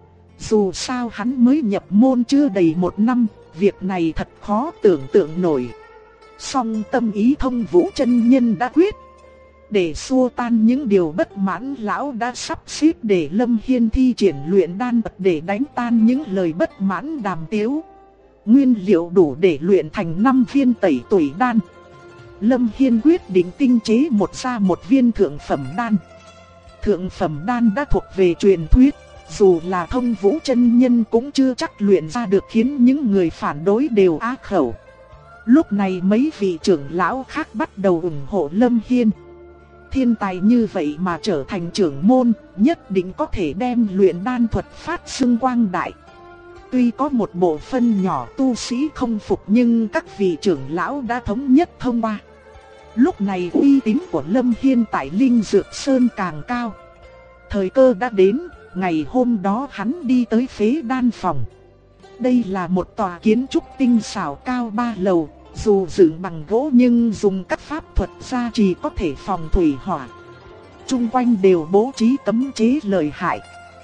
Dù sao hắn mới nhập môn chưa đầy 1 năm, việc này thật khó tưởng tượng nổi. Song tâm ý Thông Vũ chân nhân đã quyết. Để xua tan những điều bất mãn, lão đã sắp xếp để Lâm Hiên thi triển luyện đan thuật để đánh tan những lời bất mãn đàm tiếu. Nguyên liệu đủ để luyện thành 5 viên tẩy tủy đan. Lâm Hiên quyết định tinh chế một viên thượng phẩm đan. Thượng phẩm đan đã thuộc về truyền thuyết, dù là Thông Vũ chân nhân cũng chưa chắc luyện ra được, khiến những người phản đối đều á khẩu. Lúc này mấy vị trưởng lão khác bắt đầu ủng hộ Lâm Hiên. Thiên tài như vậy mà trở thành trưởng môn, nhất định có thể đem luyện đan thuật phát xưng quang đại. Tuy có một bộ phận nhỏ tu sĩ không phục nhưng các vị trưởng lão đã thống nhất thông qua. Lúc này uy tín của Lâm Hiên tại Linh Dược Sơn càng cao. Thời cơ đã đến, ngày hôm đó hắn đi tới Phế Đan Phòng. Đây là một tòa kiến trúc tinh xảo cao 3 lầu, dù dựng bằng gỗ nhưng dùng các pháp thuật gia trì có thể phòng thủy hỏa. Trung quanh đều bố trí cấm chế lợi hại.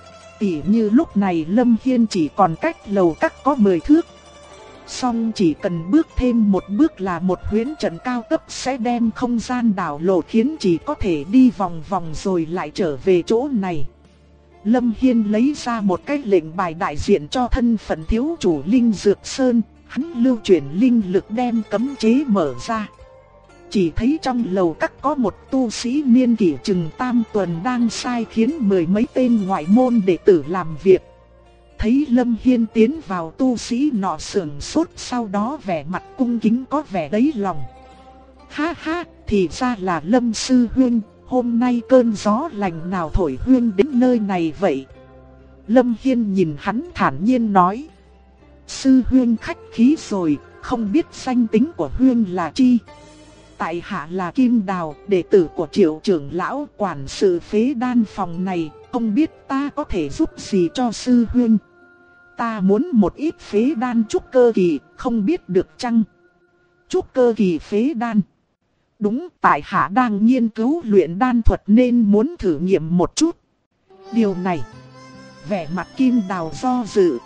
Tỉ như lúc này Lâm Hiên chỉ còn cách lầu các có 10 thước. Song chỉ cần bước thêm một bước là một huyễn trận cao cấp sẽ đem không gian đảo lộn, khiến chỉ có thể đi vòng vòng rồi lại trở về chỗ này. Lâm Hiên lấy ra một cái lệnh bài đại diện cho thân phận thiếu chủ Linh Dược Sơn, hắn lưu chuyển linh lực đem cấm chế mở ra. Chỉ thấy trong lầu các có một tu sĩ niên kỷ chừng tam tuần đang sai khiến 10 mấy tên ngoại môn đệ tử làm việc. Thấy Lâm Hiên tiến vào, tu sĩ nọ sững sốt, sau đó vẻ mặt cung kính có vẻ đấy lòng. Ha ha, thì ra là Lâm sư huynh, hôm nay cơn gió lành nào thổi huynh đến nơi này vậy? Lâm Hiên nhìn hắn thản nhiên nói. Sư huynh khách khí rồi, không biết danh tính của huynh là chi? Tại hạ là Kim Đào, đệ tử của Triệu trưởng lão, quản sự Phế Đan Phòng này, không biết ta có thể giúp gì cho sư huynh? Ta muốn một ít phế đan trúc cơ kỳ, không biết được chăng? Trúc cơ kỳ phế đan. Đúng, tại hạ đang nghiên cứu luyện đan thuật nên muốn thử nghiệm một chút. Điều này, vẻ mặt Kim Đào do dự.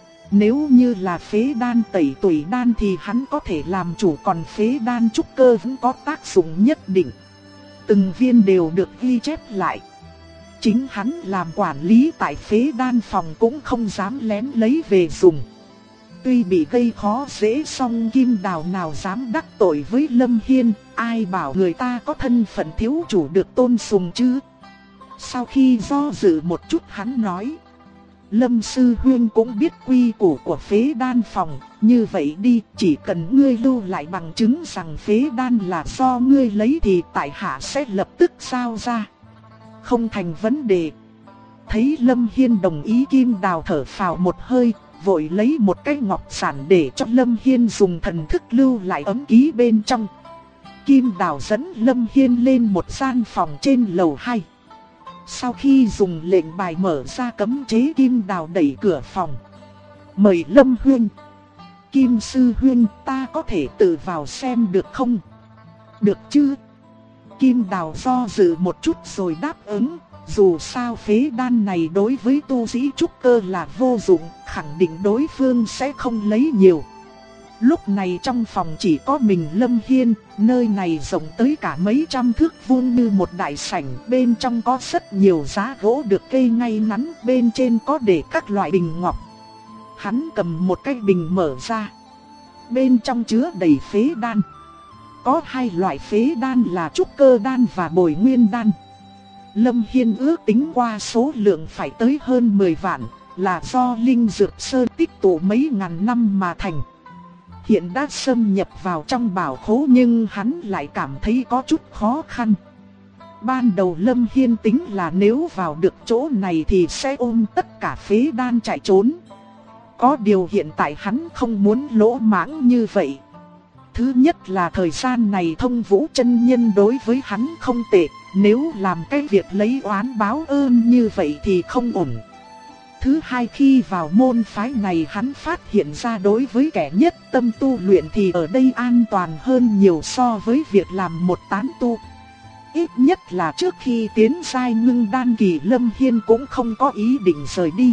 Nếu như là phế đan tẩy tủy đan thì hắn có thể làm chủ, còn phế đan trúc cơ vẫn có tác dụng nhất định. Từng viên đều được ghi chép lại. Chính hắn làm quản lý tại Phế Đan Phòng cũng không dám lén lấy về dùng. Tuy bị gây khó dễ song Kim Đào nào dám đắc tội với Lâm Hiên, ai bảo người ta có thân phận thiếu chủ được tôn sùng chứ. Sau khi do dự một chút hắn nói. Lâm sư huynh cũng biết quy củ của Phế Đan Phòng, như vậy đi, chỉ cần ngươi lưu lại bằng chứng rằng phế đan là do ngươi lấy thì tại hạ sẽ lập tức giao ra. Không thành vấn đề. Thấy Lâm Hiên đồng ý, Kim Đào thở phào một hơi, vội lấy một cái ngọc sản để cho Lâm Hiên dùng thần thức lưu lại ấm ký bên trong. Kim Đào dẫn Lâm Hiên lên một gian phòng trên lầu 2. Sau khi dùng lệnh bài mở ra cấm chế, Kim Đào đẩy cửa phòng. Mời Lâm huynh. Kim sư huynh, ta có thể tự vào xem được không? Được chứ? Kim Đào do dự một chút rồi đáp ứng. Dù sao phế đan này đối với tu sĩ trúc cơ là vô dụng, khẳng định đối phương sẽ không lấy nhiều. Lúc này trong phòng chỉ có mình Lâm Hiên, nơi này rộng tới cả mấy trăm thước vuông như một đại sảnh, bên trong có rất nhiều giá gỗ được kê ngay ngắn, bên trên có để các loại bình ngọc. Hắn cầm một cái bình mở ra, bên trong chứa đầy phế đan. Có hai loại phế đan là trúc cơ đan và bồi nguyên đan. Lâm Hiên ước tính qua số lượng phải tới hơn 10 vạn, là do Linh Dược Sơn tích tụ mấy ngàn năm mà thành. Hiện đã xâm nhập vào trong bảo khố nhưng hắn lại cảm thấy có chút khó khăn. Ban đầu Lâm Hiên tính là nếu vào được chỗ này thì sẽ ôm tất cả phế đan chạy trốn. Có điều hiện tại hắn không muốn lỗ mãng như vậy. Thứ nhất là thời gian này Thông Vũ chân nhân đối với hắn không tệ, nếu làm cái việc lấy oán báo ơn như vậy thì không ổn. Thứ hai, khi vào môn phái này hắn phát hiện ra đối với kẻ nhất tâm tu luyện thì ở đây an toàn hơn nhiều so với việc làm một tán tu. Ít nhất là trước khi tiến giai ngưng đan kỳ, Lâm Hiên cũng không có ý định rời đi.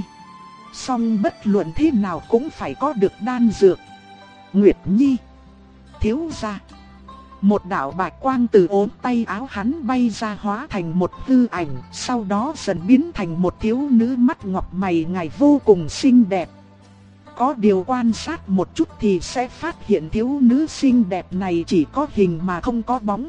Song bất luận thế nào cũng phải có được đan dược. Nguyệt Nhi, thiếu gia. Một đạo bạch quang từ ốm tay áo hắn bay ra, hóa thành một hư ảnh, sau đó dần biến thành một thiếu nữ mắt ngọc mày ngài vô cùng xinh đẹp. Có điều quan sát một chút thì sẽ phát hiện thiếu nữ xinh đẹp này chỉ có hình mà không có bóng.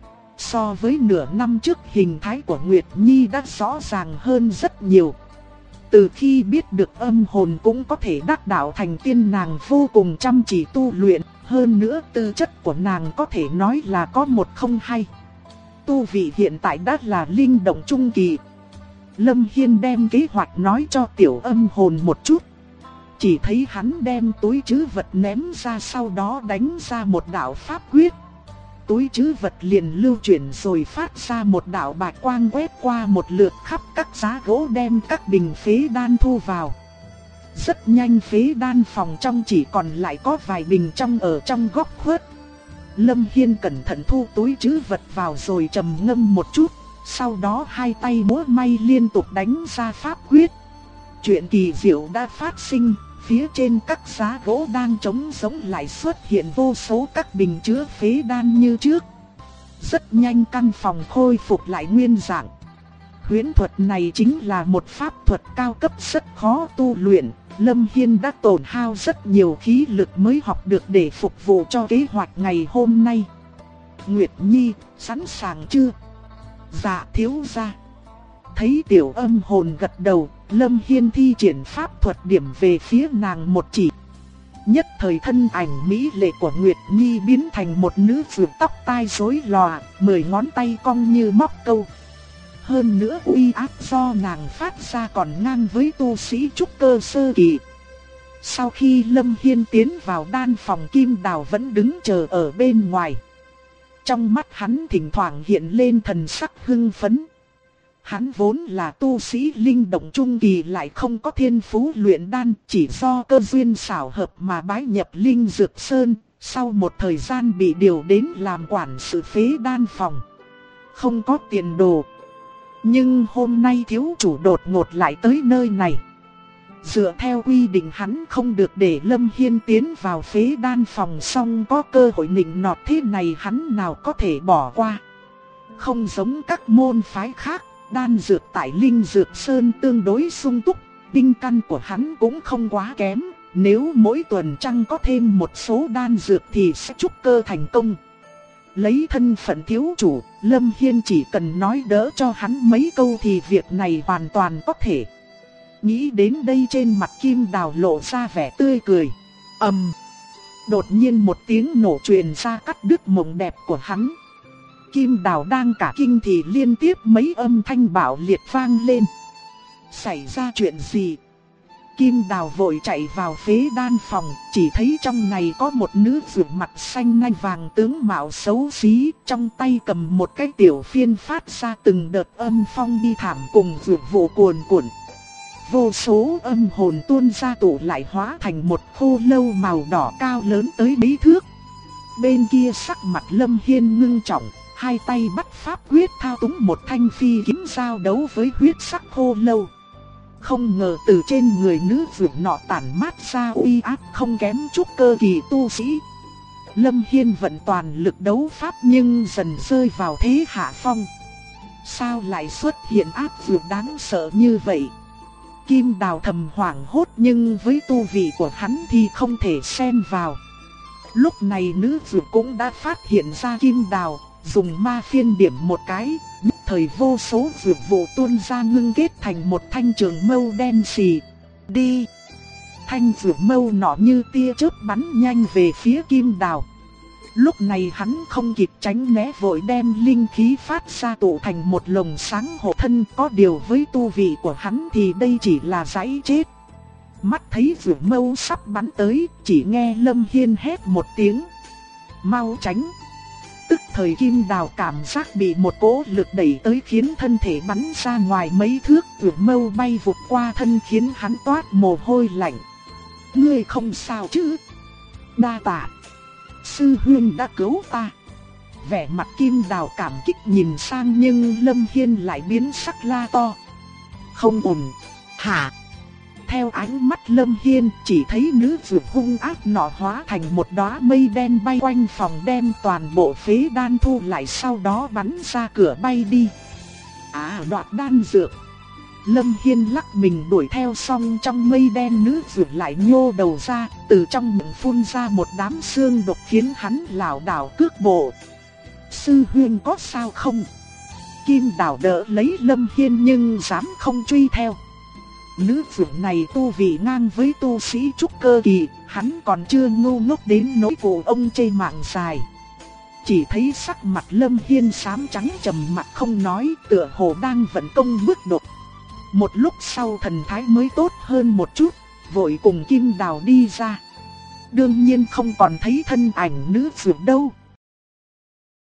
So với nửa năm trước, hình thái của Nguyệt Nhi đã rõ ràng hơn rất nhiều. Từ khi biết được âm hồn cũng có thể đắc đạo thành tiên, nàng vô cùng chăm chỉ tu luyện. Hơn nữa tư chất của nàng có thể nói là có một không hai. Tu vị hiện tại đã là linh động trung kỳ. Lâm Hiên đem kế hoạch nói cho tiểu âm hồn một chút. Chỉ thấy hắn đem túi trữ vật ném ra, sau đó đánh ra một đạo pháp quyết. túi trữ vật liền lưu chuyển rồi phát ra một đạo bạch quang quét qua một lượt khắp các giá gỗ đem các bình phế đan thu vào. Rất nhanh phế đan phòng trong chỉ còn lại có vài bình trong ở trong góc khuất. Lâm Hiên cẩn thận thu túi trữ vật vào rồi trầm ngâm một chút, sau đó hai tay múa may liên tục đánh ra pháp quyết. Chuyện kỳ diệu đã phát sinh, phía trên các giá gỗ đang trống rỗng lại xuất hiện vô số các bình chứa phế đan như trước. Rất nhanh căn phòng khôi phục lại nguyên dạng. Huyễn thuật này chính là một pháp thuật cao cấp rất khó tu luyện. Lâm Hiên đã tổn hao rất nhiều khí lực mới học được để phục vụ cho kế hoạch ngày hôm nay. Nguyệt Nhi, sẵn sàng chưa? Dạ thiếu gia. Thấy tiểu âm hồn gật đầu, Lâm Hiên thi triển pháp thuật điểm về phía nàng một chỉ. Nhất thời thân ảnh mỹ lệ của Nguyệt Nhi biến thành một nữ tử tóc tai rối lòa, 10 ngón tay cong như móc câu. Hơn nữa uy áp do nàng phát ra còn ngang với tu sĩ trúc cơ sơ kỳ. Sau khi Lâm Hiên tiến vào đan phòng, Kim Đào vẫn đứng chờ ở bên ngoài. Trong mắt hắn thỉnh thoảng hiện lên thần sắc hưng phấn. Hắn vốn là tu sĩ linh động trung kỳ lại không có thiên phú luyện đan, chỉ do cơ duyên xảo hợp mà bái nhập Linh Dược Sơn, sau một thời gian bị điều đến làm quản sự phế đan phòng. Không có tiền đồ. Nhưng hôm nay thiếu chủ đột ngột lại tới nơi này. Dựa theo quy định hắn không được để Lâm Hiên tiến vào phế đan phòng, xong có cơ hội nịnh nọt thế này hắn nào có thể bỏ qua. Không giống các môn phái khác, đan dược tại Linh Dược Sơn tương đối sung túc, tinh căn của hắn cũng không quá kém. Nếu mỗi tuần trăng có thêm một số đan dược thì sẽ trúc cơ thành công. Lấy thân phận thiếu chủ, Lâm Hiên chỉ cần nói đỡ cho hắn mấy câu thì việc này hoàn toàn có thể. Nghĩ đến đây trên mặt Kim Đào lộ ra vẻ tươi cười. Đột nhiên một tiếng nổ truyền ra cắt đứt mộng đẹp của hắn. Kim Đào đang cả kinh thì liên tiếp mấy âm thanh bạo liệt vang lên. Xảy ra chuyện gì? Kim Đào vội chạy vào phế đan phòng, chỉ thấy trong này có một nữ tử mặt xanh nanh vàng tướng mạo xấu xí, trong tay cầm một cái tiểu phiên phát ra từng đợt âm phong bi thảm cùng vượt vụ cuồn cuộn. Vô số âm hồn tuôn ra tụ lại hóa thành một khô lâu màu đỏ cao lớn tới mấy thước. Bên kia sắc mặt Lâm Hiên ngưng trọng, hai tay bắt pháp quyết thao túng một thanh phi kiếm giao đấu với huyết sắc khô lâu. Không ngờ từ trên người nữ tử nọ tản mát ra uy áp không kém chút cơ kỳ tu sĩ. Lâm Hiên vận toàn lực đấu pháp nhưng dần rơi vào thế hạ phong. Sao lại xuất hiện áp lực đáng sợ như vậy? Kim Đào thầm hoảng hốt nhưng với tu vị của hắn thì không thể xen vào. Lúc này nữ tử cũng đã phát hiện ra Kim Đào, dùng ma phiên điểm một cái, nhất thời vô số dược vụ tuôn ra ngưng kết thành một thanh trường mâu đen xì. Đi! Thanh dược mâu nọ như tia chớp bắn nhanh về phía Kim Đào. Lúc này hắn không kịp tránh né, vội đem linh khí phát ra tụ thành một lồng sáng hộ thân. Có điều với tu vị của hắn thì đây chỉ là giấy chết. Mắt thấy dược mâu sắp bắn tới, chỉ nghe Lâm Hiên hét một tiếng: mau tránh! Tức thời Kim Đào cảm giác bị một cỗ lực đẩy tới khiến thân thể bắn ra ngoài mấy thước, dược mâu bay vụt qua thân khiến hắn toát mồ hôi lạnh. Ngươi không sao chứ? Đa tạ, sư huynh đã cứu ta. Vẻ mặt Kim Đào cảm kích nhìn sang nhưng Lâm Hiên lại biến sắc la to: không ổn! Hả? Theo ánh mắt Lâm Hiên, chỉ thấy nữ tử hung ác nọ hóa thành một đóa mây đen bay quanh phòng, đem toàn bộ phế đan thu lại, sau đó bắn ra cửa bay đi. Đoạt đan dược! Lâm Hiên lắc mình đuổi theo, xong trong mây đen nữ tử lại nhô đầu ra, từ trong miệng phun ra một đám xương độc khiến hắn lảo đảo cước bộ. Sư huynh có sao không? Kim Đào đỡ lấy Lâm Hiên nhưng dám không truy theo. Nữ tử này tu vị ngang với tu sĩ trúc cơ kỳ, hắn còn chưa ngu ngốc đến nỗi cụ ông chê mạng dài. Chỉ thấy sắc mặt Lâm Hiên xám trắng trầm mặt không nói, tựa hồ đang vận công bước đột. Một lúc sau thần thái mới tốt hơn một chút, vội cùng Kim Đào đi ra. Đương nhiên không còn thấy thân ảnh nữ tử đâu.